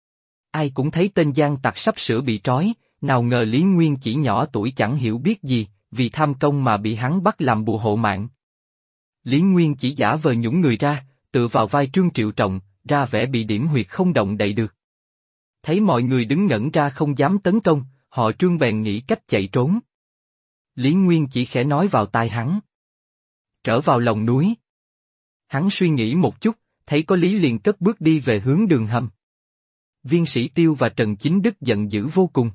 Ai cũng thấy tên gian tặc sắp sửa bị trói, nào ngờ Lý Nguyên Chỉ nhỏ tuổi chẳng hiểu biết gì, vì tham công mà bị hắn bắt làm bùa hộ mạng. Lý Nguyên Chỉ giả vờ nhũng người ra, tựa vào vai Trương Triệu Trọng, ra vẻ bị điểm huyệt không động đậy được. Thấy mọi người đứng ngẩn ra không dám tấn công, họ Trương bèn nghĩ cách chạy trốn. Lý Nguyên Chỉ khẽ nói vào tai hắn. Trở vào lòng núi. Hắn suy nghĩ một chút, thấy có lý liền cất bước đi về hướng đường hầm. Viên Sĩ Tiêu và Trần Chính Đức giận dữ vô cùng.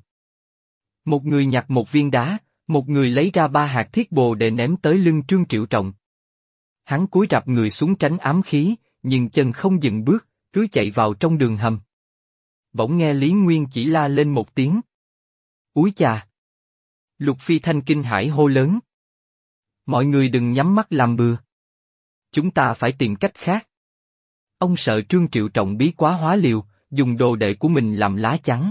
Một người nhặt một viên đá, một người lấy ra 3 hạt thiết bồ để ném tới lưng Trương Triệu Trọng. Hắn cúi rạp người xuống tránh ám khí, nhưng chân không dừng bước, cứ chạy vào trong đường hầm. Bỗng nghe Lý Nguyên Chỉ la lên một tiếng. Úi chà! Lục Phi Thanh kinh hãi hô lớn. Mọi người đừng nhắm mắt làm bừa. Chúng ta phải tìm cách khác. Ông sợ Trương Triệu Trọng bí quá hóa liều, dùng đồ đệ của mình làm lá chắn.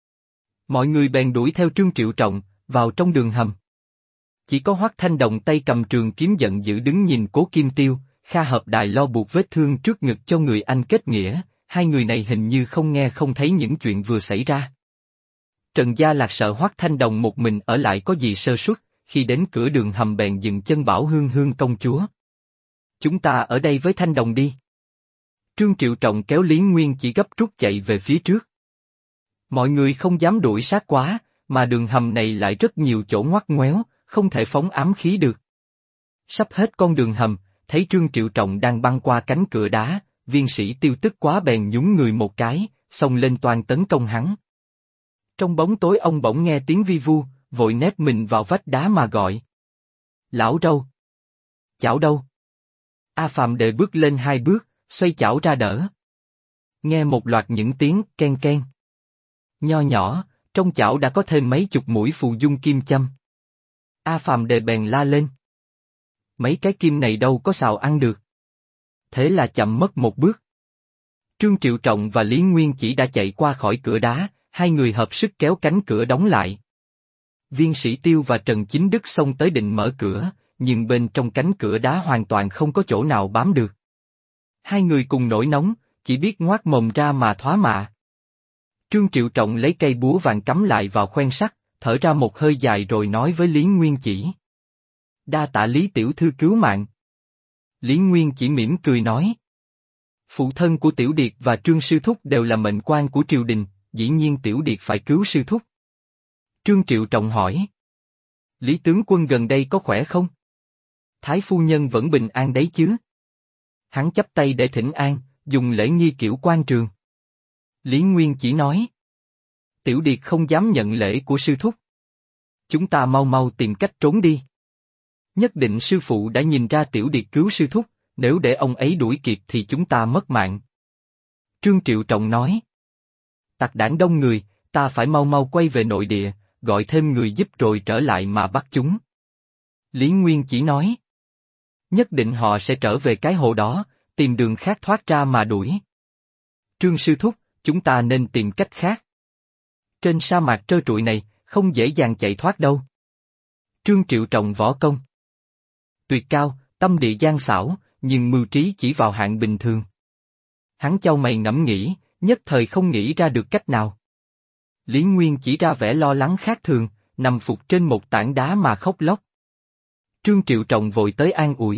Mọi người bèn đuổi theo Trương Triệu Trọng, vào trong đường hầm. Chỉ có Hoắc Thanh Đồng tay cầm trường kiếm giận dữ đứng nhìn Cố Kim Tiêu, Kha Hợp Đài lo buộc vết thương trước ngực cho người anh kết nghĩa, hai người này hình như không nghe không thấy những chuyện vừa xảy ra. Trần Gia Lạc sợ Hoắc Thanh Đồng một mình ở lại có gì sơ suất, khi đến cửa đường hầm bèn dừng chân bảo Hương Hương công chúa. Chúng ta ở đây với Thanh Đồng đi. Trương Triệu Trọng kéo Lý Nguyên Chỉ gấp rút chạy về phía trước. Mọi người không dám đuổi sát quá, mà đường hầm này lại rất nhiều chỗ ngoắt ngoéo, không thể phóng ám khí được. Sắp hết con đường hầm, thấy Trương Triệu Trọng đang băng qua cánh cửa đá, Viên Sĩ Tiêu tức quá bèn nhún người một cái, xông lên toan tấn công hắn. Trong bóng tối ông bỗng nghe tiếng vi vu, vội nép mình vào vách đá mà gọi. Lão Râu! Chảo đâu? A Phạm Đệ bước lên 2 bước, xoay chảo ra đỡ. Nghe một loạt những tiếng ken ken. Nho nhỏ, trong chảo đã có thêm mấy chục mũi phù dung kim châm. A Phạm Đệ bèn la lên. Mấy cái kim này đâu có xào ăn được. Thế là chậm mất một bước. Trương Triệu Trọng và Lý Nguyên Chỉ đã chạy qua khỏi cửa đá, hai người hợp sức kéo cánh cửa đóng lại. Viên Sĩ Tiêu và Trần Chính Đức xông tới định mở cửa, nhưng bên trong cánh cửa đá hoàn toàn không có chỗ nào bám được. Hai người cùng nổi nóng, chỉ biết ngoác mồm ra mà thoá mạ. Trương Triệu Trọng lấy cây búa vàng cắm lại vào khoen sắt, thở ra một hơi dài rồi nói với Lý Nguyên Chỉ. Đa tạ Lý tiểu thư cứu mạng. Lý Nguyên Chỉ mỉm cười nói. Phụ thân của Tiểu Điệt và Trương Sư Thúc đều là mệnh quan của triều đình, dĩ nhiên Tiểu Điệt phải cứu Sư Thúc. Trương Triệu Trọng hỏi. Lý tướng quân gần đây có khỏe không? Thái phu nhân vẫn bình an đấy chứ? Hắn chắp tay để thỉnh an, dùng lễ nghi kiểu quan trường. Lý Nguyên Chỉ nói. Tiểu Điệt không dám nhận lễ của Sư Thúc. Chúng ta mau mau tìm cách trốn đi. Nhất định sư phụ đã nhìn ra Tiểu Điệt cứu Sư Thúc, nếu để ông ấy đuổi kịp thì chúng ta mất mạng. Trương Triệu Trọng nói. Tặc đảng đông người, ta phải mau mau quay về nội địa, gọi thêm người giúp rồi trở lại mà bắt chúng. Lý Nguyên chỉ nói. Nhất định họ sẽ trở về cái hồ đó, tìm đường khác thoát ra mà đuổi. Trương sư thúc, chúng ta nên tìm cách khác. Trên sa mạc trơ trụi này, không dễ dàng chạy thoát đâu. Trương Triệu Trọng võ công tuyệt cao, tâm địa gian xảo, nhưng mưu trí chỉ vào hạng bình thường. Hắn chau mày ngẫm nghĩ, nhất thời không nghĩ ra được cách nào. Lý Nguyên chỉ ra vẻ lo lắng khác thường, nằm phục trên một tảng đá mà khóc lóc. Trương Triệu Trọng vội tới an ủi.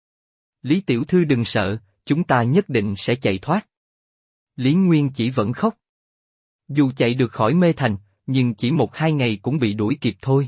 Lý tiểu thư đừng sợ, chúng ta nhất định sẽ chạy thoát. Lý Nguyên chỉ vẫn khóc. Dù chạy được khỏi Mê Thành, nhưng chỉ 1-2 ngày cũng bị đuổi kịp thôi.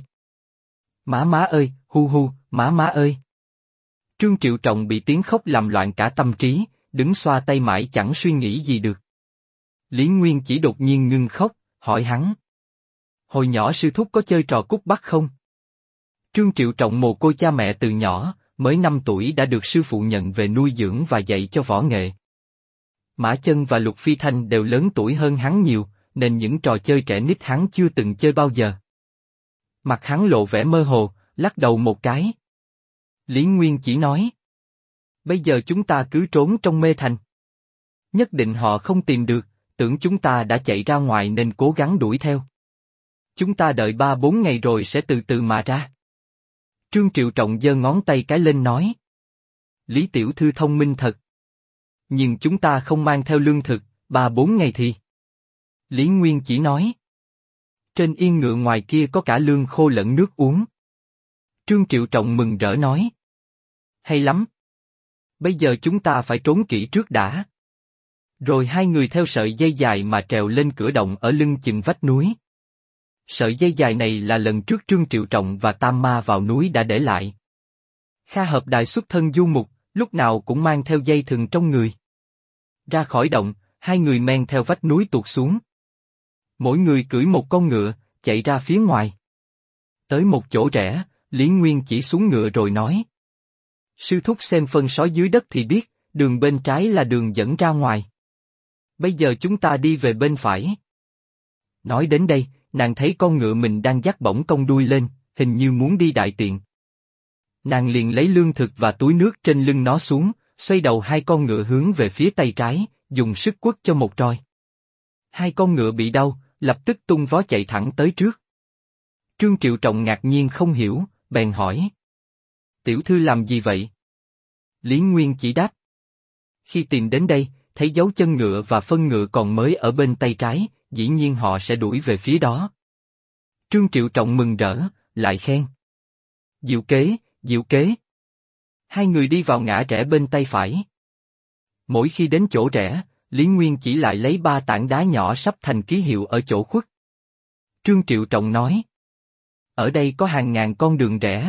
Má ơi, hu hu, má ơi. Trương Triệu Trọng bị tiếng khóc làm loạn cả tâm trí, đứng xoa tay mãi chẳng suy nghĩ gì được. Lý Nguyên chỉ đột nhiên ngưng khóc, hỏi hắn. Hồi nhỏ sư thúc có chơi trò cút bắt không? Trương Triệu Trọng mồ côi cha mẹ từ nhỏ, mới 5 tuổi đã được sư phụ nhận về nuôi dưỡng và dạy cho võ nghệ. Mã Chân và Lục Phi Thanh đều lớn tuổi hơn hắn nhiều, nên những trò chơi trẻ nít hắn chưa từng chơi bao giờ. Mặt hắn lộ vẻ mơ hồ, lắc đầu một cái. Lý Nguyên chỉ nói. Bây giờ chúng ta cứ trốn trong Mê Thành. Nhất định họ không tìm được, tưởng chúng ta đã chạy ra ngoài nên cố gắng đuổi theo. Chúng ta đợi 3-4 ngày rồi sẽ từ từ mà ra. Trương Triệu Trọng giơ ngón tay cái lên nói. Lý tiểu thư thông minh thật. Nhưng chúng ta không mang theo lương thực, 3-4 ngày thì. Lý Nguyên chỉ nói. Trên yên ngựa ngoài kia có cả lương khô lẫn nước uống. Trương Triệu Trọng mừng rỡ nói. Hay lắm. Bây giờ chúng ta phải trốn kỹ trước đã. Rồi hai người theo sợi dây dài mà trèo lên cửa động ở lưng chừng vách núi. Sợi dây dài này là lần trước Trương Triệu Trọng và Tam Ma vào núi đã để lại. Kha Hợp Đài xuất thân du mục, lúc nào cũng mang theo dây thừng trong người. Ra khỏi động, hai người men theo vách núi tuột xuống. Mỗi người cưỡi một con ngựa, chạy ra phía ngoài. Tới một chỗ rẽ, Lý Nguyên chỉ xuống ngựa rồi nói. Sư thúc xem phân sói dưới đất thì biết, đường bên trái là đường dẫn ra ngoài. Bây giờ chúng ta đi về bên phải. Nói đến đây, nàng thấy con ngựa mình đang dắt bổng cong đuôi lên, hình như muốn đi đại tiện. Nàng liền lấy lương thực và túi nước trên lưng nó xuống, xoay đầu hai con ngựa hướng về phía tay trái, dùng sức quất cho một roi. Hai con ngựa bị đau, lập tức tung vó chạy thẳng tới trước. Trương Triệu Trọng ngạc nhiên không hiểu, bèn hỏi. Tiểu thư làm gì vậy? Lý Nguyên chỉ đáp. Khi tìm đến đây, thấy dấu chân ngựa và phân ngựa còn mới ở bên tay trái, dĩ nhiên họ sẽ đuổi về phía đó. Trương Triệu Trọng mừng rỡ, lại khen. Diệu kế, diệu kế. Hai người đi vào ngã rẽ bên tay phải. Mỗi khi đến chỗ rẽ, Lý Nguyên chỉ lại lấy 3 tảng đá nhỏ sắp thành ký hiệu ở chỗ khuất. Trương Triệu Trọng nói. Ở đây có hàng ngàn con đường rẽ.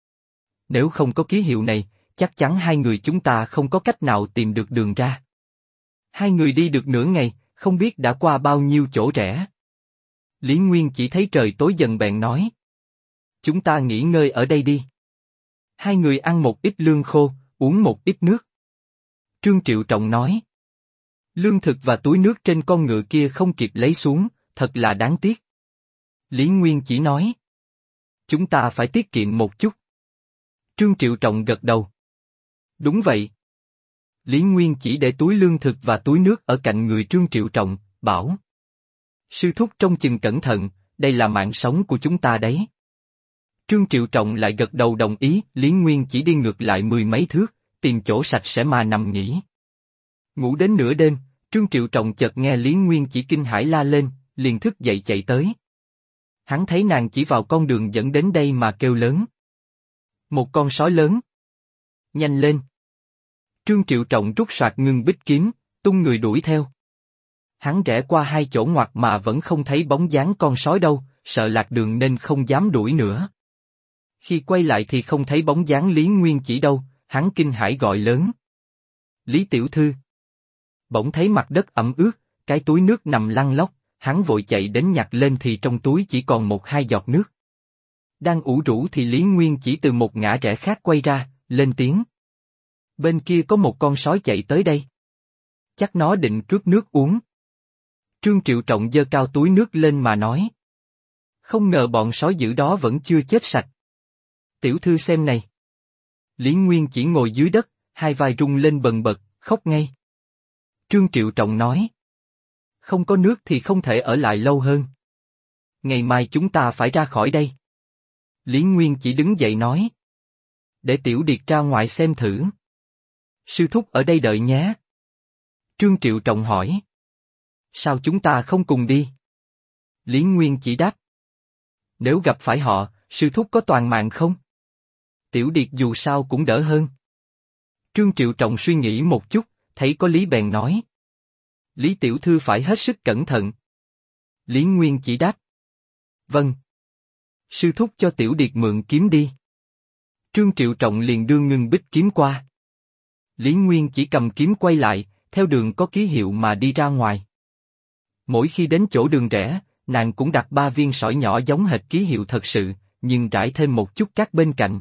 Nếu không có ký hiệu này, chắc chắn hai người chúng ta không có cách nào tìm được đường ra. Hai người đi được nửa ngày, không biết đã qua bao nhiêu chỗ rẽ. Lý Nguyên chỉ thấy trời tối dần bèn nói. Chúng ta nghỉ ngơi ở đây đi. Hai người ăn một ít lương khô, uống một ít nước. Trương Triệu Trọng nói. Lương thực và túi nước trên con ngựa kia không kịp lấy xuống, thật là đáng tiếc. Lý Nguyên chỉ nói. Chúng ta phải tiết kiệm một chút. Trương Triệu Trọng gật đầu. Đúng vậy. Lý Nguyên chỉ để túi lương thực và túi nước ở cạnh người Trương Triệu Trọng, bảo. Sư thúc trông chừng cẩn thận, đây là mạng sống của chúng ta đấy. Trương Triệu Trọng lại gật đầu đồng ý, Lý Nguyên chỉ đi ngược lại 10 mấy thước, tìm chỗ sạch sẽ mà nằm nghỉ. Ngủ đến nửa đêm, Trương Triệu Trọng chợt nghe Lý Nguyên chỉ kinh hãi la lên, liền thức dậy chạy tới. Hắn thấy nàng chỉ vào con đường dẫn đến đây mà kêu lớn. Một con sói lớn. Nhanh lên. Trương Triệu Trọng rút soạt ngưng bích kiếm, tung người đuổi theo. Hắn rẽ qua 2 chỗ ngoặt mà vẫn không thấy bóng dáng con sói đâu, sợ lạc đường nên không dám đuổi nữa. Khi quay lại thì không thấy bóng dáng Lý Nguyên chỉ đâu, hắn kinh hãi gọi lớn. Lý tiểu thư. Bỗng thấy mặt đất ẩm ướt, cái túi nước nằm lăn lóc, hắn vội chạy đến nhặt lên thì trong túi chỉ còn 1-2 giọt nước. Đang ủ rũ thì Lý Nguyên chỉ từ một ngã rẽ khác quay ra, lên tiếng. Bên kia có một con sói chạy tới đây. Chắc nó định cướp nước uống. Trương Triệu Trọng giơ cao túi nước lên mà nói. Không ngờ bọn sói dữ đó vẫn chưa chết sạch. Tiểu thư xem này. Lý Nguyên chỉ ngồi dưới đất, hai vai rung lên bần bật, khóc ngay. Trương Triệu Trọng nói. Không có nước thì không thể ở lại lâu hơn. Ngày mai chúng ta phải ra khỏi đây. Lý Nguyên chỉ đứng dậy nói. Để Tiểu Điệt ra ngoài xem thử. Sư thúc ở đây đợi nhé. Trương Triệu Trọng hỏi. Sao chúng ta không cùng đi? Lý Nguyên chỉ đáp. Nếu gặp phải họ, sư thúc có toàn mạng không? Tiểu Điệt dù sao cũng đỡ hơn. Trương Triệu Trọng suy nghĩ một chút, thấy có lý bèn nói. Lý tiểu thư phải hết sức cẩn thận. Lý Nguyên chỉ đáp. Vâng. Sư thúc cho Tiểu Điệt mượn kiếm đi. Trương Triệu Trọng liền đưa ngưng bích kiếm qua. Lý Nguyên chỉ cầm kiếm quay lại, theo đường có ký hiệu mà đi ra ngoài. Mỗi khi đến chỗ đường rẽ, nàng cũng đặt 3 viên sỏi nhỏ giống hệt ký hiệu thật sự, nhưng rải thêm một chút cát bên cạnh.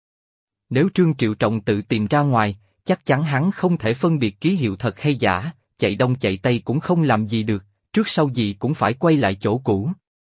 Nếu Trương Triệu Trọng tự tìm ra ngoài, chắc chắn hắn không thể phân biệt ký hiệu thật hay giả, chạy đông chạy tây cũng không làm gì được, trước sau gì cũng phải quay lại chỗ cũ.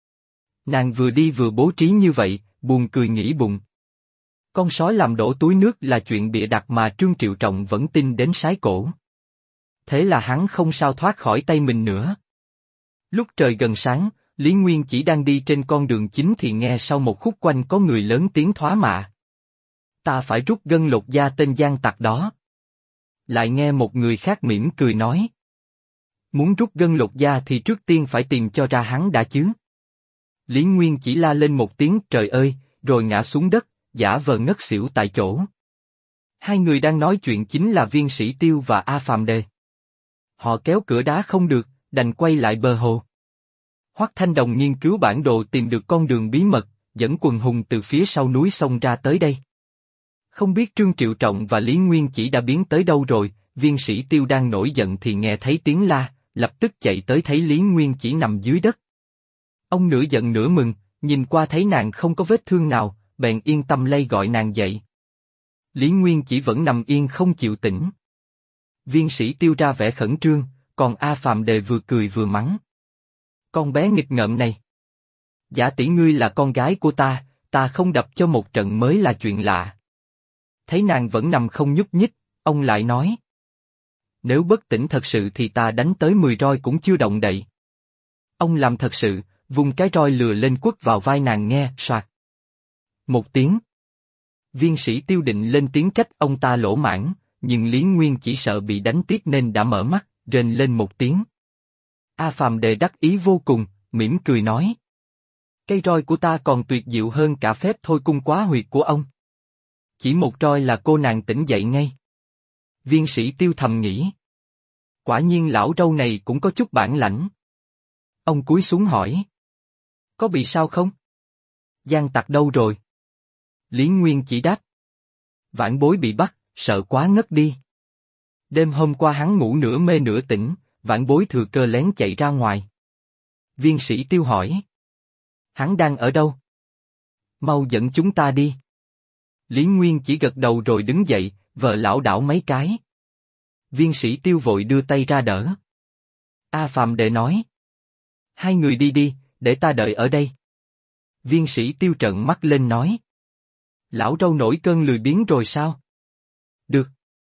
Nàng vừa đi vừa bố trí như vậy, buồn cười nghĩ bụng. Con sói làm đổ túi nước là chuyện bịa đặt mà Trương Triệu Trọng vẫn tin đến sái cổ. Thế là hắn không sao thoát khỏi tay mình nữa. Lúc trời gần sáng, Lý Nguyên chỉ đang đi trên con đường chính thì nghe sau một khúc quanh có người lớn tiếng thoá mạ. Ta phải rút gân lột da tên gian tặc đó. Lại nghe một người khác mỉm cười nói. Muốn rút gân lột da thì trước tiên phải tìm cho ra hắn đã chứ. Lý Nguyên chỉ la lên một tiếng trời ơi, rồi ngã xuống đất, giả vờ ngất xỉu tại chỗ. Hai người đang nói chuyện chính là Viên Sĩ Tiêu và A Phàm Đề. Họ kéo cửa đá không được, đành quay lại bờ hồ. Hoắc Thanh Đồng nghiên cứu bản đồ tìm được con đường bí mật, dẫn quần hùng từ phía sau núi sông ra tới đây. Không biết Trương Triệu Trọng và Lý Nguyên chỉ đã biến tới đâu rồi, Viên Sĩ Tiêu đang nổi giận thì nghe thấy tiếng la, lập tức chạy tới thấy Lý Nguyên chỉ nằm dưới đất. Ông nửa giận nửa mừng, nhìn qua thấy nàng không có vết thương nào, bèn yên tâm lay gọi nàng dậy. Lý Nguyên chỉ vẫn nằm yên không chịu tỉnh. Viên Sĩ Tiêu ra vẻ khẩn trương, còn A Phàm Đề vừa cười vừa mắng. Con bé nghịch ngợm này. Giả tỷ ngươi là con gái của ta không đập cho một trận mới là chuyện lạ. Thấy nàng vẫn nằm không nhúc nhích, ông lại nói. Nếu bất tỉnh thật sự thì ta đánh tới 10 roi cũng chưa động đậy. Ông làm thật sự, vung cái roi lừa lên quất vào vai nàng nghe, soạt. Một tiếng. Viên Sĩ Tiêu định lên tiếng trách ông ta lỗ mãng, nhưng Lý Nguyên chỉ sợ bị đánh tiếp nên đã mở mắt, rên lên một tiếng. A Phàm Đề đắc ý vô cùng, mỉm cười nói. Cây roi của ta còn tuyệt diệu hơn cả phép thôi cung quá huyệt của ông. Chỉ một roi là cô nàng tỉnh dậy ngay. Viên Sĩ Tiêu thầm nghĩ. Quả nhiên lão râu này cũng có chút bản lãnh. Ông cúi xuống hỏi. Có bị sao không? Giang tặc đâu rồi? Lý Nguyên chỉ đáp. Vãn bối bị bắt, sợ quá ngất đi. Đêm hôm qua hắn ngủ nửa mê nửa tỉnh, vãn bối thừa cơ lén chạy ra ngoài. Viên Sĩ Tiêu hỏi. Hắn đang ở đâu? Mau dẫn chúng ta đi. Lý Nguyên chỉ gật đầu rồi đứng dậy, vợ lão đảo mấy cái. Viên Sĩ Tiêu vội đưa tay ra đỡ. A Phàm Đề nói. Hai người đi đi, để ta đợi ở đây. Viên Sĩ Tiêu trợn mắt lên nói. Lão râu nổi cơn lười biếng rồi sao? Được.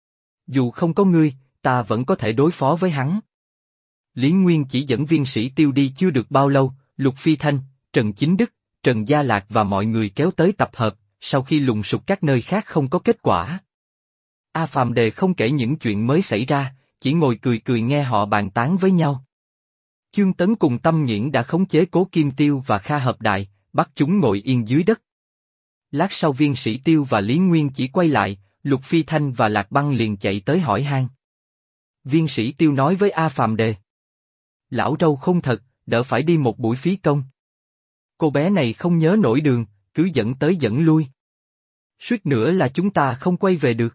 Dù không có ngươi, ta vẫn có thể đối phó với hắn. Lý Nguyên chỉ dẫn Viên Sĩ Tiêu đi chưa được bao lâu, Lục Phi Thanh, Trần Chính Đức, Trần Gia Lạc và mọi người kéo tới tập hợp, sau khi lùng sục các nơi khác không có kết quả. A Phàm Đề không kể những chuyện mới xảy ra, chỉ ngồi cười cười nghe họ bàn tán với nhau. Chương Tấn cùng Tâm Nghiễn đã khống chế Cố Kim Tiêu và Kha Hợp Đại, bắt chúng ngồi yên dưới đất. Lát sau Viên Sĩ Tiêu và Lý Nguyên chỉ quay lại, Lục Phi Thanh và Lạc Băng liền chạy tới hỏi han. Viên Sĩ Tiêu nói với A Phàm Đề. Lão râu không thật, đỡ phải đi một buổi phí công. Cô bé này không nhớ nổi đường, cứ dẫn tới dẫn lui. Suýt nữa là chúng ta không quay về được.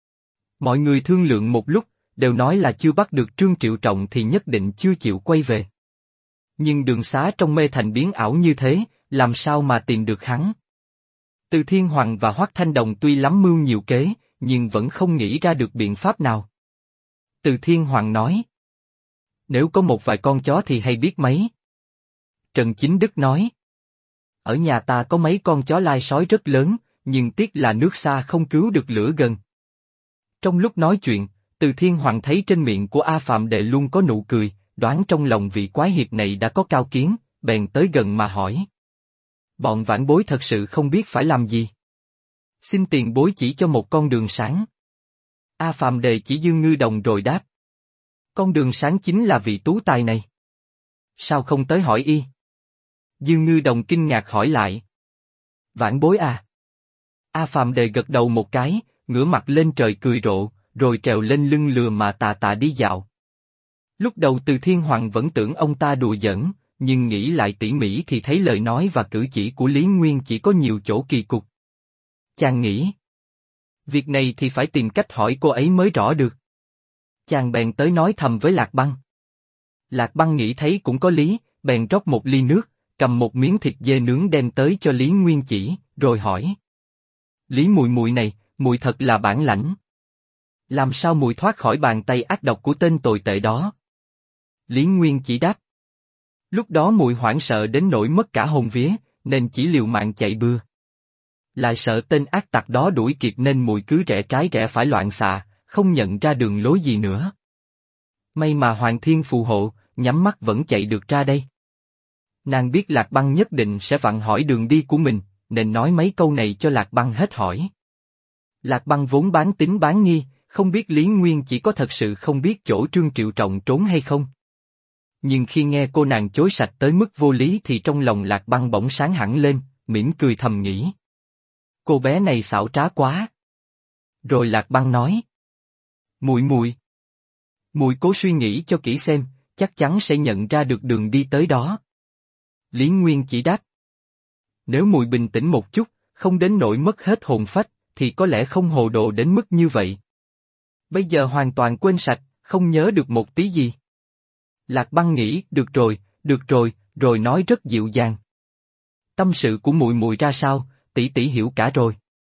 Mọi người thương lượng một lúc, đều nói là chưa bắt được Trương Triệu Trọng thì nhất định chưa chịu quay về. Nhưng đường xá trong mê thành biến ảo như thế, làm sao mà tìm được hắn? Từ Thiên Hoàng và Hoắc Thanh Đồng tuy lắm mưu nhiều kế, nhưng vẫn không nghĩ ra được biện pháp nào. Từ Thiên Hoàng nói. Nếu có một vài con chó thì hay biết mấy. Trần Chính Đức nói. Ở nhà ta có mấy con chó lai sói rất lớn, nhưng tiếc là nước xa không cứu được lửa gần. Trong lúc nói chuyện, Từ Thiên Hoàng thấy trên miệng của A Phạm Đệ luôn có nụ cười, đoán trong lòng vị quái hiệp này đã có cao kiến, bèn tới gần mà hỏi. Bọn vãn bối thật sự không biết phải làm gì. Xin tiền bối chỉ cho một con đường sáng. A Phạm Đệ chỉ Dương Ngư Đồng rồi đáp. Con đường sáng chính là vị tú tài này. Sao không tới hỏi y? Dương Ngư Đồng kinh ngạc hỏi lại. Vãn bối à? A Phạm Đệ gật đầu một cái, ngửa mặt lên trời cười rộ, rồi trèo lên lưng lừa mà tà tà đi dạo. Lúc đầu Từ Thiên Hoàng vẫn tưởng ông ta đùa giỡn, nhưng nghĩ lại tỉ mỉ thì thấy lời nói và cử chỉ của Lý Nguyên chỉ có nhiều chỗ kỳ cục. Chàng nghĩ, việc này thì phải tìm cách hỏi cô ấy mới rõ được. Chàng bèn tới nói thầm với Lạc Băng. Lạc Băng nghĩ thấy cũng có lý, bèn rót một ly nước, cầm một miếng thịt dê nướng đem tới cho Lý Nguyên chỉ, rồi hỏi. Lý mùi mùi này, mùi thật là bản lãnh. Làm sao mùi thoát khỏi bàn tay ác độc của tên tồi tệ đó? Lý Nguyên chỉ đáp. Lúc đó mùi hoảng sợ đến nỗi mất cả hồn vía, nên chỉ liều mạng chạy bừa. Lại sợ tên ác tặc đó đuổi kịp nên mùi cứ rẽ trái rẽ phải loạn xạ, không nhận ra đường lối gì nữa. May mà Hoàng Thiên phù hộ, nhắm mắt vẫn chạy được ra đây. Nàng biết Lạc Băng nhất định sẽ vặn hỏi đường đi của mình, nên nói mấy câu này cho Lạc Băng hết hỏi. Lạc Băng vốn bán tín bán nghi, không biết Lý Nguyên chỉ có thật sự không biết chỗ Trương Triệu Trọng trốn hay không. Nhưng khi nghe cô nàng chối sạch tới mức vô lý thì trong lòng Lạc Băng bỗng sáng hẳn lên, mỉm cười thầm nghĩ. Cô bé này xảo trá quá. Rồi Lạc Băng nói. Muội muội, muội cố suy nghĩ cho kỹ xem, chắc chắn sẽ nhận ra được đường đi tới đó. Lý Nguyên chỉ đáp. Nếu muội bình tĩnh một chút, không đến nỗi mất hết hồn phách, thì có lẽ không hồ đồ đến mức như vậy. Bây giờ hoàn toàn quên sạch, không nhớ được một tí gì. Lạc Băng nghĩ, được rồi, rồi nói rất dịu dàng. Tâm sự của muội muội ra sao, tỷ tỷ hiểu cả rồi.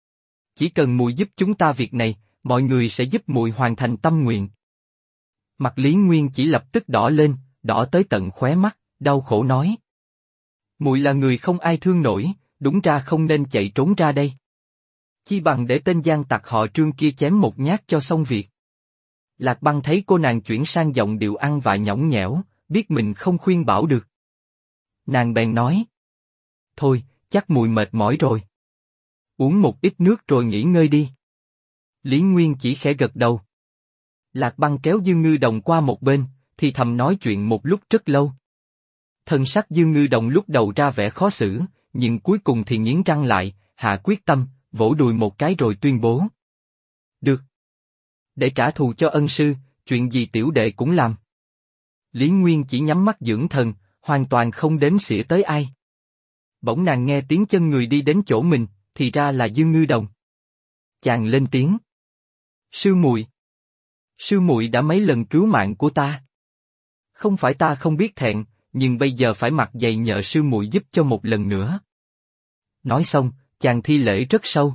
Chỉ cần muội giúp chúng ta việc này, mọi người sẽ giúp muội hoàn thành tâm nguyện. Mặt Lý Nguyên chỉ lập tức đỏ lên, đỏ tới tận khóe mắt, đau khổ nói. Muội là người không ai thương nổi, đúng ra không nên chạy trốn ra đây. Chi bằng để tên gian tặc họ Trương kia chém một nhát cho xong việc. Lạc Băng thấy cô nàng chuyển sang giọng điệu ăn vạ nhõng nhẽo, biết mình không khuyên bảo được. Nàng bèn nói. Thôi, chắc muội mệt mỏi rồi. Uống một ít nước rồi nghỉ ngơi đi. Lý Nguyên chỉ khẽ gật đầu. Lạc Băng kéo Dương Ngư Đồng qua một bên, thì thầm nói chuyện một lúc rất lâu. Thân sắc Dương Ngư Đồng lúc đầu ra vẻ khó xử, nhưng cuối cùng thì nghiến răng lại, hạ quyết tâm, vỗ đùi một cái rồi tuyên bố. Được. Để trả thù cho ân sư, chuyện gì tiểu đệ cũng làm. Lý Nguyên chỉ nhắm mắt dưỡng thần, hoàn toàn không đếm xỉa tới ai. Bỗng nàng nghe tiếng chân người đi đến chỗ mình, thì ra là Dương Ngư Đồng. Chàng lên tiếng. Sư muội. Sư muội đã mấy lần cứu mạng của ta. Không phải ta không biết thẹn, nhưng bây giờ phải mặc dày nhờ sư muội giúp cho một lần nữa. Nói xong, chàng thi lễ rất sâu.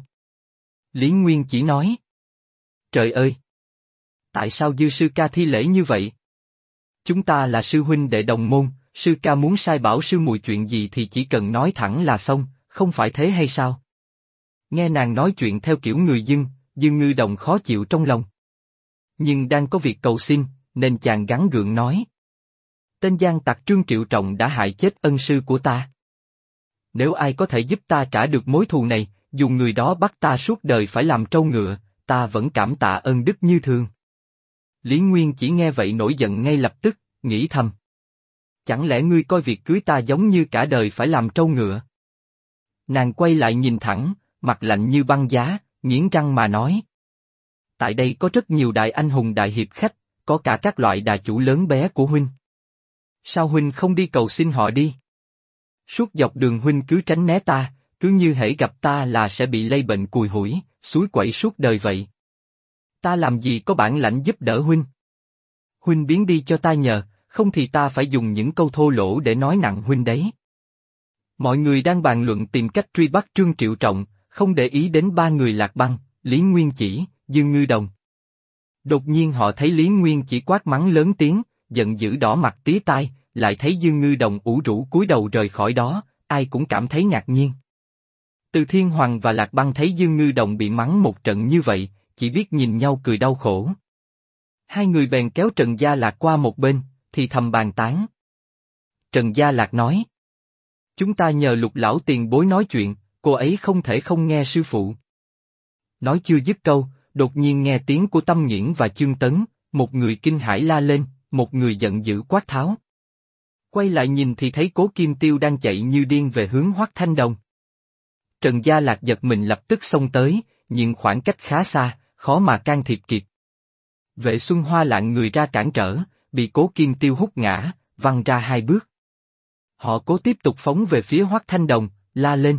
Lý Nguyên chỉ nói. Trời ơi! Tại sao dư sư ca thi lễ như vậy? Chúng ta là sư huynh đệ đồng môn, sư ca muốn sai bảo sư muội chuyện gì thì chỉ cần nói thẳng là xong, không phải thế hay sao? Nghe nàng nói chuyện theo kiểu người dân, Dương Ngư Đồng khó chịu trong lòng. Nhưng đang có việc cầu xin, nên chàng gắng gượng nói. Tên gian tặc Trương Triệu Trọng đã hại chết ân sư của ta. Nếu ai có thể giúp ta trả được mối thù này, dù người đó bắt ta suốt đời phải làm trâu ngựa, ta vẫn cảm tạ ơn đức như thường. Lý Nguyên chỉ nghe vậy nổi giận ngay lập tức, nghĩ thầm. Chẳng lẽ ngươi coi việc cưới ta giống như cả đời phải làm trâu ngựa? Nàng quay lại nhìn thẳng, mặt lạnh như băng giá, nghiến răng mà nói. Tại đây có rất nhiều đại anh hùng đại hiệp khách, có cả các loại đà chủ lớn bé của huynh. Sao huynh không đi cầu xin họ đi? Suốt dọc đường huynh cứ tránh né ta, cứ như hễ gặp ta là sẽ bị lây bệnh cùi hủi, suối quậy suốt đời vậy. Ta làm gì có bản lãnh giúp đỡ huynh? Huynh biến đi cho ta nhờ, không thì ta phải dùng những câu thô lỗ để nói nặng huynh đấy. Mọi người đang bàn luận tìm cách truy bắt Trương Triệu Trọng, không để ý đến ba người Lạc Băng, Lý Nguyên Chỉ, Dương Ngư Đồng. Đột nhiên họ thấy Lý Nguyên Chỉ quát mắng lớn tiếng, giận dữ đỏ mặt tía tai, lại thấy Dương Ngư Đồng ủ rũ cúi đầu rời khỏi đó, ai cũng cảm thấy ngạc nhiên. Từ Thiên Hoàng và Lạc Băng thấy Dương Ngư Đồng bị mắng một trận như vậy, chỉ biết nhìn nhau cười đau khổ. Hai người bèn kéo Trần Gia Lạc qua một bên, thì thầm bàn tán. Trần Gia Lạc nói. Chúng ta nhờ Lục lão tiền bối nói chuyện, cô ấy không thể không nghe sư phụ. Nói chưa dứt câu, đột nhiên nghe tiếng của Tâm Nghiễn và Chương Tấn, một người kinh hãi la lên, một người giận dữ quát tháo. Quay lại nhìn thì thấy Cố Kim Tiêu đang chạy như điên về hướng Hoắc Thanh Đồng. Trần Gia Lạc giật mình lập tức xông tới, nhưng khoảng cách khá xa, khó mà can thiệp kịp. Vệ Xuân Hoa lạng người ra cản trở, bị Cố Kim Tiêu hút ngã, văng ra 2 bước. Họ cố tiếp tục phóng về phía Hoắc Thanh Đồng, la lên.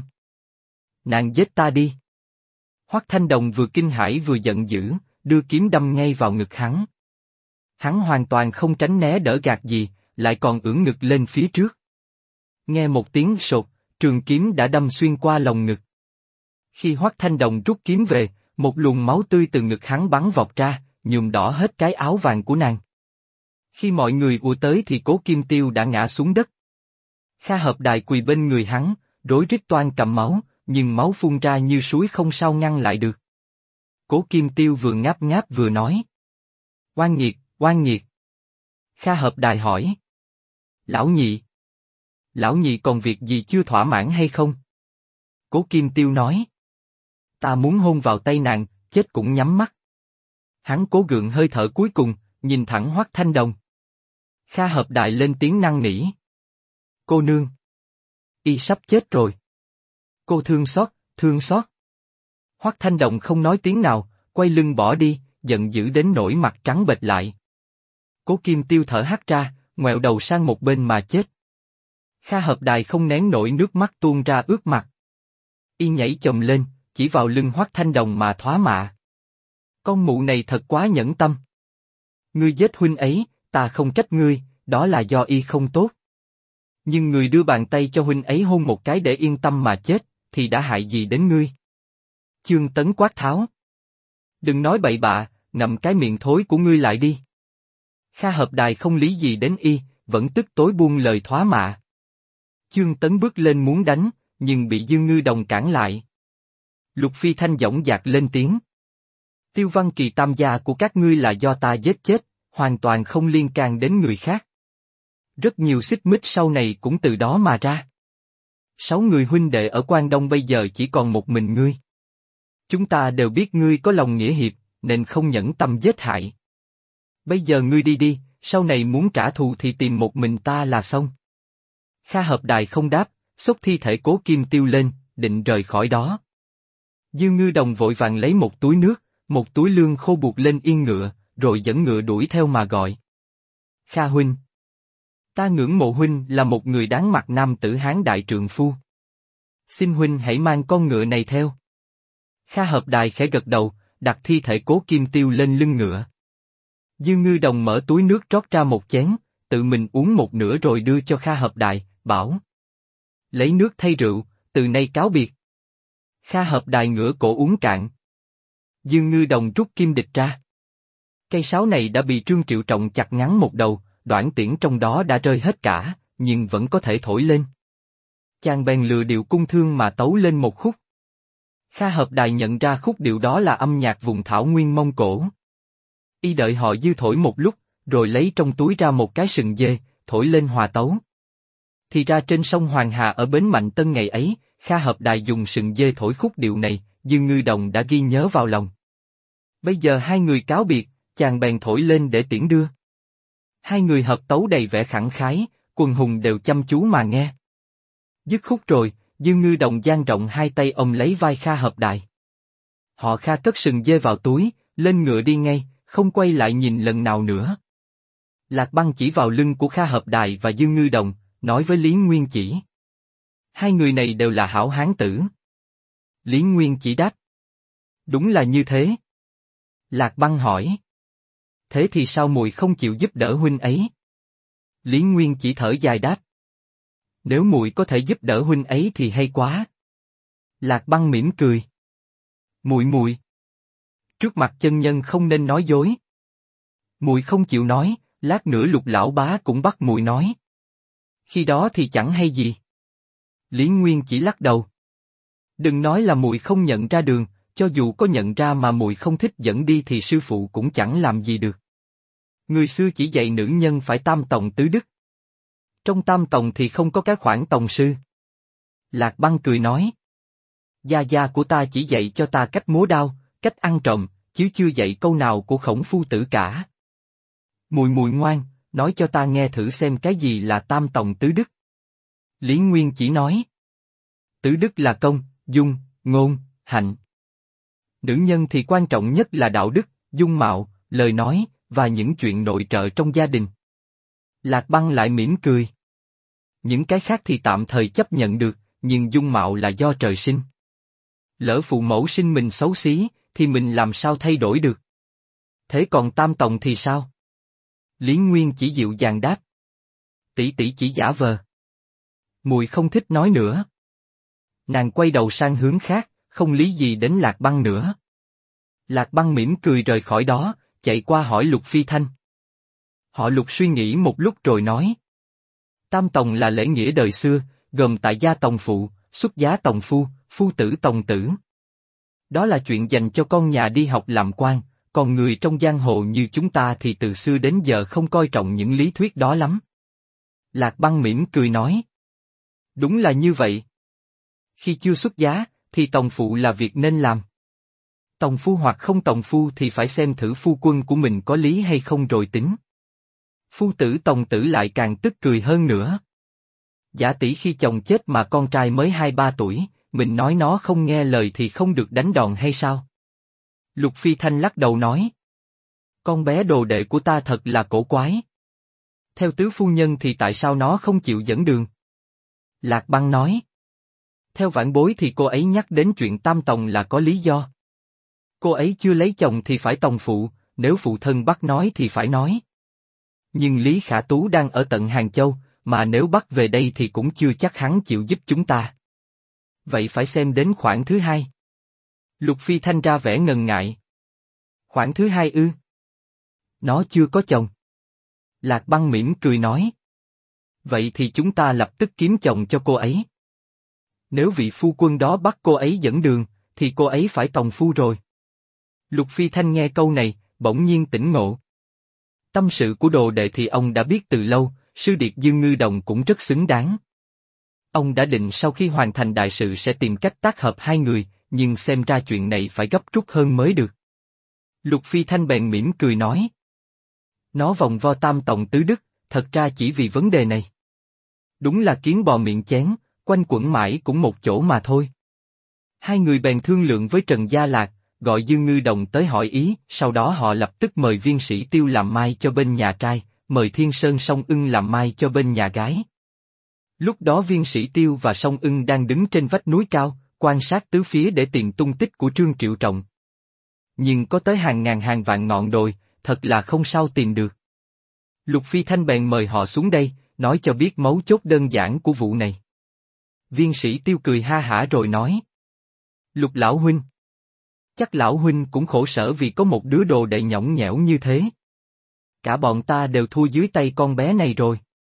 Nàng giết ta đi. Hoắc Thanh Đồng vừa kinh hãi vừa giận dữ, đưa kiếm đâm ngay vào ngực hắn. Hắn hoàn toàn không tránh né đỡ gạt gì, lại còn ưỡn ngực lên phía trước. Nghe một tiếng sột, trường kiếm đã đâm xuyên qua lồng ngực. Khi Hoắc Thanh Đồng rút kiếm về, một luồng máu tươi từ ngực hắn bắn vọt ra, nhuộm đỏ hết cái áo vàng của nàng. Khi mọi người ùa tới thì Cố Kim Tiêu đã ngã xuống đất. Kha Hợp Đài quỳ bên người hắn, rối rít toan cầm máu, nhưng máu phun ra như suối không sao ngăn lại được. Cố Kim Tiêu vừa ngáp ngáp vừa nói. Oan nghiệt, oan nghiệt. Kha Hợp Đài hỏi. Lão nhị. Lão nhị còn việc gì chưa thỏa mãn hay không? Cố Kim Tiêu nói. Ta muốn hôn vào tay nàng, chết cũng nhắm mắt. Hắn cố gượng hơi thở cuối cùng, nhìn thẳng Hoắc Thanh Đồng. Kha Hợp Đại lên tiếng năn nỉ. Cô nương. Y sắp chết rồi. Cô thương xót, thương xót. Hoắc Thanh Đồng không nói tiếng nào, quay lưng bỏ đi, giận dữ đến nỗi mặt trắng bệch lại. Cố Kim Tiêu thở hắt ra, ngoẹo đầu sang một bên mà chết. Kha Hợp Đài không nén nổi nước mắt tuôn ra ướt mặt. Y nhảy chồm lên, chỉ vào lưng Hoắc Thanh Đồng mà thoá mạ. Con mụ này thật quá nhẫn tâm. Ngươi giết huynh ấy, ta không trách ngươi, đó là do y không tốt. Nhưng người đưa bàn tay cho huynh ấy hôn một cái để yên tâm mà chết, thì đã hại gì đến ngươi? Chương Tấn quát tháo. Đừng nói bậy bạ, ngậm cái miệng thối của ngươi lại đi. Kha Hợp Đài không lý gì đến y, vẫn tức tối buông lời thoá mạ. Chương Tấn bước lên muốn đánh, nhưng bị Dương Ngư Đồng cản lại. Lục Phi Thanh dõng dạc lên tiếng. Tiêu Văn Kỳ tam gia của các ngươi là do ta giết chết, hoàn toàn không liên can đến người khác. Rất nhiều xích mích sau này cũng từ đó mà ra. 6 người huynh đệ ở Quan Đông bây giờ chỉ còn một mình ngươi. Chúng ta đều biết ngươi có lòng nghĩa hiệp, nên không nhẫn tâm giết hại. Bây giờ ngươi đi đi, sau này muốn trả thù thì tìm một mình ta là xong. Kha Hợp Đài không đáp, xốc thi thể Cố Kim Tiêu lên, định rời khỏi đó. Dương Ngư Đồng vội vàng lấy một túi nước, một túi lương khô buộc lên yên ngựa, rồi dẫn ngựa đuổi theo mà gọi. Kha huynh. Ta ngưỡng mộ huynh là một người đáng mặt nam tử Hán đại trượng phu. Xin huynh hãy mang con ngựa này theo. Kha Hợp Đài khẽ gật đầu, đặt thi thể Cố Kim Tiêu lên lưng ngựa. Dương Ngư Đồng mở túi nước rót ra một chén, tự mình uống một nửa rồi đưa cho Kha Hợp Đài, bảo. Lấy nước thay rượu, từ nay cáo biệt. Kha Hợp Đài ngửa cổ uống cạn. Dương Ngư Đồng rút kim địch ra. Cây sáo này đã bị Trương Triệu Trọng chặt ngắn một đầu, đoạn tiễn trong đó đã rơi hết cả, nhưng vẫn có thể thổi lên. Chàng bèn lừa điệu cung thương mà tấu lên một khúc. Kha Hợp Đài nhận ra khúc điệu đó là âm nhạc vùng thảo nguyên Mông Cổ. Y đợi họ dư thổi một lúc, rồi lấy trong túi ra một cái sừng dê, thổi lên hòa tấu. Thì ra trên sông Hoàng Hà ở bến Mạnh Tân ngày ấy, Kha Hợp Đài dùng sừng dê thổi khúc điệu này, Dương Ngư Đồng đã ghi nhớ vào lòng. Bây giờ hai người cáo biệt, chàng bèn thổi lên để tiễn đưa. Hai người hợp tấu đầy vẻ khẳng khái, quần hùng đều chăm chú mà nghe. Dứt khúc rồi, Dương Ngư Đồng dang rộng hai tay ôm lấy vai Kha Hợp Đài. Họ Kha cất sừng dê vào túi, lên ngựa đi ngay, không quay lại nhìn lần nào nữa. Lạc Băng chỉ vào lưng của Kha Hợp Đài và Dương Ngư Đồng, nói với Lý Nguyên Chỉ. Hai người này đều là hảo hán tử. Lý Nguyên Chỉ đáp. Đúng là như thế. Lạc Băng hỏi. Thế thì sao muội không chịu giúp đỡ huynh ấy? Lý Nguyên Chỉ thở dài đáp. Nếu muội có thể giúp đỡ huynh ấy thì hay quá. Lạc Băng mỉm cười. Muội. Trước mặt chân nhân không nên nói dối. Muội không chịu nói, lát nữa Lục lão bá cũng bắt muội nói. Khi đó thì chẳng hay gì. Lý Nguyên Chỉ lắc đầu. Đừng nói là muội không nhận ra đường, cho dù có nhận ra mà muội không thích dẫn đi thì sư phụ cũng chẳng làm gì được. Người xưa chỉ dạy nữ nhân phải tam tòng tứ đức. Trong tam tòng thì không có cái khoản tòng sư. Lạc Băng cười nói. Gia gia của ta chỉ dạy cho ta cách múa đao, cách ăn trộm, chứ chưa dạy câu nào của Khổng phu tử cả. Muội muội ngoan, nói cho ta nghe thử xem cái gì là tam tòng tứ đức. Lý Nguyên chỉ nói. Tứ đức là công, dung, ngôn, hạnh. Nữ nhân thì quan trọng nhất là đạo đức, dung mạo, lời nói, và những chuyện nội trợ trong gia đình. Lạc Băng lại mỉm cười. Những cái khác thì tạm thời chấp nhận được, nhưng dung mạo là do trời sinh. Lỡ phụ mẫu sinh mình xấu xí, thì mình làm sao thay đổi được? Thế còn tam tòng thì sao? Lý Nguyên chỉ dịu dàng đáp. Tỷ tỷ chỉ giả vờ. Muội không thích nói nữa. Nàng quay đầu sang hướng khác, không lý gì đến Lạc Băng nữa. Lạc Băng mỉm cười rời khỏi đó, chạy qua hỏi Lục Phi Thanh. Họ Lục suy nghĩ một lúc rồi nói. Tam tòng là lễ nghĩa đời xưa, gồm tại gia tòng phụ, xuất giá tòng phu, phu tử tòng tử. Đó là chuyện dành cho con nhà đi học làm quan, còn người trong giang hồ như chúng ta thì từ xưa đến giờ không coi trọng những lý thuyết đó lắm. Lạc Băng mỉm cười nói. Đúng là như vậy. Khi chưa xuất giá, thì tòng phụ là việc nên làm. Tòng phu hoặc không tòng phu thì phải xem thử phu quân của mình có lý hay không rồi tính. Phu tử tòng tử lại càng tức cười hơn nữa. Giả tỷ khi chồng chết mà con trai mới 2-3 tuổi, mình nói nó không nghe lời thì không được đánh đòn hay sao? Lục Phi Thanh lắc đầu nói. Con bé đồ đệ của ta thật là cổ quái. Theo tứ phu nhân thì tại sao nó không chịu dẫn đường? Lạc Băng nói. Theo vãn bối thì cô ấy nhắc đến chuyện tam tòng là có lý do. Cô ấy chưa lấy chồng thì phải tòng phụ, nếu phụ thân bắt nói thì phải nói. Nhưng Lý Khả Tú đang ở tận Hàng Châu, mà nếu bắt về đây thì cũng chưa chắc hắn chịu giúp chúng ta. Vậy phải xem đến khoản thứ hai. Lục Phi Thanh ra vẻ ngần ngại. Khoản thứ hai ư? Nó chưa có chồng. Lạc Băng mỉm cười nói. Vậy thì chúng ta lập tức kiếm chồng cho cô ấy. Nếu vị phu quân đó bắt cô ấy dẫn đường, thì cô ấy phải tòng phu rồi. Lục Phi Thanh nghe câu này, bỗng nhiên tỉnh ngộ. Tâm sự của đồ đệ thì ông đã biết từ lâu, sư điệt Dương Ngư Đồng cũng rất xứng đáng. Ông đã định sau khi hoàn thành đại sự sẽ tìm cách tác hợp hai người, nhưng xem ra chuyện này phải gấp rút hơn mới được. Lục Phi Thanh bèn mỉm cười nói. Nó vòng vo tam tòng tứ đức, thật ra chỉ vì vấn đề này. Đúng là kiến bò miệng chén, quanh quẩn mãi cũng một chỗ mà thôi. Hai người bèn thương lượng với Trần Gia Lạc, gọi Dương Ngư Đồng tới hỏi ý, sau đó họ lập tức mời Viên Sĩ Tiêu làm mai cho bên nhà trai, mời Thiên Sơn Song Ưng làm mai cho bên nhà gái. Lúc đó Viên Sĩ Tiêu và Song Ưng đang đứng trên vách núi cao, quan sát tứ phía để tìm tung tích của Trương Triệu Trọng. Nhưng có tới hàng ngàn hàng vạn ngọn đồi, thật là không sao tìm được. Lục Phi Thanh bèn mời họ xuống đây, nói cho biết mấu chốt đơn giản của vụ này. Viên Sĩ Tiêu cười ha hả rồi nói. Lục lão huynh. Chắc lão huynh cũng khổ sở vì có một đứa đồ đệ nhõng nhẽo như thế. Cả bọn ta đều thua dưới tay con bé này rồi.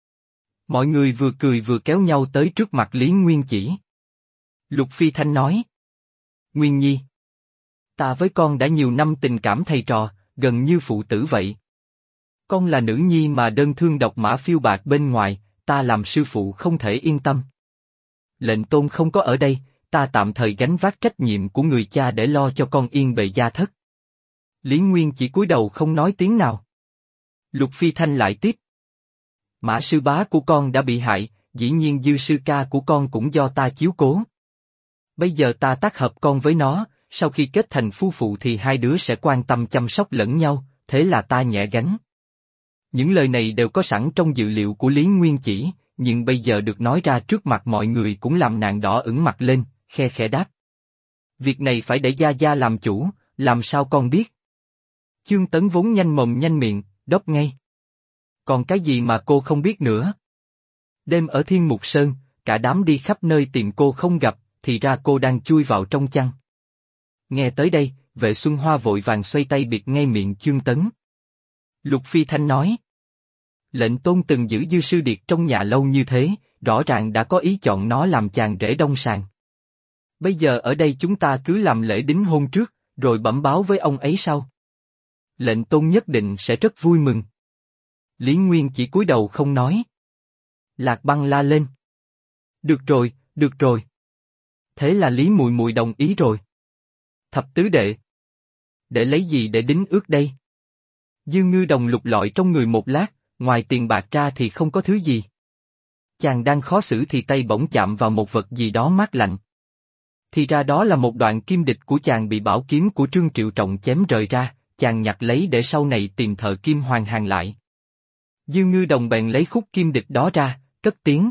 Mọi người vừa cười vừa kéo nhau tới trước mặt Lý Nguyên Chỉ. Lục Phi Thanh nói. Nguyên Nhi. Ta với con đã nhiều năm tình cảm thầy trò, gần như phụ tử vậy. Con là nữ nhi mà đơn thương độc mã phiêu bạt bên ngoài, ta làm sư phụ không thể yên tâm. Lệnh Tôn không có ở đây, ta tạm thời gánh vác trách nhiệm của người cha để lo cho con yên bề gia thất. Lý Nguyên chỉ cúi đầu không nói tiếng nào. Lục Phi Thanh lại tiếp. Mã sư bá của con đã bị hại, dĩ nhiên Dư sư ca của con cũng do ta chiếu cố. Bây giờ ta tác hợp con với nó, sau khi kết thành phu phụ thì hai đứa sẽ quan tâm chăm sóc lẫn nhau, thế là ta nhẹ gánh. Những lời này đều có sẵn trong dự liệu của Lý Nguyên Chỉ, nhưng bây giờ được nói ra trước mặt mọi người cũng làm nàng đỏ ửng mặt lên, khe khẽ đáp. Việc này phải để Gia Gia làm chủ, làm sao con biết? Chương Tấn vốn nhanh mồm nhanh miệng, đáp ngay. Còn cái gì mà cô không biết nữa? Đêm ở Thiên Mục Sơn, cả đám đi khắp nơi tìm cô không gặp, thì ra cô đang chui vào trong chăn. Nghe tới đây, Vệ Xuân Hoa vội vàng xoay tay bịt ngay miệng Chương Tấn. Lục Phi Thanh nói. Lệnh Tôn từng giữ Dư sư điệt trong nhà lâu như thế, rõ ràng đã có ý chọn nó làm chàng rể đông sàng. Bây giờ ở đây chúng ta cứ làm lễ đính hôn trước, rồi bẩm báo với ông ấy sau. Lệnh Tôn nhất định sẽ rất vui mừng. Lý Nguyên chỉ cúi đầu không nói. Lạc Băng la lên. Được rồi, được rồi. Thế là Lý Mùi Mùi đồng ý rồi. Thập tứ đệ. Để lấy gì để đính ước đây? Dư Ngư Đồng lục lọi trong người một lát, ngoài tiền bạc ra thì không có thứ gì. Chàng đang khó xử thì tay bỗng chạm vào một vật gì đó mát lạnh. Thì ra đó là một đoạn kim địch của chàng bị bảo kiếm của Trương Triệu Trọng chém rời ra, chàng nhặt lấy để sau này tìm thợ kim hoàn hàng lại. Dư Ngư Đồng bèn lấy khúc kim địch đó ra, cất tiếng.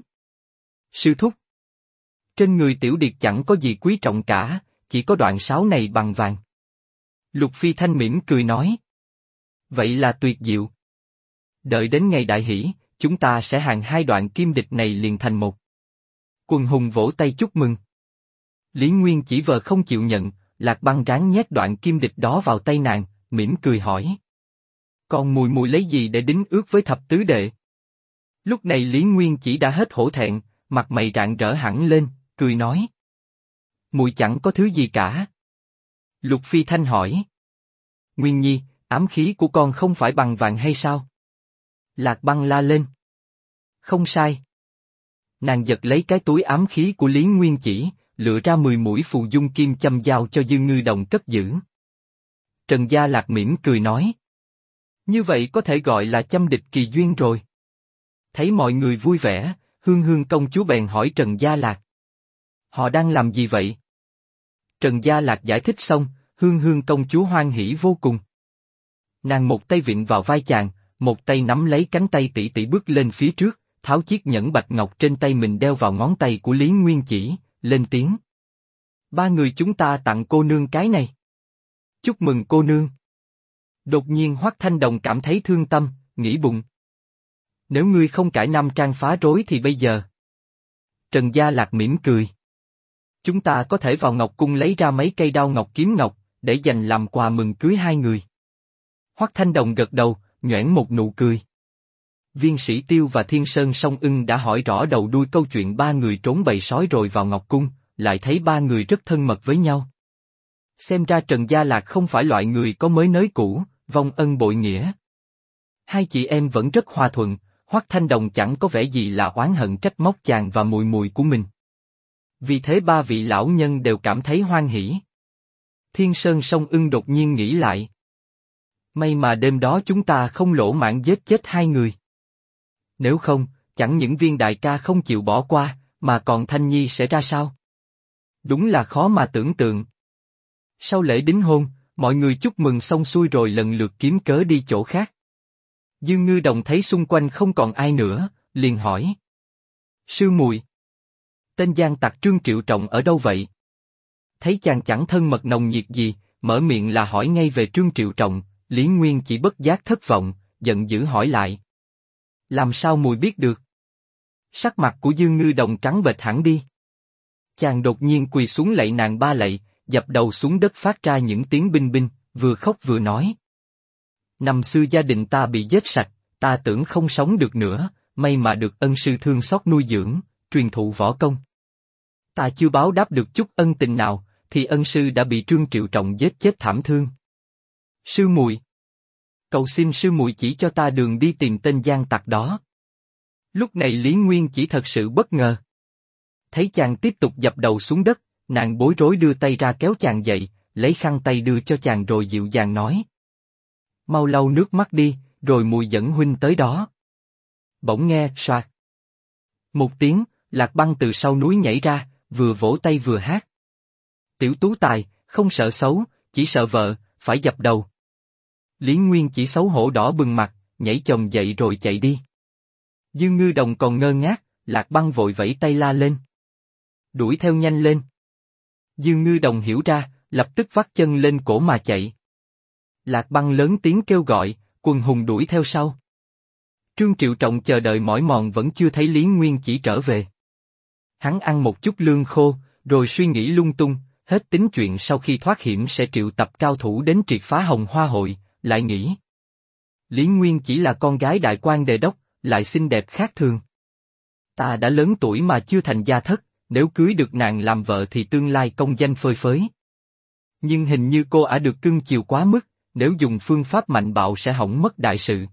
Sư thúc. Trên người tiểu điệt chẳng có gì quý trọng cả, chỉ có đoạn sáo này bằng vàng. Lục Phi Thanh mỉm cười nói. Vậy là tuyệt diệu. Đợi đến ngày đại hỷ, chúng ta sẽ hàng hai đoạn kim địch này liền thành một. Quần hùng vỗ tay chúc mừng. Lý Nguyên chỉ vờ không chịu nhận, Lạc Băng ráng nhét đoạn kim địch đó vào tay nàng, mỉm cười hỏi. Còn Mùi Mùi lấy gì để đính ước với thập tứ đệ? Lúc này Lý Nguyên chỉ đã hết hổ thẹn, mặt mày rạng rỡ hẳn lên, cười nói. Mùi chẳng có thứ gì cả. Lục Phi Thanh hỏi. Nguyên Nhi, ám khí của con không phải bằng vàng hay sao? Lạc Băng la lên. Không sai. Nàng giật lấy cái túi ám khí của Lý Nguyên chỉ, lựa ra 10 mũi phù dung kim châm giao cho Dư Ngư Đồng cất giữ. Trần Gia Lạc mỉm cười nói. Như vậy có thể gọi là châm địch kỳ duyên rồi. Thấy mọi người vui vẻ, Hương Hương công chúa bèn hỏi Trần Gia Lạc. Họ đang làm gì vậy? Trần Gia Lạc giải thích xong, Hương Hương công chúa hoan hỉ vô cùng. Nàng một tay vịn vào vai chàng, một tay nắm lấy cánh tay tỷ tỷ bước lên phía trước, tháo chiếc nhẫn bạch ngọc trên tay mình đeo vào ngón tay của Lý Nguyên chỉ, lên tiếng. Ba người chúng ta tặng cô nương cái này. Chúc mừng cô nương. Đột nhiên Hoắc Thanh Đồng cảm thấy thương tâm, nghĩ bụng. Nếu ngươi không cải nam trang phá rối thì bây giờ. Trần Gia Lạc mỉm cười. Chúng ta có thể vào Ngọc Cung lấy ra mấy cây đao ngọc kiếm ngọc, để dành làm quà mừng cưới hai người. Hoắc Thanh Đồng gật đầu, nhoẻn một nụ cười. Viên Sĩ Tiêu và Thiên Sơn Song Ưng đã hỏi rõ đầu đuôi câu chuyện ba người trốn bầy sói rồi vào Ngọc Cung, lại thấy ba người rất thân mật với nhau. Xem ra Trần Gia Lạc không phải loại người có mới nới cũ, vong ân bội nghĩa. Hai chị em vẫn rất hòa thuận, Hoắc Thanh Đồng chẳng có vẻ gì là oán hận trách móc chàng và Mùi Mùi của mình. Vì thế ba vị lão nhân đều cảm thấy hoan hỉ. Thiên Sơn Song Ưng đột nhiên nghĩ lại. May mà đêm đó chúng ta không lỗ mãng giết chết hai người. Nếu không, chẳng những Viên đại ca không chịu bỏ qua, mà còn Thanh Nhi sẽ ra sao? Đúng là khó mà tưởng tượng. Sau lễ đính hôn, mọi người chúc mừng xong xuôi rồi lần lượt kiếm cớ đi chỗ khác. Dư Ngư Đồng thấy xung quanh không còn ai nữa, liền hỏi. Sư Mùi. Tên gian tặc Trương Triệu Trọng ở đâu vậy? Thấy chàng chẳng thân mật nồng nhiệt gì, mở miệng là hỏi ngay về Trương Triệu Trọng, Lý Nguyên chỉ bất giác thất vọng, giận dữ hỏi lại. Làm sao Mùi biết được? Sắc mặt của Dư Ngư Đồng trắng bệch hẳn đi. Chàng đột nhiên quỳ xuống lạy nàng ba lạy, dập đầu xuống đất phát ra những tiếng binh binh, vừa khóc vừa nói. Năm xưa gia đình ta bị giết sạch, ta tưởng không sống được nữa, may mà được ân sư thương xót nuôi dưỡng, truyền thụ võ công. Ta chưa báo đáp được chút ân tình nào, thì ân sư đã bị Trương Triệu Trọng giết chết thảm thương. Sư Mùi. Cầu xin sư Mùi chỉ cho ta đường đi tìm tên gian tặc đó. Lúc này Lý Nguyên chỉ thật sự bất ngờ. Thấy chàng tiếp tục dập đầu xuống đất, nàng bối rối đưa tay ra kéo chàng dậy, lấy khăn tay đưa cho chàng rồi dịu dàng nói. Mau lau nước mắt đi, rồi Mùi dẫn huynh tới đó. Bỗng nghe soạt. Một tiếng, Lạc Băng từ sau núi nhảy ra, vừa vỗ tay vừa hát. Tiểu tú tài, không sợ xấu, chỉ sợ vợ, phải dập đầu. Lý Nguyên chỉ xấu hổ đỏ bừng mặt, nhảy chồm dậy rồi chạy đi. Dư Ngư Đồng còn ngơ ngác, Lạc Băng vội vẫy tay la lên. Đuổi theo nhanh lên. Dư Ngư Đồng hiểu ra, lập tức vắt chân lên cổ mà chạy. Lạc Băng lớn tiếng kêu gọi, quần hùng đuổi theo sau. Trương Triệu Trọng chờ đợi mỏi mòn vẫn chưa thấy Lý Nguyên chỉ trở về. Hắn ăn một chút lương khô, rồi suy nghĩ lung tung, hết tính chuyện sau khi thoát hiểm sẽ triệu tập cao thủ đến triệt phá Hồng Hoa hội, lại nghĩ. Lý Nguyên chỉ là con gái đại quan đề đốc, lại xinh đẹp khác thường. Ta đã lớn tuổi mà chưa thành gia thất, nếu cưới được nàng làm vợ thì tương lai công danh phơi phới. Nhưng hình như cô ả được cưng chiều quá mức, nếu dùng phương pháp mạnh bạo sẽ hỏng mất đại sự.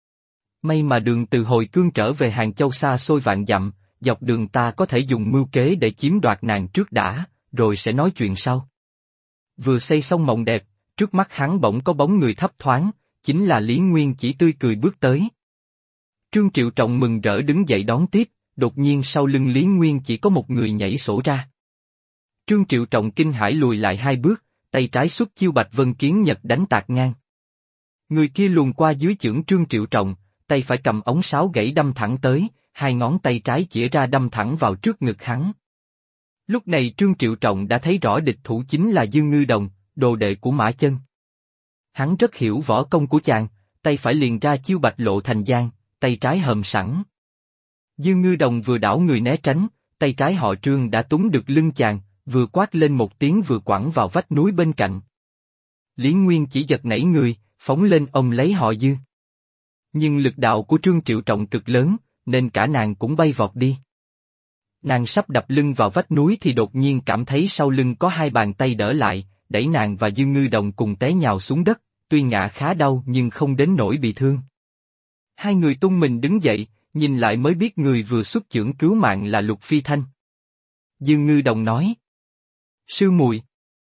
May mà đường từ hồi cương trở về Hàng Châu xa xôi vạn dặm, dọc đường ta có thể dùng mưu kế để chiếm đoạt nàng trước đã, rồi sẽ nói chuyện sau. Vừa xây xong mộng đẹp, trước mắt hắn bỗng có bóng người thấp thoáng, chính là Lý Nguyên Chỉ tươi cười bước tới. Trương Triệu Trọng mừng rỡ đứng dậy đón tiếp, đột nhiên sau lưng Lý Nguyên Chỉ có một người nhảy sổ ra. Trương Triệu Trọng kinh hãi lùi lại 2 bước, tay trái xuất chiêu Bạch Vân Kiến Nhật đánh tạt ngang. Người kia luồn qua dưới chưởng Trương Triệu Trọng, tay phải cầm ống sáo gãy đâm thẳng tới, 2 ngón tay trái chĩa ra đâm thẳng vào trước ngực hắn. Lúc này Trương Triệu Trọng đã thấy rõ địch thủ chính là Dương Ngư Đồng, đồ đệ của Mã Chân. Hắn rất hiểu võ công của chàng, tay phải liền ra chiêu Bạch Lộ Thành Giang, tay trái hầm sẵn. Dương Ngư Đồng vừa đảo người né tránh, tay trái họ Trương đã túm được lưng chàng, vừa quát lên một tiếng vừa quẳng vào vách núi bên cạnh. Lý Nguyên Chỉ giật nảy người, phóng lên ôm lấy họ Dư. Nhưng lực đạo của Trương Triệu Trọng cực lớn, nên cả nàng cũng bay vọt đi. Nàng sắp đập lưng vào vách núi thì đột nhiên cảm thấy sau lưng có 2 bàn tay đỡ lại, đẩy nàng và Dương Ngư Đồng cùng té nhào xuống đất, tuy ngã khá đau nhưng không đến nỗi bị thương. 2 người tung mình đứng dậy, nhìn lại mới biết người vừa xuất chưởng cứu mạng là Lục Phi Thanh. Dương Ngư Đồng nói: Sư muội,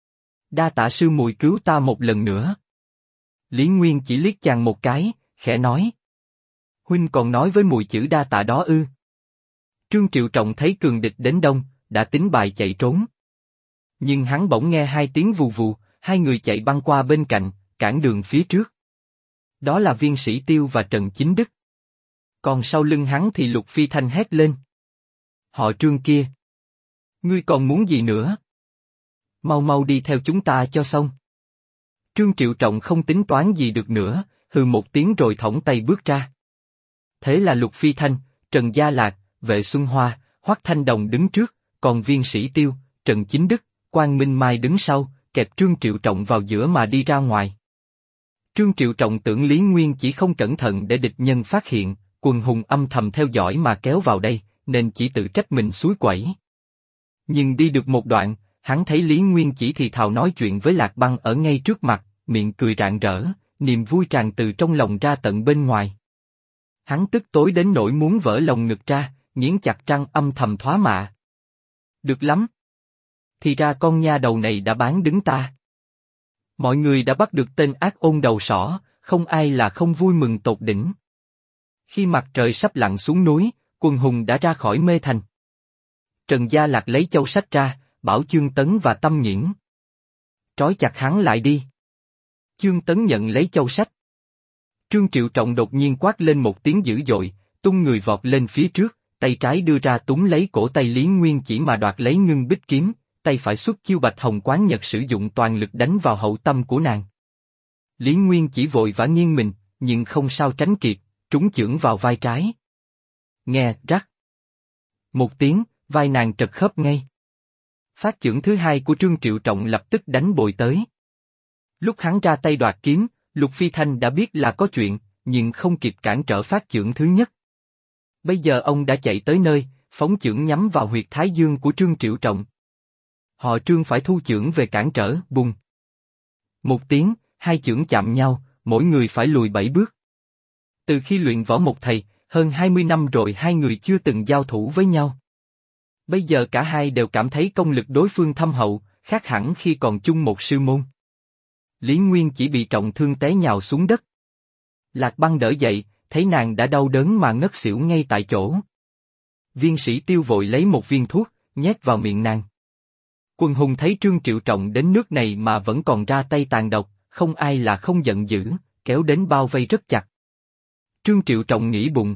đa tạ sư muội cứu ta một lần nữa. Lý Nguyên Chỉ liếc chàng một cái, khẽ nói: Huynh còn nói với muội chữ đa tạ đó ư? Trương Triệu Trọng thấy cường địch đến đông, đã tính bài chạy trốn. Nhưng hắn bỗng nghe 2 tiếng vù vù, 2 người chạy băng qua bên cạnh, cản đường phía trước. Đó là Viên Sĩ Tiêu và Trần Chính Đức. Còn sau lưng hắn thì Lục Phi Thanh hét lên: Họ Trương kia! Ngươi còn muốn gì nữa? Mau mau đi theo chúng ta cho xong. Trương Triệu Trọng không tính toán gì được nữa, hừ một tiếng rồi thõng tay bước ra. Thế là Lục Phi Thanh, Trần Gia Lạc, Vệ Xuân Hoa, Hoắc Thanh Đồng đứng trước, còn Viên Sĩ Tiêu, Trần Chính Đức, Quan Minh Mai đứng sau, kẹp Trương Triệu Trọng vào giữa mà đi ra ngoài. Trương Triệu Trọng tưởng Lý Nguyên Chỉ không cẩn thận để địch nhân phát hiện, quần hùng âm thầm theo dõi mà kéo vào đây, nên chỉ tự trách mình suối quẩy. Nhưng đi được một đoạn, hắn thấy Lý Nguyên Chỉ thì thào nói chuyện với Lạc Băng ở ngay trước mặt, miệng cười rạng rỡ, niềm vui tràn từ trong lòng ra tận bên ngoài. Hắn tức tối đến nỗi muốn vỡ lồng ngực ra, nghiến chặt răng âm thầm thóa mạ. Được lắm! Thì ra con nha đầu này đã bán đứng ta. Mọi người đã bắt được tên ác ôn đầu sỏ, không ai là không vui mừng tột đỉnh. Khi mặt trời sắp lặn xuống núi, quần hùng đã ra khỏi mê thành. Trần Gia Lạc lấy châu sách ra, bảo Chương Tấn và Tâm Nghiễn: Trói chặt hắn lại đi. Chương Tấn nhận lấy châu sách. Trương Triệu Trọng đột nhiên quát lên một tiếng dữ dội, tung người vọt lên phía trước, tay trái đưa ra túm lấy cổ tay Lý Nguyên Chỉ mà đoạt lấy ngưng bích kiếm, tay phải xuất chiêu Bạch Hồng Quán Nhật sử dụng toàn lực đánh vào hậu tâm của nàng. Lý Nguyên Chỉ vội vã nghiêng mình, nhưng không sao tránh kịp, trúng chưởng vào vai trái. Nghe rắc một tiếng, vai nàng trật khớp ngay. Phát chưởng thứ 2 của Trương Triệu Trọng lập tức đánh bồi tới. Lúc hắn ra tay đoạt kiếm, Lục Phi Thanh đã biết là có chuyện, nhưng không kịp cản trở phát chưởng thứ nhất. Bây giờ ông đã chạy tới nơi, phóng chưởng nhắm vào huyệt thái dương của Trương Triệu Trọng. Họ Trương phải thu chưởng về cản trở, bùng. Một tiếng, 2 chưởng chạm nhau, mỗi người phải lùi 7 bước. Từ khi luyện võ một thầy, hơn 20 năm rồi 2 người chưa từng giao thủ với nhau. Bây giờ cả hai đều cảm thấy công lực đối phương thâm hậu, khác hẳn khi còn chung một sư môn. Lý Nguyên Chỉ bị trọng thương té nhào xuống đất. Lạc Băng đỡ dậy, thấy nàng đã đau đớn mà ngất xỉu ngay tại chỗ. Viên Sĩ Tiêu vội lấy một viên thuốc, nhét vào miệng nàng. Quần hùng thấy Trương Triệu Trọng đến nước này mà vẫn còn ra tay tàn độc, không ai là không giận dữ, kéo đến bao vây rất chặt. Trương Triệu Trọng nghĩ bụng: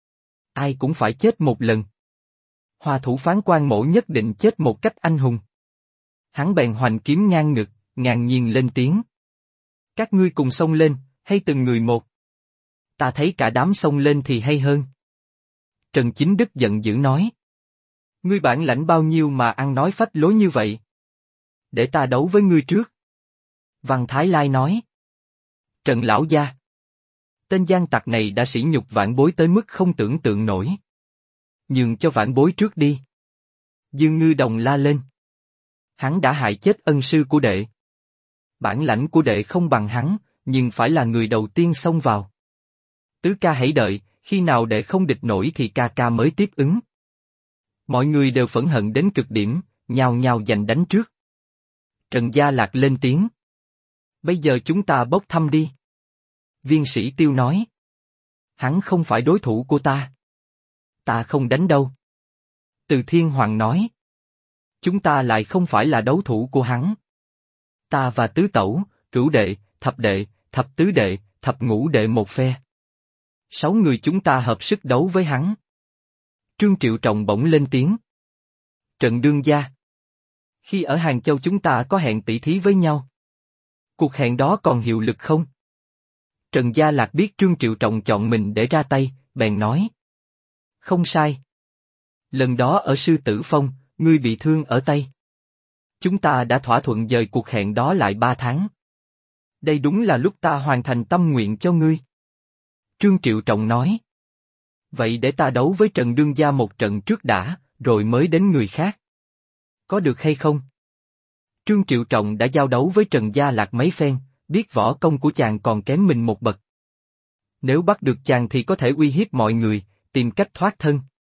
ai cũng phải chết một lần. Hòa thủ Phán Quan Mỗ nhất định chết một cách anh hùng. Hắn bèn hoành kiếm ngang ngực, ngàn nhiên lên tiếng: Các ngươi cùng xông lên, hay từng người một? Ta thấy cả đám xông lên thì hay hơn. Trần Chính Đức giận dữ nói: Ngươi bản lãnh bao nhiêu mà ăn nói phách lối như vậy? Để ta đấu với ngươi trước. Văn Thái Lai nói: Trần lão gia, tên gian tặc này đã sỉ nhục vãn bối tới mức không tưởng tượng nổi. Nhường cho vãn bối trước đi. Dương Ngư Đồng la lên. Hắn đã hại chết ân sư của đệ. Bản lãnh của đệ không bằng hắn, nhưng phải là người đầu tiên xông vào. Tứ ca hãy đợi, khi nào đệ không địch nổi thì ca ca mới tiếp ứng. Mọi người đều phẫn hận đến cực điểm, nhao nhao giành đánh trước. Trần Gia Lạc lên tiếng. Bây giờ chúng ta bốc thăm đi. Viên Sĩ Tiêu nói. Hắn không phải đối thủ của ta. Ta không đánh đâu. Từ Thiên Hoàng nói. Chúng ta lại không phải là đấu thủ của hắn. Ta và tứ tẩu, cửu đệ, thập tứ đệ, thập ngũ đệ một phe. 6 người chúng ta hợp sức đấu với hắn. Trương Triệu Trọng bỗng lên tiếng. Trần đương gia. Khi ở Hàng Châu chúng ta có hẹn tỷ thí với nhau. Cuộc hẹn đó còn hiệu lực không? Trần Gia Lạc biết Trương Triệu Trọng chọn mình để ra tay, bèn nói. Không sai. Lần đó ở Sư Tử Phong, ngươi bị thương ở tay. Chúng ta đã thỏa thuận dời cuộc hẹn đó lại 3 tháng. Đây đúng là lúc ta hoàn thành tâm nguyện cho ngươi. Trương Triệu Trọng nói. Vậy để ta đấu với Trần đương gia một trận trước đã, rồi mới đến người khác. Có được hay không? Trương Triệu Trọng đã giao đấu với Trần Gia Lạc mấy phen, biết võ công của chàng còn kém mình một bậc. Nếu bắt được chàng thì có thể uy hiếp mọi người, tìm cách thoát thân.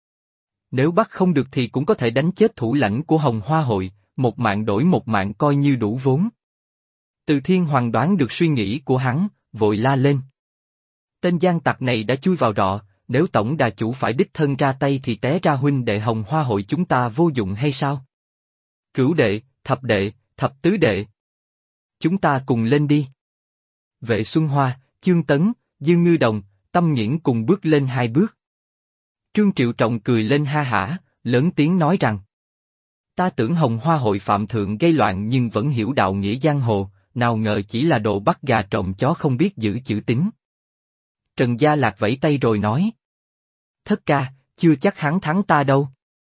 Nếu bắt không được thì cũng có thể đánh chết thủ lãnh của Hồng Hoa Hội, một mạng đổi một mạng coi như đủ vốn. Từ Thiên Hoàng đoán được suy nghĩ của hắn, vội la lên. Tên gian tặc này đã chui vào rọ, nếu tổng đà chủ phải đích thân ra tay thì té ra huynh đệ Hồng Hoa Hội chúng ta vô dụng hay sao? Cửu đệ, thập tứ đệ. Chúng ta cùng lên đi. Vệ Xuân Hoa, Chương Tấn, Dương Ngư Đồng, Tâm Nghiễn cùng bước lên 2 bước. Trương Triệu Trọng cười lên ha hả, lớn tiếng nói rằng. Ta tưởng Hồng Hoa Hội phạm thượng gây loạn nhưng vẫn hiểu đạo nghĩa giang hồ, nào ngờ chỉ là đồ bắt gà trộm chó không biết giữ chữ tín. Trần Gia Lạc vẫy tay rồi nói. Thất ca, chưa chắc hắn thắng ta đâu.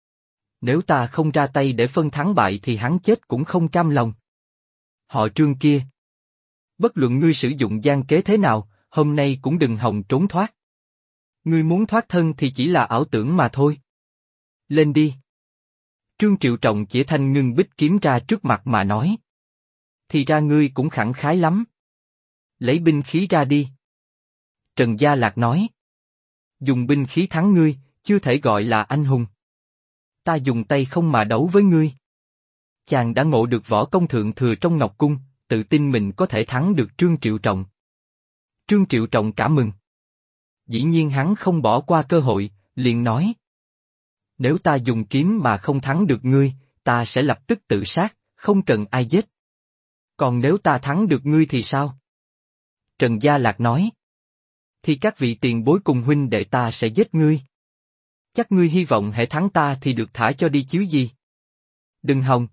Nếu ta không ra tay để phân thắng bại thì hắn chết cũng không cam lòng. Họ Trương kia. Bất luận ngươi sử dụng gian kế thế nào, hôm nay cũng đừng hòng trốn thoát. Ngươi muốn thoát thân thì chỉ là ảo tưởng mà thôi. Lên đi. Trương Triệu Trọng chỉ thanh ngưng bích kiếm ra trước mặt mà nói. Thì ra ngươi cũng khẳng khái lắm. Lấy binh khí ra đi. Trần Gia Lạc nói. Dùng binh khí thắng ngươi, chưa thể gọi là anh hùng. Ta dùng tay không mà đấu với ngươi. Chàng đã ngộ được võ công thượng thừa trong Ngọc Cung, tự tin mình có thể thắng được Trương Triệu Trọng. Trương Triệu Trọng cảm mừng. Dĩ nhiên hắn không bỏ qua cơ hội, liền nói. Nếu ta dùng kiếm mà không thắng được ngươi, ta sẽ lập tức tự sát, không cần ai giết. Còn nếu ta thắng được ngươi thì sao? Trần Gia Lạc nói. Thì các vị tiền bối cùng huynh đệ ta sẽ giết ngươi. Chắc ngươi hy vọng hễ thắng ta thì được thả cho đi chứ gì? Đừng hòng.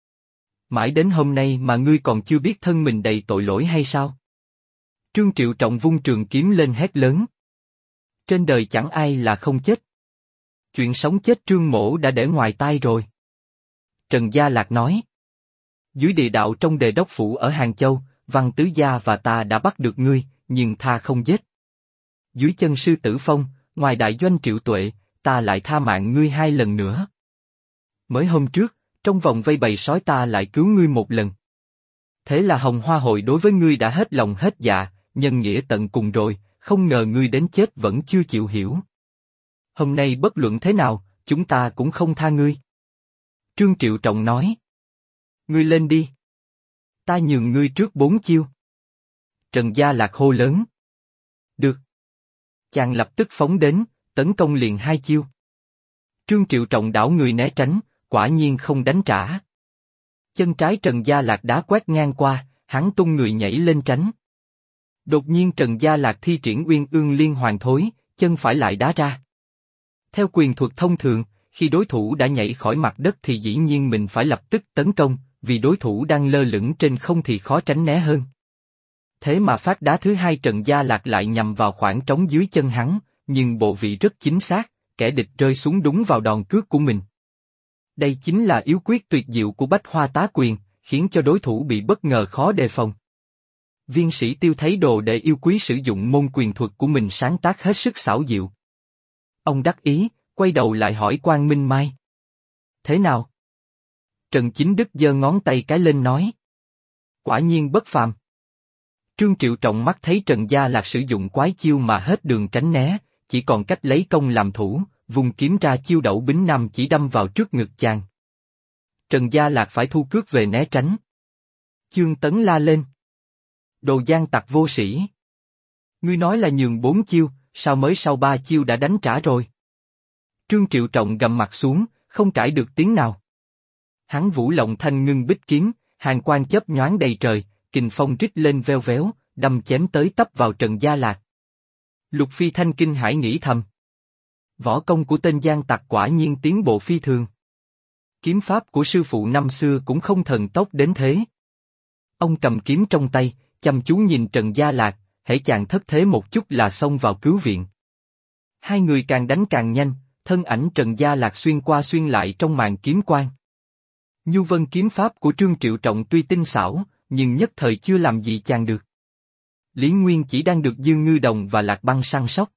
Mãi đến hôm nay mà ngươi còn chưa biết thân mình đầy tội lỗi hay sao? Trương Triệu Trọng vung trường kiếm lên hét lớn. Trên đời chẳng ai là không chết. Chuyện sống chết Trương Mỗ đã để ngoài tai rồi. Trần Gia Lạc nói. Dưới địa đạo trong Đề Đốc Phủ ở Hàng Châu, Văn Tứ Gia và ta đã bắt được ngươi, nhưng tha không giết. Dưới chân Sư Tử Phong, ngoài đại doanh Triệu Tuệ, ta lại tha mạng ngươi 2 lần nữa. Mới hôm trước, trong vòng vây bầy sói ta lại cứu ngươi 1 lần. Thế là Hồng Hoa Hội đối với ngươi đã hết lòng hết dạ, nhân nghĩa tận cùng rồi, không ngờ ngươi đến chết vẫn chưa chịu hiểu. Hôm nay bất luận thế nào, chúng ta cũng không tha ngươi. Trương Triệu Trọng nói. Ngươi lên đi. Ta nhường ngươi trước 4 chiêu. Trần Gia Lạc hô lớn. Được. Chàng lập tức phóng đến, tấn công liền 2 chiêu. Trương Triệu Trọng đảo người né tránh, quả nhiên không đánh trả. Chân trái Trần Gia Lạc đá quét ngang qua, hắn tung người nhảy lên tránh. Đột nhiên Trần Gia Lạc thi triển Uyên Ương Liên Hoàn Thối, chân phải lại đá ra. Theo quyền thuật thông thường, khi đối thủ đã nhảy khỏi mặt đất thì dĩ nhiên mình phải lập tức tấn công, vì đối thủ đang lơ lửng trên không thì khó tránh né hơn. Thế mà phát đá thứ 2 Trần Gia Lạc lại nhằm vào khoảng trống dưới chân hắn, nhưng bộ vị rất chính xác, kẻ địch rơi xuống đúng vào đòn cước của mình. Đây chính là yếu quyết tuyệt diệu của Bách Hoa Tá Quyền, khiến cho đối thủ bị bất ngờ khó đề phòng. Viên Sĩ Tiêu thấy đồ đệ yêu quý sử dụng môn quyền thuật của mình sáng tác hết sức xảo diệu. Ông đắc ý, quay đầu lại hỏi Quang Minh Mai. Thế nào? Trần Chính Đức giơ ngón tay cái lên nói. Quả nhiên bất phàm. Trương Triệu Trọng mắt thấy Trần Gia Lạc sử dụng quái chiêu mà hết đường tránh né, chỉ còn cách lấy công làm thủ, vùng kiếm ra chiêu Đẩu Bính Nam chỉ đâm vào trước ngực chàng. Trần Gia Lạc phải thu cước về né tránh. Chương Tấn la lên. Đồ gian tặc vô sĩ. Ngươi nói là nhường 4 chiêu, sao mới sau 3 chiêu đã đánh trả rồi? Trương Triệu Trọng gầm mặt xuống, không cãi được tiếng nào. Hắn vũ lộng thanh ngưng bích kiếm, hàn quang chớp nhoáng đầy trời, kình phong rít lên veo véo, đâm chém tới tấp vào Trần Gia Lạc. Lục Phi Thanh kinh hãi nghĩ thầm. Võ công của tên gian tặc quả nhiên tiến bộ phi thường. Kiếm pháp của sư phụ năm xưa cũng không thần tốc đến thế. Ông cầm kiếm trong tay, chăm chú nhìn Trần Gia Lạc, hễ chàng thất thế một chút là xông vào cứu viện. Hai người càng đánh càng nhanh, thân ảnh Trần Gia Lạc xuyên qua xuyên lại trong màn kiếm quang. Nhu vân kiếm pháp của Trương Triệu Trọng tuy tinh xảo, nhưng nhất thời chưa làm gì chàng được. Lý Nguyên chỉ đang được Dương Ngư Đồng và Lạc Băng săn sóc.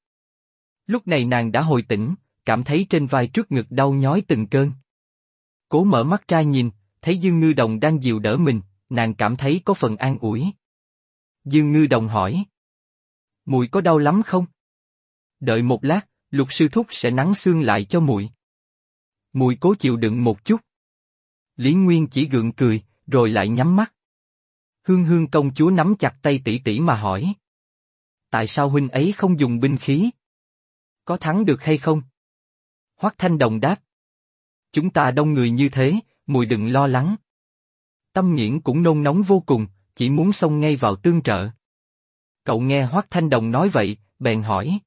Lúc này nàng đã hồi tỉnh, cảm thấy trên vai trước ngực đau nhói từng cơn. Cố mở mắt ra nhìn, thấy Dương Ngư Đồng đang dìu đỡ mình, nàng cảm thấy có phần an ủi. Dương Ngư Đồng hỏi. Muội có đau lắm không? Đợi một lát, Lục sư thúc sẽ nắn xương lại cho muội. Muội cố chịu đựng một chút. Lý Nguyên chỉ gượng cười, rồi lại nhắm mắt. Hương Hương công chúa nắm chặt tay tỷ tỷ mà hỏi. Tại sao huynh ấy không dùng binh khí? Có thắng được hay không? Hoắc Thanh Đồng đáp. Chúng ta đông người như thế, muội đừng lo lắng. Tâm Nghiễn cũng nôn nóng vô cùng, chỉ muốn xông ngay vào tương trợ. Cậu nghe Hoắc Thanh Đồng nói vậy, bèn hỏi.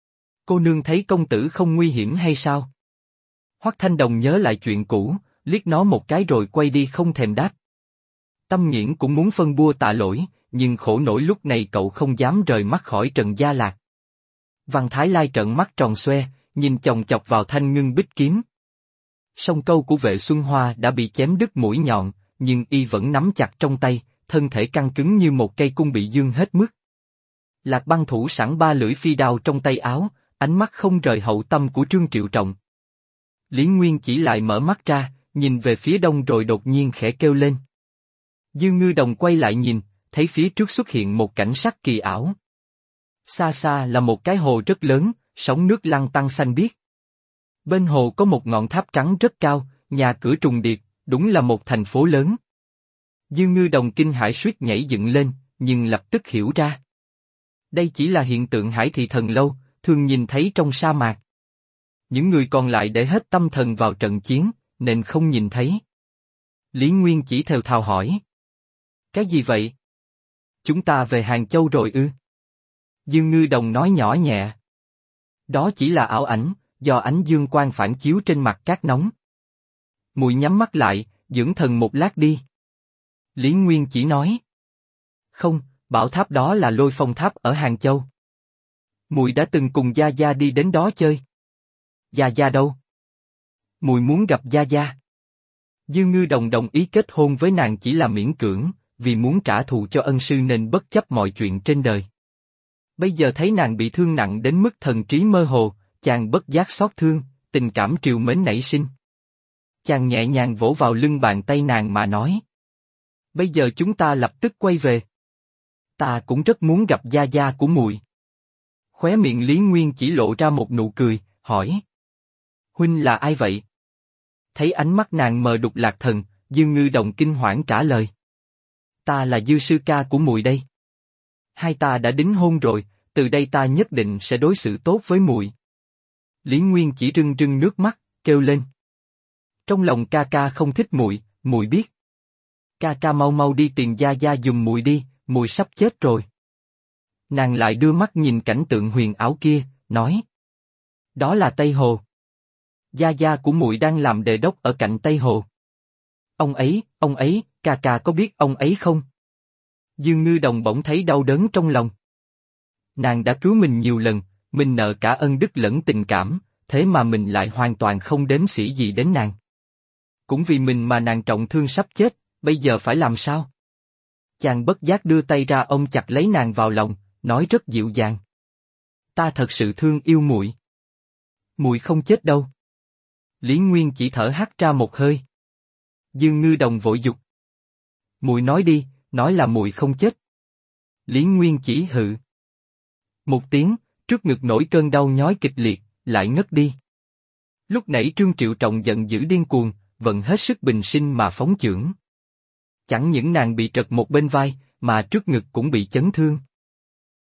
Cô nương thấy công tử không nguy hiểm hay sao? Hoắc Thanh Đồng nhớ lại chuyện cũ, liếc nó một cái rồi quay đi không thèm đáp. Tâm Nghiễn cũng muốn phân bua tạ lỗi, nhưng khổ nổi lúc này cậu không dám rời mắt khỏi Trần Gia Lạc. Văn Thái Lai trợn mắt tròn xoe, nhìn chòng chọc vào thanh ngưng bích kiếm. Song câu của Vệ Xuân Hoa đã bị chém đứt mũi nhọn, nhưng y vẫn nắm chặt trong tay, thân thể căng cứng như một cây cung bị dương hết mức. Lạc Băng thủ sẵn 3 lưỡi phi đao trong tay áo, ánh mắt không rời hậu tâm của Trương Triệu Trọng. Lý Nguyên chỉ lại mở mắt ra, nhìn về phía đông rồi đột nhiên khẽ kêu lên. Dương Ngư Đồng quay lại nhìn, thấy phía trước xuất hiện một cảnh sắc kỳ ảo. Xa xa là một cái hồ rất lớn, sóng nước lăn tăn xanh biếc. Bên hồ có một ngọn tháp trắng rất cao, nhà cửa trùng điệp, đúng là một thành phố lớn. Dương Ngư Đồng kinh hãi suýt nhảy dựng lên, nhưng lập tức hiểu ra. Đây chỉ là hiện tượng hải thị thần lâu, thường nhìn thấy trong sa mạc. Những người còn lại để hết tâm thần vào trận chiến, nên không nhìn thấy. Lý Nguyên chỉ thều thào hỏi. Cái gì vậy? Chúng ta về Hàng Châu rồi ư? Dương Ngư Đồng nói nhỏ nhẹ. Đó chỉ là ảo ảnh, do ánh dương quang phản chiếu trên mặt cát nóng. Muội nhắm mắt lại, dưỡng thần một lát đi. Lý Nguyên chỉ nói. Không, bảo tháp đó là Lôi Phong Tháp ở Hàng Châu. Muội đã từng cùng Gia Gia đi đến đó chơi. Gia Gia đâu? Muội muốn gặp Gia Gia. Dương Ngư Đồng đồng ý kết hôn với nàng chỉ là miễn cưỡng, vì muốn trả thù cho ân sư nên bất chấp mọi chuyện trên đời. Bây giờ thấy nàng bị thương nặng đến mức thần trí mơ hồ, chàng bất giác xót thương, tình cảm triều mến nảy sinh. Chàng nhẹ nhàng vỗ vào lưng bàn tay nàng mà nói. Bây giờ chúng ta lập tức quay về. Ta cũng rất muốn gặp Gia Gia của muội. Khóe miệng Lý Nguyên chỉ lộ ra một nụ cười, hỏi. Huynh là ai vậy? Thấy ánh mắt nàng mờ đục Lạc Thần, Dương Ngư Đồng kinh hoảng trả lời. Ta là Dư sư ca của muội đây. Hai ta đã đính hôn rồi, từ đây ta nhất định sẽ đối xử tốt với muội. Lý Nguyên chỉ rưng rưng nước mắt, kêu lên. Trong lòng ca ca không thích muội, muội biết. Ca ca mau mau đi tìm Gia Gia giùm muội đi, muội sắp chết rồi. Nàng lại đưa mắt nhìn cảnh tượng huyền ảo kia, nói. Đó là Tây Hồ. Gia Gia của muội đang làm đề đốc ở cạnh Tây Hồ. Ông ấy, ca ca có biết ông ấy không? Dương Ngư Đồng bỗng thấy đau đớn trong lòng. Nàng đã cứu mình nhiều lần, mình nợ cả ân đức lẫn tình cảm, thế mà mình lại hoàn toàn không đếm xỉa gì đến nàng. Cũng vì mình mà nàng trọng thương sắp chết, bây giờ phải làm sao? Chàng bất giác đưa tay ra ôm chặt lấy nàng vào lòng, nói rất dịu dàng. Ta thật sự thương yêu muội. Muội không chết đâu. Lý Nguyên chỉ thở hắt ra một hơi. Dương Ngư Đồng vội dục. Muội nói đi, nói là muội không chết. Lý Nguyên chỉ hự. Một tiếng, trước ngực nổi cơn đau nhói kịch liệt, lại ngất đi. Lúc nãy Trương Triệu Trọng giận dữ điên cuồng, vận hết sức bình sinh mà phóng chưởng. Chẳng những nàng bị trật một bên vai, mà trước ngực cũng bị chấn thương.